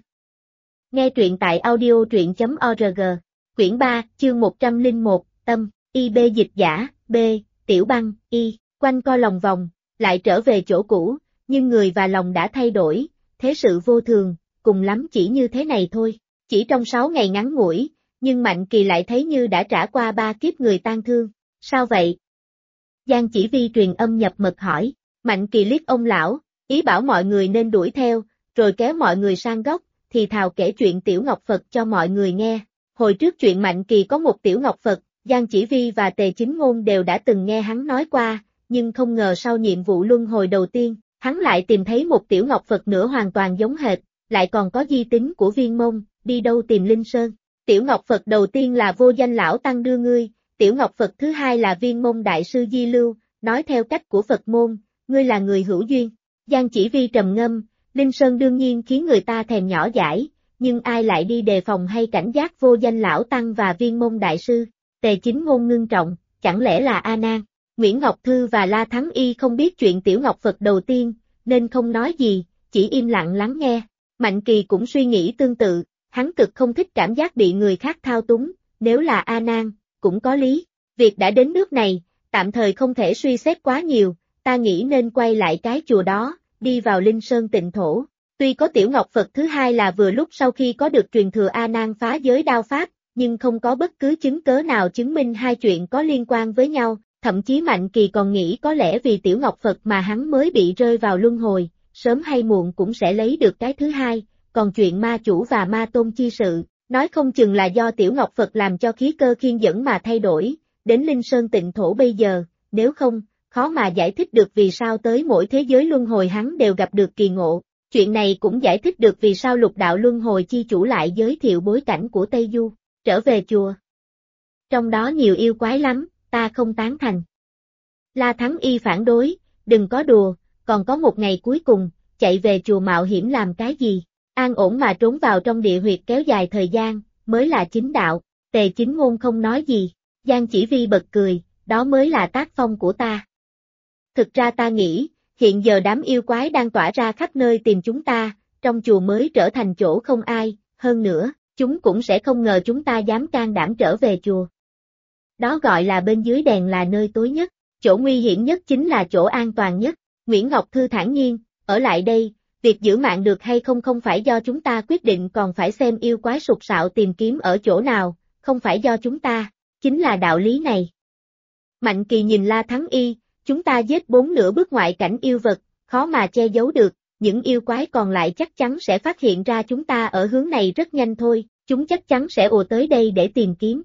Nghe truyện tại audio.org, quyển 3, chương 101, tâm, IB dịch giả, B, Tiểu Băng, Y, quanh co lòng vòng, lại trở về chỗ cũ, nhưng người và lòng đã thay đổi, thế sự vô thường, cùng lắm chỉ như thế này thôi, chỉ trong 6 ngày ngắn ngủi, nhưng Mạnh Kỳ lại thấy như đã trải qua 3 kiếp người tang thương, sao vậy? Giang Chỉ Vi truyền âm nhập mật hỏi, Mạnh Kỳ liếc ông lão, ý bảo mọi người nên đuổi theo, rồi kéo mọi người sang góc, thì thào kể chuyện Tiểu Ngọc Phật cho mọi người nghe. Hồi trước chuyện Mạnh Kỳ có một Tiểu Ngọc Phật, Giang Chỉ Vi và Tề Chính Ngôn đều đã từng nghe hắn nói qua, nhưng không ngờ sau nhiệm vụ luân hồi đầu tiên, hắn lại tìm thấy một Tiểu Ngọc Phật nữa hoàn toàn giống hệt, lại còn có di tính của Viên Môn, đi đâu tìm Linh Sơn. Tiểu Ngọc Phật đầu tiên là Vô Danh Lão Tăng đưa ngươi, Tiểu Ngọc Phật thứ hai là Viên Môn Đại Sư Di Lưu, nói theo cách của Phật môn, ngươi là người hữu duyên. Giang Chỉ Vi trầm ngâm, Linh Sơn đương nhiên khiến người ta thèm nhỏ dãi, nhưng ai lại đi đề phòng hay cảnh giác Vô Danh Lão Tăng và Viên Môn Đại Sư? Tề Chính Ngôn ngưng trọng, chẳng lẽ là A Nan? Nguyễn Ngọc Thư và La Thắng Y không biết chuyện Tiểu Ngọc Phật đầu tiên, nên không nói gì, chỉ im lặng lắng nghe. Mạnh Kỳ cũng suy nghĩ tương tự, hắn cực không thích cảm giác bị người khác thao túng, nếu là A Nan, cũng có lý. Việc đã đến nước này, tạm thời không thể suy xét quá nhiều, ta nghĩ nên quay lại cái chùa đó, đi vào Linh Sơn tịnh thổ. Tuy có Tiểu Ngọc Phật thứ hai là vừa lúc sau khi có được truyền thừa A Nan phá giới đao pháp, nhưng không có bất cứ chứng cớ nào chứng minh hai chuyện có liên quan với nhau, thậm chí Mạnh Kỳ còn nghĩ có lẽ vì Tiểu Ngọc Phật mà hắn mới bị rơi vào luân hồi, sớm hay muộn cũng sẽ lấy được cái thứ hai, còn chuyện ma chủ và ma tôn chi sự, nói không chừng là do Tiểu Ngọc Phật làm cho khí cơ khiên dẫn mà thay đổi, đến Linh Sơn Tịnh Thổ bây giờ, nếu không, khó mà giải thích được vì sao tới mỗi thế giới luân hồi hắn đều gặp được kỳ ngộ. Chuyện này cũng giải thích được vì sao Lục Đạo Luân Hồi chi chủ lại giới thiệu bối cảnh của Tây Du, trở về chùa. Trong đó nhiều yêu quái lắm, ta không tán thành. La Thắng Y phản đối, đừng có đùa, còn có một ngày cuối cùng, chạy về chùa mạo hiểm làm cái gì, an ổn mà trốn vào trong địa huyệt kéo dài thời gian, mới là chính đạo. Tề Chính Ngôn không nói gì, Giang Chỉ Vi bật cười, đó mới là tác phong của ta. Thực ra ta nghĩ, hiện giờ đám yêu quái đang tỏa ra khắp nơi tìm chúng ta, trong chùa mới trở thành chỗ không ai, hơn nữa, chúng cũng sẽ không ngờ chúng ta dám can đảm trở về chùa. Đó gọi là bên dưới đèn là nơi tối nhất, chỗ nguy hiểm nhất chính là chỗ an toàn nhất. Nguyễn Ngọc Thư thản nhiên, ở lại đây, việc giữ mạng được hay không không phải do chúng ta quyết định còn phải xem yêu quái sục sạo tìm kiếm ở chỗ nào, không phải do chúng ta, chính là đạo lý này. Mạnh Kỳ nhìn La Thắng Y, chúng ta giết 4 nửa bước ngoại cảnh yêu vật, khó mà che giấu được, những yêu quái còn lại chắc chắn sẽ phát hiện ra chúng ta ở hướng này rất nhanh thôi, chúng chắc chắn sẽ ùa tới đây để tìm kiếm.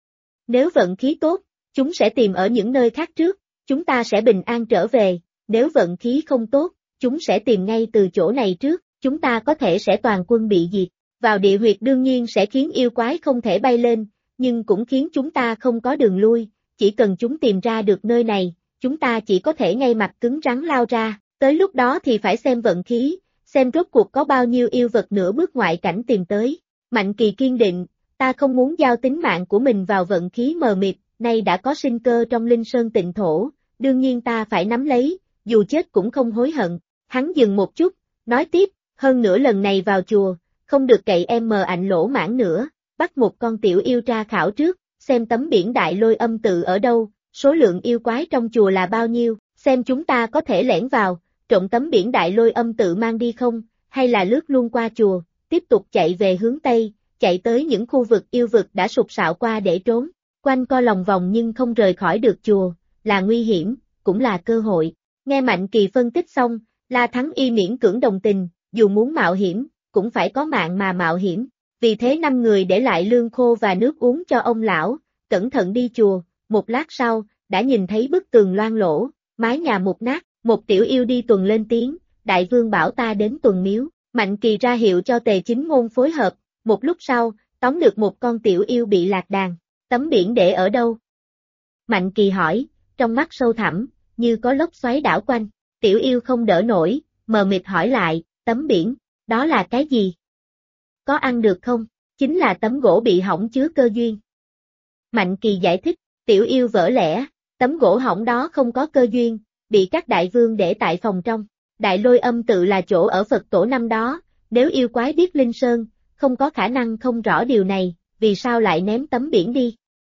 Nếu vận khí tốt, chúng sẽ tìm ở những nơi khác trước, chúng ta sẽ bình an trở về, nếu vận khí không tốt, chúng sẽ tìm ngay từ chỗ này trước, chúng ta có thể sẽ toàn quân bị diệt. Vào địa huyệt đương nhiên sẽ khiến yêu quái không thể bay lên, nhưng cũng khiến chúng ta không có đường lui, chỉ cần chúng tìm ra được nơi này, chúng ta chỉ có thể ngay mặt cứng rắn lao ra, tới lúc đó thì phải xem vận khí, xem rốt cuộc có bao nhiêu yêu vật nửa bước ngoại cảnh tìm tới. Mạnh Kỳ kiên định, ta không muốn giao tính mạng của mình vào vận khí mờ mịt, nay đã có sinh cơ trong Linh Sơn Tịnh Thổ, đương nhiên ta phải nắm lấy, dù chết cũng không hối hận. Hắn dừng một chút, nói tiếp, hơn nữa lần này vào chùa, không được cậy em mờ ảnh lỗ mãn nữa, bắt một con tiểu yêu tra khảo trước, xem tấm biển Đại Lôi Âm tự ở đâu, số lượng yêu quái trong chùa là bao nhiêu, xem chúng ta có thể lẻn vào, trộm tấm biển Đại Lôi Âm tự mang đi không, hay là lướt luôn qua chùa, tiếp tục chạy về hướng Tây, chạy tới những khu vực yêu vực đã sục sạo qua để trốn, quanh co lòng vòng nhưng không rời khỏi được chùa, là nguy hiểm, cũng là cơ hội. Nghe Mạnh Kỳ phân tích xong, La Thắng Y miễn cưỡng đồng tình, dù muốn mạo hiểm, cũng phải có mạng mà mạo hiểm. Vì thế 5 người để lại lương khô và nước uống cho ông lão, cẩn thận đi chùa, một lát sau, đã nhìn thấy bức tường loang lỗ, mái nhà mục nát, một tiểu yêu đi tuần lên tiếng, đại vương bảo ta đến tuần miếu, Mạnh Kỳ ra hiệu cho Tề Chính Ngôn phối hợp, một lúc sau, tóm được một con tiểu yêu bị lạc đàn, tấm biển để ở đâu? Mạnh Kỳ hỏi, trong mắt sâu thẳm, như có lốc xoáy đảo quanh, tiểu yêu không đỡ nổi, mờ mịt hỏi lại, tấm biển, đó là cái gì? Có ăn được không? Chính là tấm gỗ bị hỏng chứa cơ duyên. Mạnh Kỳ giải thích, tiểu yêu vỡ lẽ, tấm gỗ hỏng đó không có cơ duyên, bị các đại vương để tại phòng trong. Đại Lôi Âm tự là chỗ ở Phật tổ năm đó, nếu yêu quái biết Linh Sơn, không có khả năng không rõ điều này, vì sao lại ném tấm biển đi?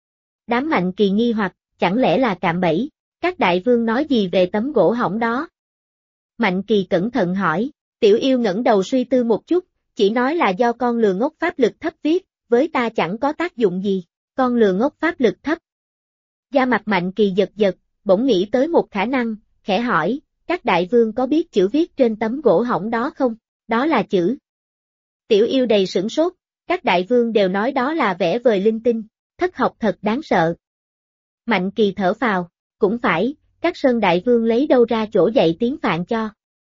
Đám Mạnh Kỳ nghi hoặc, chẳng lẽ là cạm bẫy, các đại vương nói gì về tấm gỗ hỏng đó? Mạnh Kỳ cẩn thận hỏi, tiểu yêu ngẩng đầu suy tư một chút, chỉ nói là do con lừa ngốc pháp lực thấp viết, với ta chẳng có tác dụng gì, con lừa ngốc pháp lực thấp. Da mặt Mạnh Kỳ giật giật, bỗng nghĩ tới một khả năng, khẽ hỏi, các đại vương có biết chữ viết trên tấm gỗ hỏng đó không? Đó là chữ. Tiểu yêu đầy sửng sốt, các đại vương đều nói đó là vẽ vời linh tinh, thất học thật đáng sợ. Mạnh Kỳ thở phào, cũng phải, các sơn đại vương lấy đâu ra chỗ dạy tiếng Phạn cho.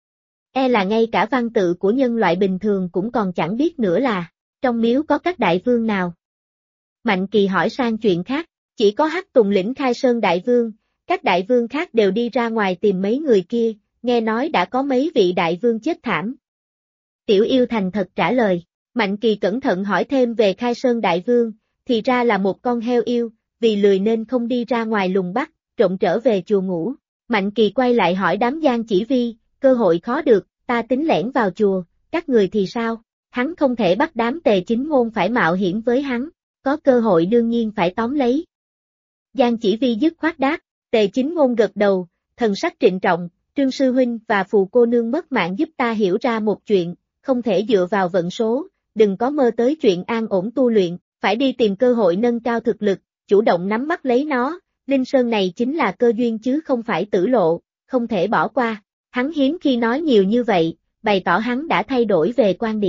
E là ngay cả văn tự của nhân loại bình thường cũng còn chẳng biết nữa là, trong miếu có các đại vương nào. Mạnh Kỳ hỏi sang chuyện khác, chỉ có Hắc Tùng lĩnh Khai Sơn đại vương, các đại vương khác đều đi ra ngoài tìm mấy người kia, nghe nói đã có mấy vị đại vương chết thảm. Tiểu yêu thành thật trả lời, Mạnh Kỳ cẩn thận hỏi thêm về Khai Sơn đại vương, thì ra là một con heo yêu, vì lười nên không đi ra ngoài lùng bắt, trộm trở về chùa ngủ. Mạnh Kỳ quay lại hỏi đám Giang Chỉ Vi, cơ hội khó được, ta tính lẻn vào chùa, các người thì sao? Hắn không thể bắt đám Tề Chính Ngôn phải mạo hiểm với hắn, có cơ hội đương nhiên phải tóm lấy. Giang Chỉ Vi dứt khoát đáp, Tề Chính Ngôn gật đầu, thần sắc trịnh trọng, Trương Sư Huynh và Phù cô nương mất mạng giúp ta hiểu ra một chuyện, không thể dựa vào vận số, đừng có mơ tới chuyện an ổn tu luyện, phải đi tìm cơ hội nâng cao thực lực, chủ động nắm bắt lấy nó, Linh Sơn này chính là cơ duyên chứ không phải tử lộ, không thể bỏ qua. Hắn hiếm khi nói nhiều như vậy, bày tỏ hắn đã thay đổi về quan điểm.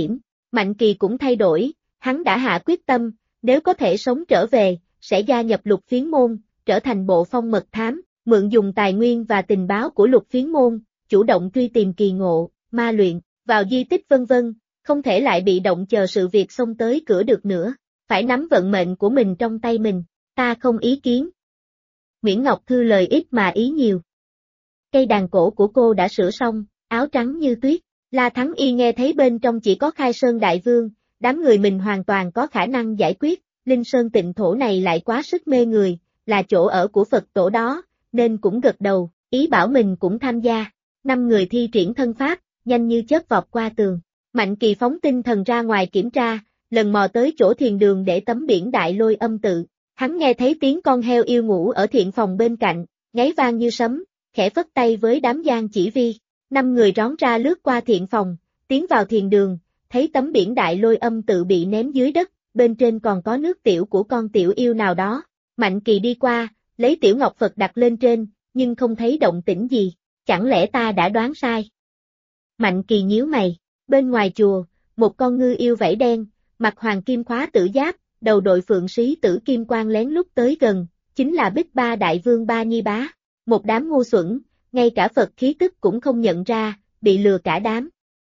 Mạnh Kỳ cũng thay đổi, hắn đã hạ quyết tâm, nếu có thể sống trở về, sẽ gia nhập Lục Phiến môn, trở thành bộ phong mật thám, mượn dùng tài nguyên và tình báo của Lục Phiến môn, chủ động truy tìm kỳ ngộ, ma luyện, vào di tích vân vân, không thể lại bị động chờ sự việc xông tới cửa được nữa, phải nắm vận mệnh của mình trong tay mình, ta không ý kiến. Nguyễn Ngọc Thư lời ít mà ý nhiều. Cây đàn cổ của cô đã sửa xong, áo trắng như tuyết, La Thắng Y nghe thấy bên trong chỉ có Khai Sơn Đại Vương, đám người mình hoàn toàn có khả năng giải quyết, Linh Sơn tịnh thổ này lại quá sức mê người, là chỗ ở của Phật tổ đó, nên cũng gật đầu, ý bảo mình cũng tham gia. 5 người thi triển thân pháp, nhanh như chớp vọt qua tường. Mạnh Kỳ phóng tinh thần ra ngoài kiểm tra, lần mò tới chỗ thiền đường để tấm biển Đại Lôi Âm tự. Hắn nghe thấy tiếng con heo yêu ngủ ở thiện phòng bên cạnh, ngáy vang như sấm, khẽ phất tay với đám Giang Chỉ Vi. 5 người rón ra lướt qua thiện phòng, tiến vào thiền đường, thấy tấm biển Đại Lôi Âm tự bị ném dưới đất, bên trên còn có nước tiểu của con tiểu yêu nào đó. Mạnh Kỳ đi qua, lấy tiểu ngọc Phật đặt lên trên, nhưng không thấy động tĩnh gì, chẳng lẽ ta đã đoán sai? Mạnh Kỳ nhíu mày, bên ngoài chùa, một con ngư yêu vảy đen, mặc hoàng kim khóa tử giáp, đầu đội phượng sĩ tử kim quang lén lút tới gần, chính là Bích Ba Đại Vương Ba Nhi Bá, một đám ngu xuẩn, ngay cả Phật khí tức cũng không nhận ra, bị lừa cả đám.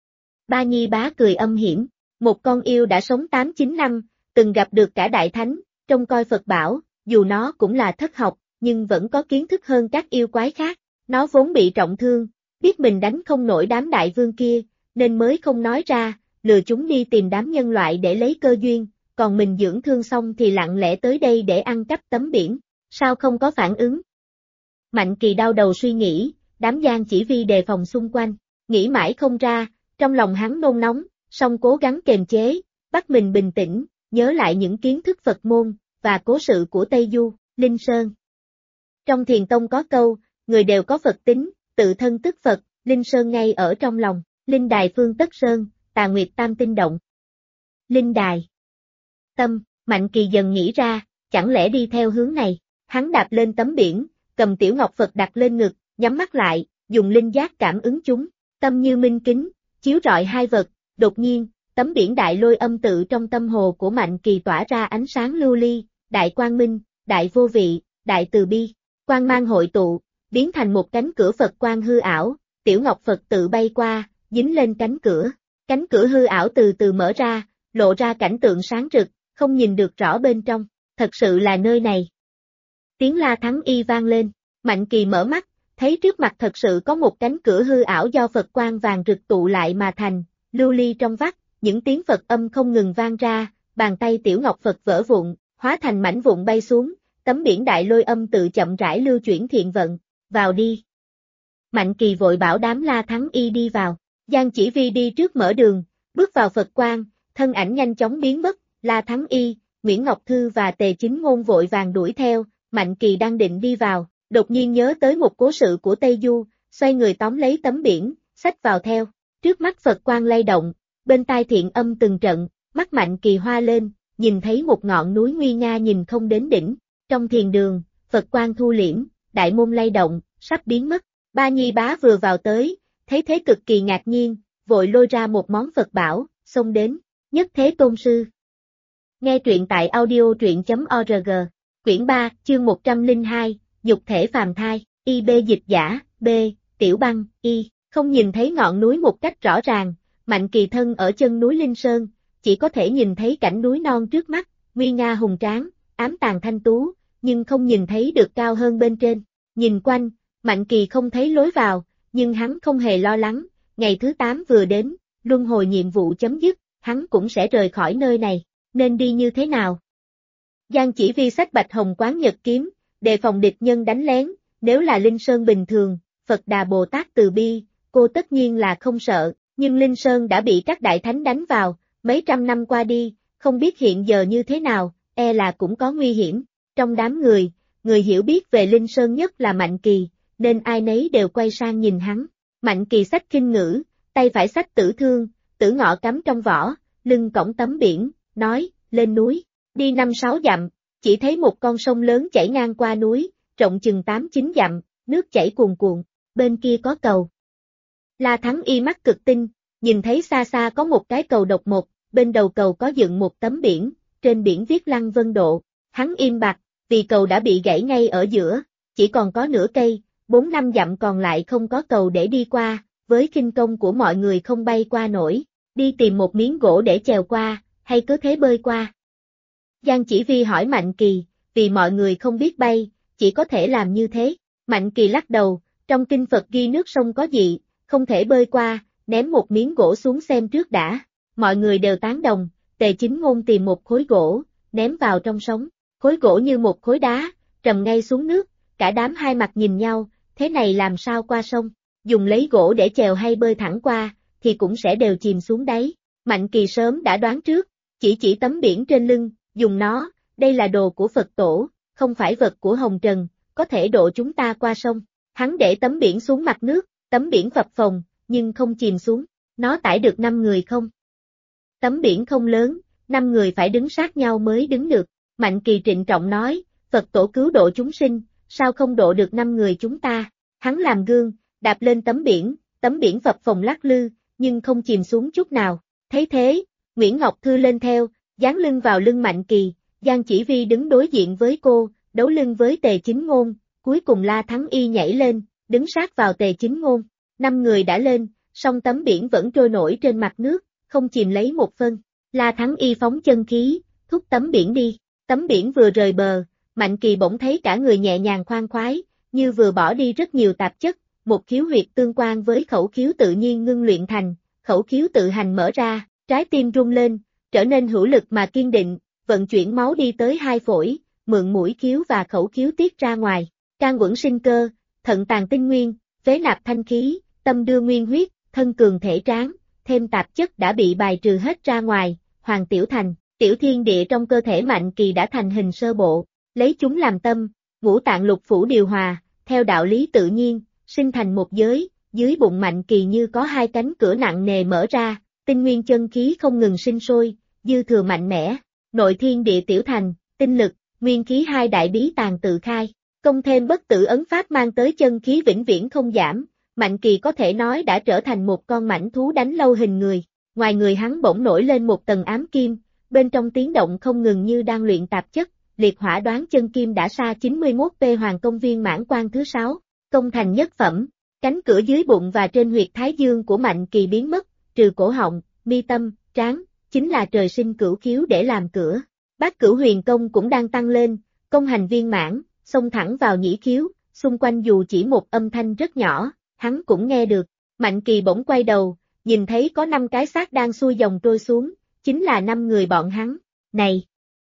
Ba Nhi Bá cười âm hiểm, một con yêu đã sống 8-9 năm, từng gặp được cả Đại Thánh, trông coi Phật bảo, dù nó cũng là thất học, nhưng vẫn có kiến thức hơn các yêu quái khác, nó vốn bị trọng thương, biết mình đánh không nổi đám đại vương kia, nên mới không nói ra, lừa chúng đi tìm đám nhân loại để lấy cơ duyên, còn mình dưỡng thương xong thì lặng lẽ tới đây để ăn cắp tấm biển, sao không có phản ứng? Mạnh Kỳ đau đầu suy nghĩ, đám Giang Chỉ Vi đề phòng xung quanh, nghĩ mãi không ra, trong lòng hắn nôn nóng, song cố gắng kềm chế, bắt mình bình tĩnh, nhớ lại những kiến thức Phật môn, và cố sự của Tây Du, Linh Sơn. Trong thiền tông có câu, người đều có Phật tính, tự thân tức Phật, Linh Sơn ngay ở trong lòng, Linh Đài Phương Tất Sơn, Tà Nguyệt Tam Tinh Động. Linh Đài. Tâm, Mạnh Kỳ dần nghĩ ra, chẳng lẽ đi theo hướng này, hắn đạp lên tấm biển, cầm tiểu ngọc Phật đặt lên ngực, nhắm mắt lại, dùng linh giác cảm ứng chúng, tâm như minh kính, chiếu rọi hai vật, đột nhiên, tấm biển Đại Lôi Âm tự trong tâm hồ của Mạnh Kỳ tỏa ra ánh sáng lưu ly, đại quang minh, đại vô vị, đại từ bi, quang mang hội tụ, biến thành một cánh cửa Phật quang hư ảo, tiểu ngọc Phật tự bay qua, dính lên cánh cửa hư ảo từ từ mở ra, lộ ra cảnh tượng sáng rực, không nhìn được rõ bên trong, thật sự là nơi này. Tiếng La Thắng Y vang lên, Mạnh Kỳ mở mắt, thấy trước mặt thật sự có một cánh cửa hư ảo do Phật quang vàng rực tụ lại mà thành, lưu ly trong vắt, những tiếng Phật âm không ngừng vang ra, bàn tay tiểu ngọc Phật vỡ vụn, hóa thành mảnh vụn bay xuống, tấm biển Đại Lôi Âm tự chậm rãi lưu chuyển thiện vận, vào đi. Mạnh Kỳ vội bảo đám La Thắng Y đi vào, Giang Chỉ Vi đi trước mở đường, bước vào Phật quang, thân ảnh nhanh chóng biến mất, La Thắng Y, Nguyễn Ngọc Thư và Tề Chính Ngôn vội vàng đuổi theo, Mạnh Kỳ đang định đi vào, đột nhiên nhớ tới một cố sự của Tây Du, xoay người tóm lấy tấm biển, xách vào theo, trước mắt Phật quang lay động, bên tai thiện âm từng trận, mắt Mạnh Kỳ hoa lên, nhìn thấy một ngọn núi nguy nga nhìn không đến đỉnh, trong thiền đường, Phật quang thu liễm, đại môn lay động, sắp biến mất, Ba Nhi Bá vừa vào tới, thấy thế cực kỳ ngạc nhiên, vội lôi ra một món Phật bảo, xông đến, Nhất Thế Tôn Sư. Nghe truyện tại audio.org, quyển 3, chương 102, Dục thể phàm thai, IB dịch giả, B, Tiểu Băng, Y, không nhìn thấy ngọn núi một cách rõ ràng, Mạnh Kỳ thân ở chân núi Linh Sơn, chỉ có thể nhìn thấy cảnh núi non trước mắt, nguy nga hùng tráng, ám tàn thanh tú, nhưng không nhìn thấy được cao hơn bên trên, nhìn quanh, Mạnh Kỳ không thấy lối vào, nhưng hắn không hề lo lắng, ngày thứ 8 vừa đến, luân hồi nhiệm vụ chấm dứt, hắn cũng sẽ rời khỏi nơi này, nên đi như thế nào? Giang Chỉ Vi xách Bạch Hồng Quán Nhật kiếm, đề phòng địch nhân đánh lén, nếu là Linh Sơn bình thường, Phật Đà Bồ Tát từ bi, cô tất nhiên là không sợ, nhưng Linh Sơn đã bị các đại thánh đánh vào, mấy trăm năm qua đi, không biết hiện giờ như thế nào, e là cũng có nguy hiểm, trong đám người hiểu biết về Linh Sơn nhất là Mạnh Kỳ, nên ai nấy đều quay sang nhìn hắn, Mạnh Kỳ xách kinh ngữ, tay phải xách tử thương, tử ngọ cắm trong vỏ, lưng cõng tấm biển, nói, lên núi, đi 5-6 dặm, chỉ thấy một con sông lớn chảy ngang qua núi, rộng chừng 8-9 dặm, nước chảy cuồn cuộn, bên kia có cầu. La Thắng Y mắt cực tinh, nhìn thấy xa xa có một cái cầu độc một, bên đầu cầu có dựng một tấm biển, trên biển viết Lăng Vân Độ. Hắn im bặt, vì cầu đã bị gãy ngay ở giữa, chỉ còn có nửa cây, 4-5 dặm còn lại không có cầu để đi qua, với khinh công của mọi người không bay qua nổi, đi tìm một miếng gỗ để chèo qua, hay cứ thế bơi qua. Giang Chỉ Vi hỏi Mạnh Kỳ, vì mọi người không biết bay, chỉ có thể làm như thế. Mạnh Kỳ lắc đầu, trong kinh Phật ghi nước sông có dị, không thể bơi qua, ném một miếng gỗ xuống xem trước đã. Mọi người đều tán đồng, Tề Chính Ngôn tìm một khối gỗ, ném vào trong sóng. Khối gỗ như một khối đá, trầm ngay xuống nước, cả đám hai mặt nhìn nhau, thế này làm sao qua sông, dùng lấy gỗ để chèo hay bơi thẳng qua, thì cũng sẽ đều chìm xuống đáy. Mạnh Kỳ sớm đã đoán trước, chỉ tấm biển trên lưng, dùng nó, đây là đồ của Phật tổ, không phải vật của Hồng Trần, có thể độ chúng ta qua sông. Hắn để tấm biển xuống mặt nước, tấm biển phập phồng, nhưng không chìm xuống, nó tải được 5 người không? Tấm biển không lớn, 5 người phải đứng sát nhau mới đứng được. Mạnh Kỳ trịnh trọng nói, Phật tổ cứu độ chúng sinh, sao không độ được 5 người chúng ta? Hắn làm gương, đạp lên tấm biển phập phồng lắc lư, nhưng không chìm xuống chút nào. Thấy thế, Nguyễn Ngọc Thư lên theo, dán lưng vào lưng Mạnh Kỳ, Giang Chỉ Vi đứng đối diện với cô, đấu lưng với Tề Chính Ngôn, cuối cùng La Thắng Y nhảy lên, đứng sát vào Tề Chính Ngôn. 5 người đã lên, song tấm biển vẫn trôi nổi trên mặt nước, không chìm lấy một phân. La Thắng Y phóng chân khí, thúc tấm biển đi. Tấm biển vừa rời bờ, Mạnh Kỳ bỗng thấy cả người nhẹ nhàng khoan khoái, như vừa bỏ đi rất nhiều tạp chất, một khiếu huyệt tương quan với khẩu khiếu tự nhiên ngưng luyện thành, khẩu khiếu tự hành mở ra, trái tim rung lên, trở nên hữu lực mà kiên định, vận chuyển máu đi tới hai phổi, mượn mũi khiếu và khẩu khiếu tiết ra ngoài, can quẩn sinh cơ, thận tàng tinh nguyên, phế nạp thanh khí, tâm đưa nguyên huyết, thân cường thể tráng, thêm tạp chất đã bị bài trừ hết ra ngoài, Hoàng Tiểu Thành. Tiểu thiên địa trong cơ thể Mạnh Kỳ đã thành hình sơ bộ, lấy chúng làm tâm, ngũ tạng lục phủ điều hòa, theo đạo lý tự nhiên, sinh thành một giới, dưới bụng Mạnh Kỳ như có hai cánh cửa nặng nề mở ra, tinh nguyên chân khí không ngừng sinh sôi, dư thừa mạnh mẽ, nội thiên địa tiểu thành, tinh lực, nguyên khí hai đại bí tàng tự khai, công thêm bất tử ấn pháp mang tới chân khí vĩnh viễn không giảm, Mạnh Kỳ có thể nói đã trở thành một con mãnh thú đánh lâu hình người, ngoài người hắn bỗng nổi lên một tầng ám kim. Bên trong tiếng động không ngừng như đang luyện tạp chất, liệt hỏa đoán chân kim đã xa 91p Hoàng Công Viên Mãn Quan thứ 6, công thành nhất phẩm, cánh cửa dưới bụng và trên huyệt thái dương của Mạnh Kỳ biến mất, trừ cổ họng, mi tâm, trán, chính là trời sinh cửu khiếu để làm cửa. Bát Cửu Huyền Công cũng đang tăng lên, công hành viên mãn, xông thẳng vào nhĩ khiếu, xung quanh dù chỉ một âm thanh rất nhỏ, hắn cũng nghe được. Mạnh Kỳ bỗng quay đầu, nhìn thấy có 5 cái xác đang xuôi dòng trôi xuống. Chính là 5 người bọn hắn, này!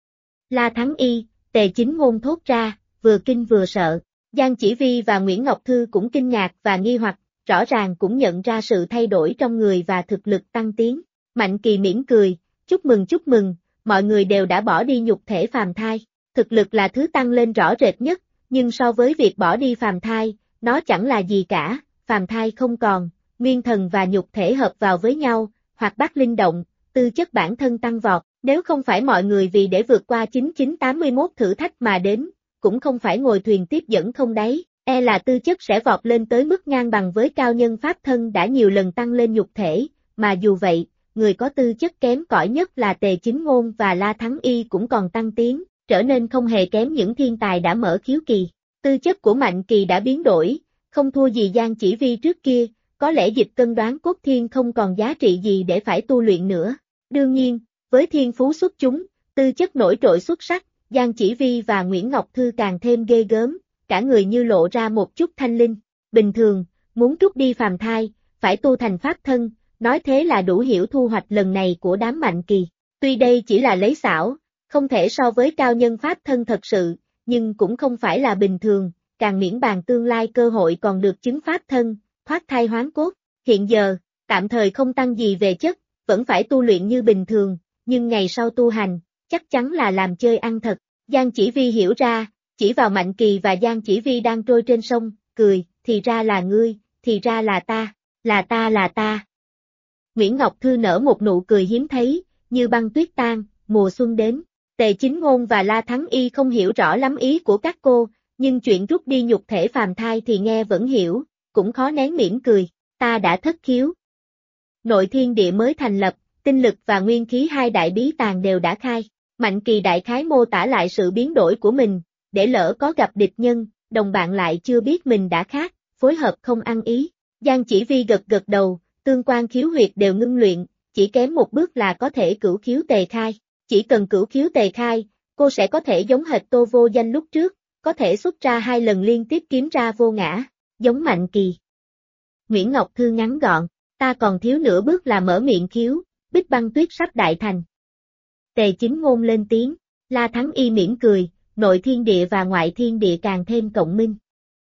La Thắng Y, Tề Chính Ngôn thốt ra, vừa kinh vừa sợ, Giang Chỉ Vi và Nguyễn Ngọc Thư cũng kinh ngạc và nghi hoặc, rõ ràng cũng nhận ra sự thay đổi trong người và thực lực tăng tiến. Mạnh Kỳ mỉm cười, chúc mừng, mọi người đều đã bỏ đi nhục thể phàm thai, thực lực là thứ tăng lên rõ rệt nhất, nhưng so với việc bỏ đi phàm thai, nó chẳng là gì cả, phàm thai không còn, nguyên thần và nhục thể hợp vào với nhau, hoặc bát linh động. Tư chất bản thân tăng vọt, nếu không phải mọi người vì để vượt qua 9981 thử thách mà đến, cũng không phải ngồi thuyền tiếp dẫn không đáy, là tư chất sẽ vọt lên tới mức ngang bằng với cao nhân pháp thân đã nhiều lần tăng lên nhục thể, mà dù vậy, người có tư chất kém cỏi nhất là Tề Chính Ngôn và La Thắng Y cũng còn tăng tiến, trở nên không hề kém những thiên tài đã mở khiếu kỳ. Tư chất của Mạnh Kỳ đã biến đổi, không thua gì Giang Chỉ Vi trước kia. Có lẽ dịch cân đoán cốt thiên không còn giá trị gì để phải tu luyện nữa. Đương nhiên, với thiên phú xuất chúng, tư chất nổi trội xuất sắc, Giang Chỉ Vi và Nguyễn Ngọc Thư càng thêm ghê gớm, cả người như lộ ra một chút thanh linh. Bình thường, muốn trút đi phàm thai, phải tu thành pháp thân, nói thế là đủ hiểu thu hoạch lần này của đám Mạnh Kỳ. Tuy đây chỉ là lấy xảo, không thể so với cao nhân pháp thân thật sự, nhưng cũng không phải là bình thường, càng miễn bàn tương lai cơ hội còn được chứng pháp thân. Thoát thai hoán cốt, hiện giờ, tạm thời không tăng gì về chất, vẫn phải tu luyện như bình thường, nhưng ngày sau tu hành, chắc chắn là làm chơi ăn thật. Giang Chỉ Vi hiểu ra, chỉ vào Mạnh Kỳ và Giang Chỉ Vi đang trôi trên sông, cười, thì ra là ngươi, thì ra là ta. Nguyễn Ngọc Thư nở một nụ cười hiếm thấy, như băng tuyết tan, mùa xuân đến. Tề Chính Ngôn và La Thắng Y không hiểu rõ lắm ý của các cô, nhưng chuyện rút đi nhục thể phàm thai thì nghe vẫn hiểu. Cũng khó nén mỉm cười, ta đã thất khiếu. Nội thiên địa mới thành lập, tinh lực và nguyên khí hai đại bí tàng đều đã khai. Mạnh Kỳ đại khái mô tả lại sự biến đổi của mình, để lỡ có gặp địch nhân, đồng bạn lại chưa biết mình đã khác, phối hợp không ăn ý. Giang Chỉ Vi gật gật đầu, tương quan khiếu huyệt đều ngưng luyện, chỉ kém một bước là có thể cửu khiếu tề khai. Chỉ cần cửu khiếu tề khai, cô sẽ có thể giống hệt Tô Vô Danh lúc trước, có thể xuất ra 2 lần liên tiếp kiếm ra vô ngã, giống Mạnh Kỳ. Nguyễn Ngọc Thư ngắn gọn, ta còn thiếu nửa bước là mở miệng khiếu, Bích Băng Tuyết sắp đại thành. Tề Chính Ngôn lên tiếng, La Thắng Y mỉm cười, nội thiên địa và ngoại thiên địa càng thêm cộng minh.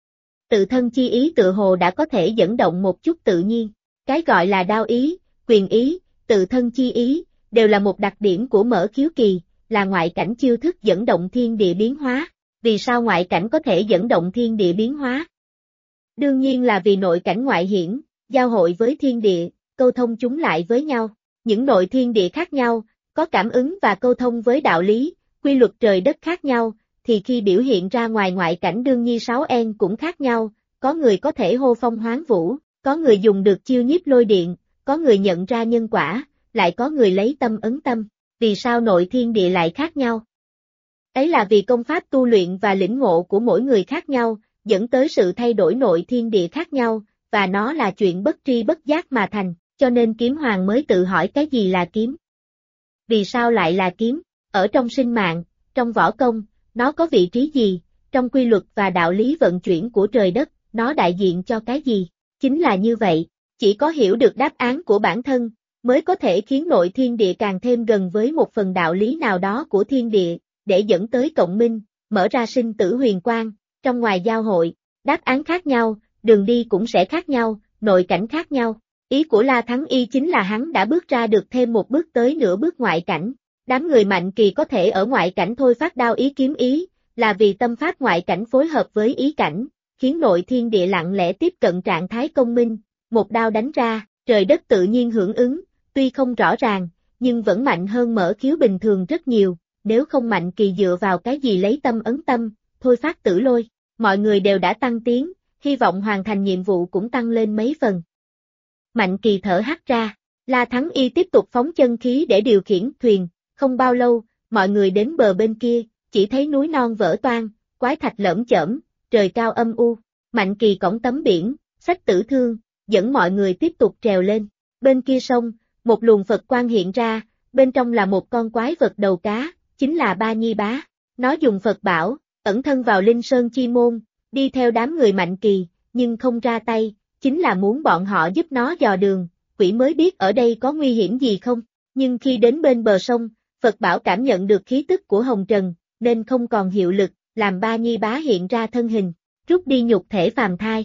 Tự thân chi ý tự hồ đã có thể dẫn động một chút tự nhiên, cái gọi là đao ý, quyền ý, tự thân chi ý, đều là một đặc điểm của mở khiếu kỳ, là ngoại cảnh chiêu thức dẫn động thiên địa biến hóa. Vì sao ngoại cảnh có thể dẫn động thiên địa biến hóa? Đương nhiên là vì nội cảnh ngoại hiển, giao hội với thiên địa, câu thông chúng lại với nhau. Những nội thiên địa khác nhau, có cảm ứng và câu thông với đạo lý, quy luật trời đất khác nhau, thì khi biểu hiện ra ngoài ngoại cảnh đương nhi 6N cũng khác nhau, có người có thể hô phong hoán vũ, có người dùng được chiêu nhiếp lôi điện, có người nhận ra nhân quả, lại có người lấy tâm ấn tâm. Vì sao nội thiên địa lại khác nhau? Ấy là vì công pháp tu luyện và lĩnh ngộ của mỗi người khác nhau, dẫn tới sự thay đổi nội thiên địa khác nhau, và nó là chuyện bất tri bất giác mà thành, cho nên kiếm hoàng mới tự hỏi cái gì là kiếm. Vì sao lại là kiếm? Ở trong sinh mạng, trong võ công, nó có vị trí gì? Trong quy luật và đạo lý vận chuyển của trời đất, nó đại diện cho cái gì? Chính là như vậy, chỉ có hiểu được đáp án của bản thân, mới có thể khiến nội thiên địa càng thêm gần với một phần đạo lý nào đó của thiên địa, để dẫn tới cộng minh, mở ra sinh tử huyền quang, trong ngoài giao hội, đáp án khác nhau, đường đi cũng sẽ khác nhau, nội cảnh khác nhau. Ý của La Thắng Y chính là hắn đã bước ra được thêm một bước tới nửa bước ngoại cảnh. Đám người Mạnh Kỳ có thể ở ngoại cảnh thôi phát đao ý kiếm ý, là vì tâm pháp ngoại cảnh phối hợp với ý cảnh, khiến nội thiên địa lặng lẽ tiếp cận trạng thái công minh, một đao đánh ra, trời đất tự nhiên hưởng ứng, tuy không rõ ràng, nhưng vẫn mạnh hơn mở khiếu bình thường rất nhiều. Nếu không Mạnh Kỳ dựa vào cái gì lấy tâm ấn tâm, thôi phát tử lôi, mọi người đều đã tăng tiến, hy vọng hoàn thành nhiệm vụ cũng tăng lên mấy phần. Mạnh Kỳ thở hắt ra, La Thắng Y tiếp tục phóng chân khí để điều khiển thuyền, không bao lâu, mọi người đến bờ bên kia, chỉ thấy núi non vỡ toang, quái thạch lởm chởm, trời cao âm u. Mạnh Kỳ cõng tấm biển, xách tử thương, dẫn mọi người tiếp tục trèo lên. Bên kia sông, một luồng Phật quang hiện ra, bên trong là một con quái vật đầu cá, chính là Ba Nhi Bá. Nó dùng Phật bảo, ẩn thân vào Linh Sơn Chi Môn, đi theo đám người Mạnh Kỳ, nhưng không ra tay, chính là muốn bọn họ giúp nó dò đường, quỷ mới biết ở đây có nguy hiểm gì không. Nhưng khi đến bên bờ sông, Phật bảo cảm nhận được khí tức của Hồng Trần, nên không còn hiệu lực, làm Ba Nhi Bá hiện ra thân hình, rút đi nhục thể phàm thai.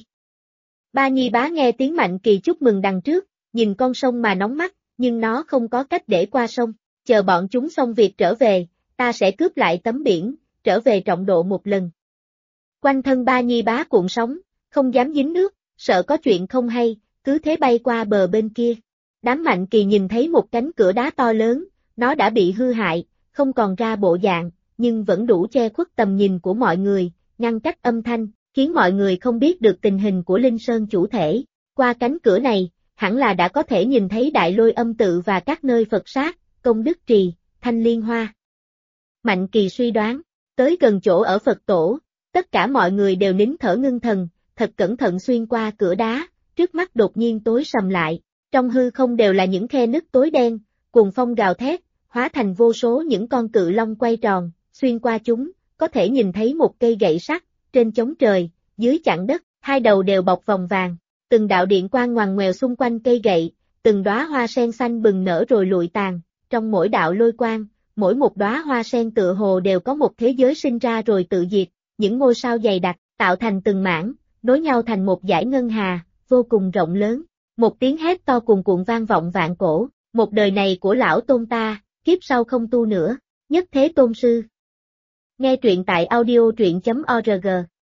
Ba Nhi Bá nghe tiếng Mạnh Kỳ chúc mừng đằng trước, nhìn con sông mà nóng mắt, nhưng nó không có cách để qua sông, chờ bọn chúng xong việc trở về, ta sẽ cướp lại tấm biển, trở về trọng độ một lần. Quanh thân Ba Nhi Bá cuộn sóng, không dám dính nước, sợ có chuyện không hay, cứ thế bay qua bờ bên kia. Đám Mạnh Kỳ nhìn thấy một cánh cửa đá to lớn, nó đã bị hư hại, không còn ra bộ dạng, nhưng vẫn đủ che khuất tầm nhìn của mọi người, ngăn cách âm thanh, khiến mọi người không biết được tình hình của Linh Sơn chủ thể. Qua cánh cửa này, hẳn là đã có thể nhìn thấy Đại Lôi Âm tự và các nơi Phật sát, Công Đức Trì, Thanh Liên Hoa. Mạnh Kỳ suy đoán, tới gần chỗ ở Phật tổ, tất cả mọi người đều nín thở ngưng thần, thật cẩn thận xuyên qua cửa đá, trước mắt đột nhiên tối sầm lại, trong hư không đều là những khe nứt tối đen, cuồng phong gào thét, hóa thành vô số những con cự long quay tròn, xuyên qua chúng, có thể nhìn thấy một cây gậy sắt, trên chóng trời, dưới chặn đất, hai đầu đều bọc vòng vàng, từng đạo điện quang ngoằn ngoèo xung quanh cây gậy, từng đóa hoa sen xanh bừng nở rồi lụi tàn, trong mỗi đạo lôi quang, mỗi một đóa hoa sen tựa hồ đều có một thế giới sinh ra rồi tự diệt, những ngôi sao dày đặc, tạo thành từng mảng, nối nhau thành một dải ngân hà, vô cùng rộng lớn. Một tiếng hét to cuồn cuộn vang vọng vạn cổ, một đời này của lão tôn ta, kiếp sau không tu nữa, nhất thế tôn sư. Nghe truyện tại audio truyện.org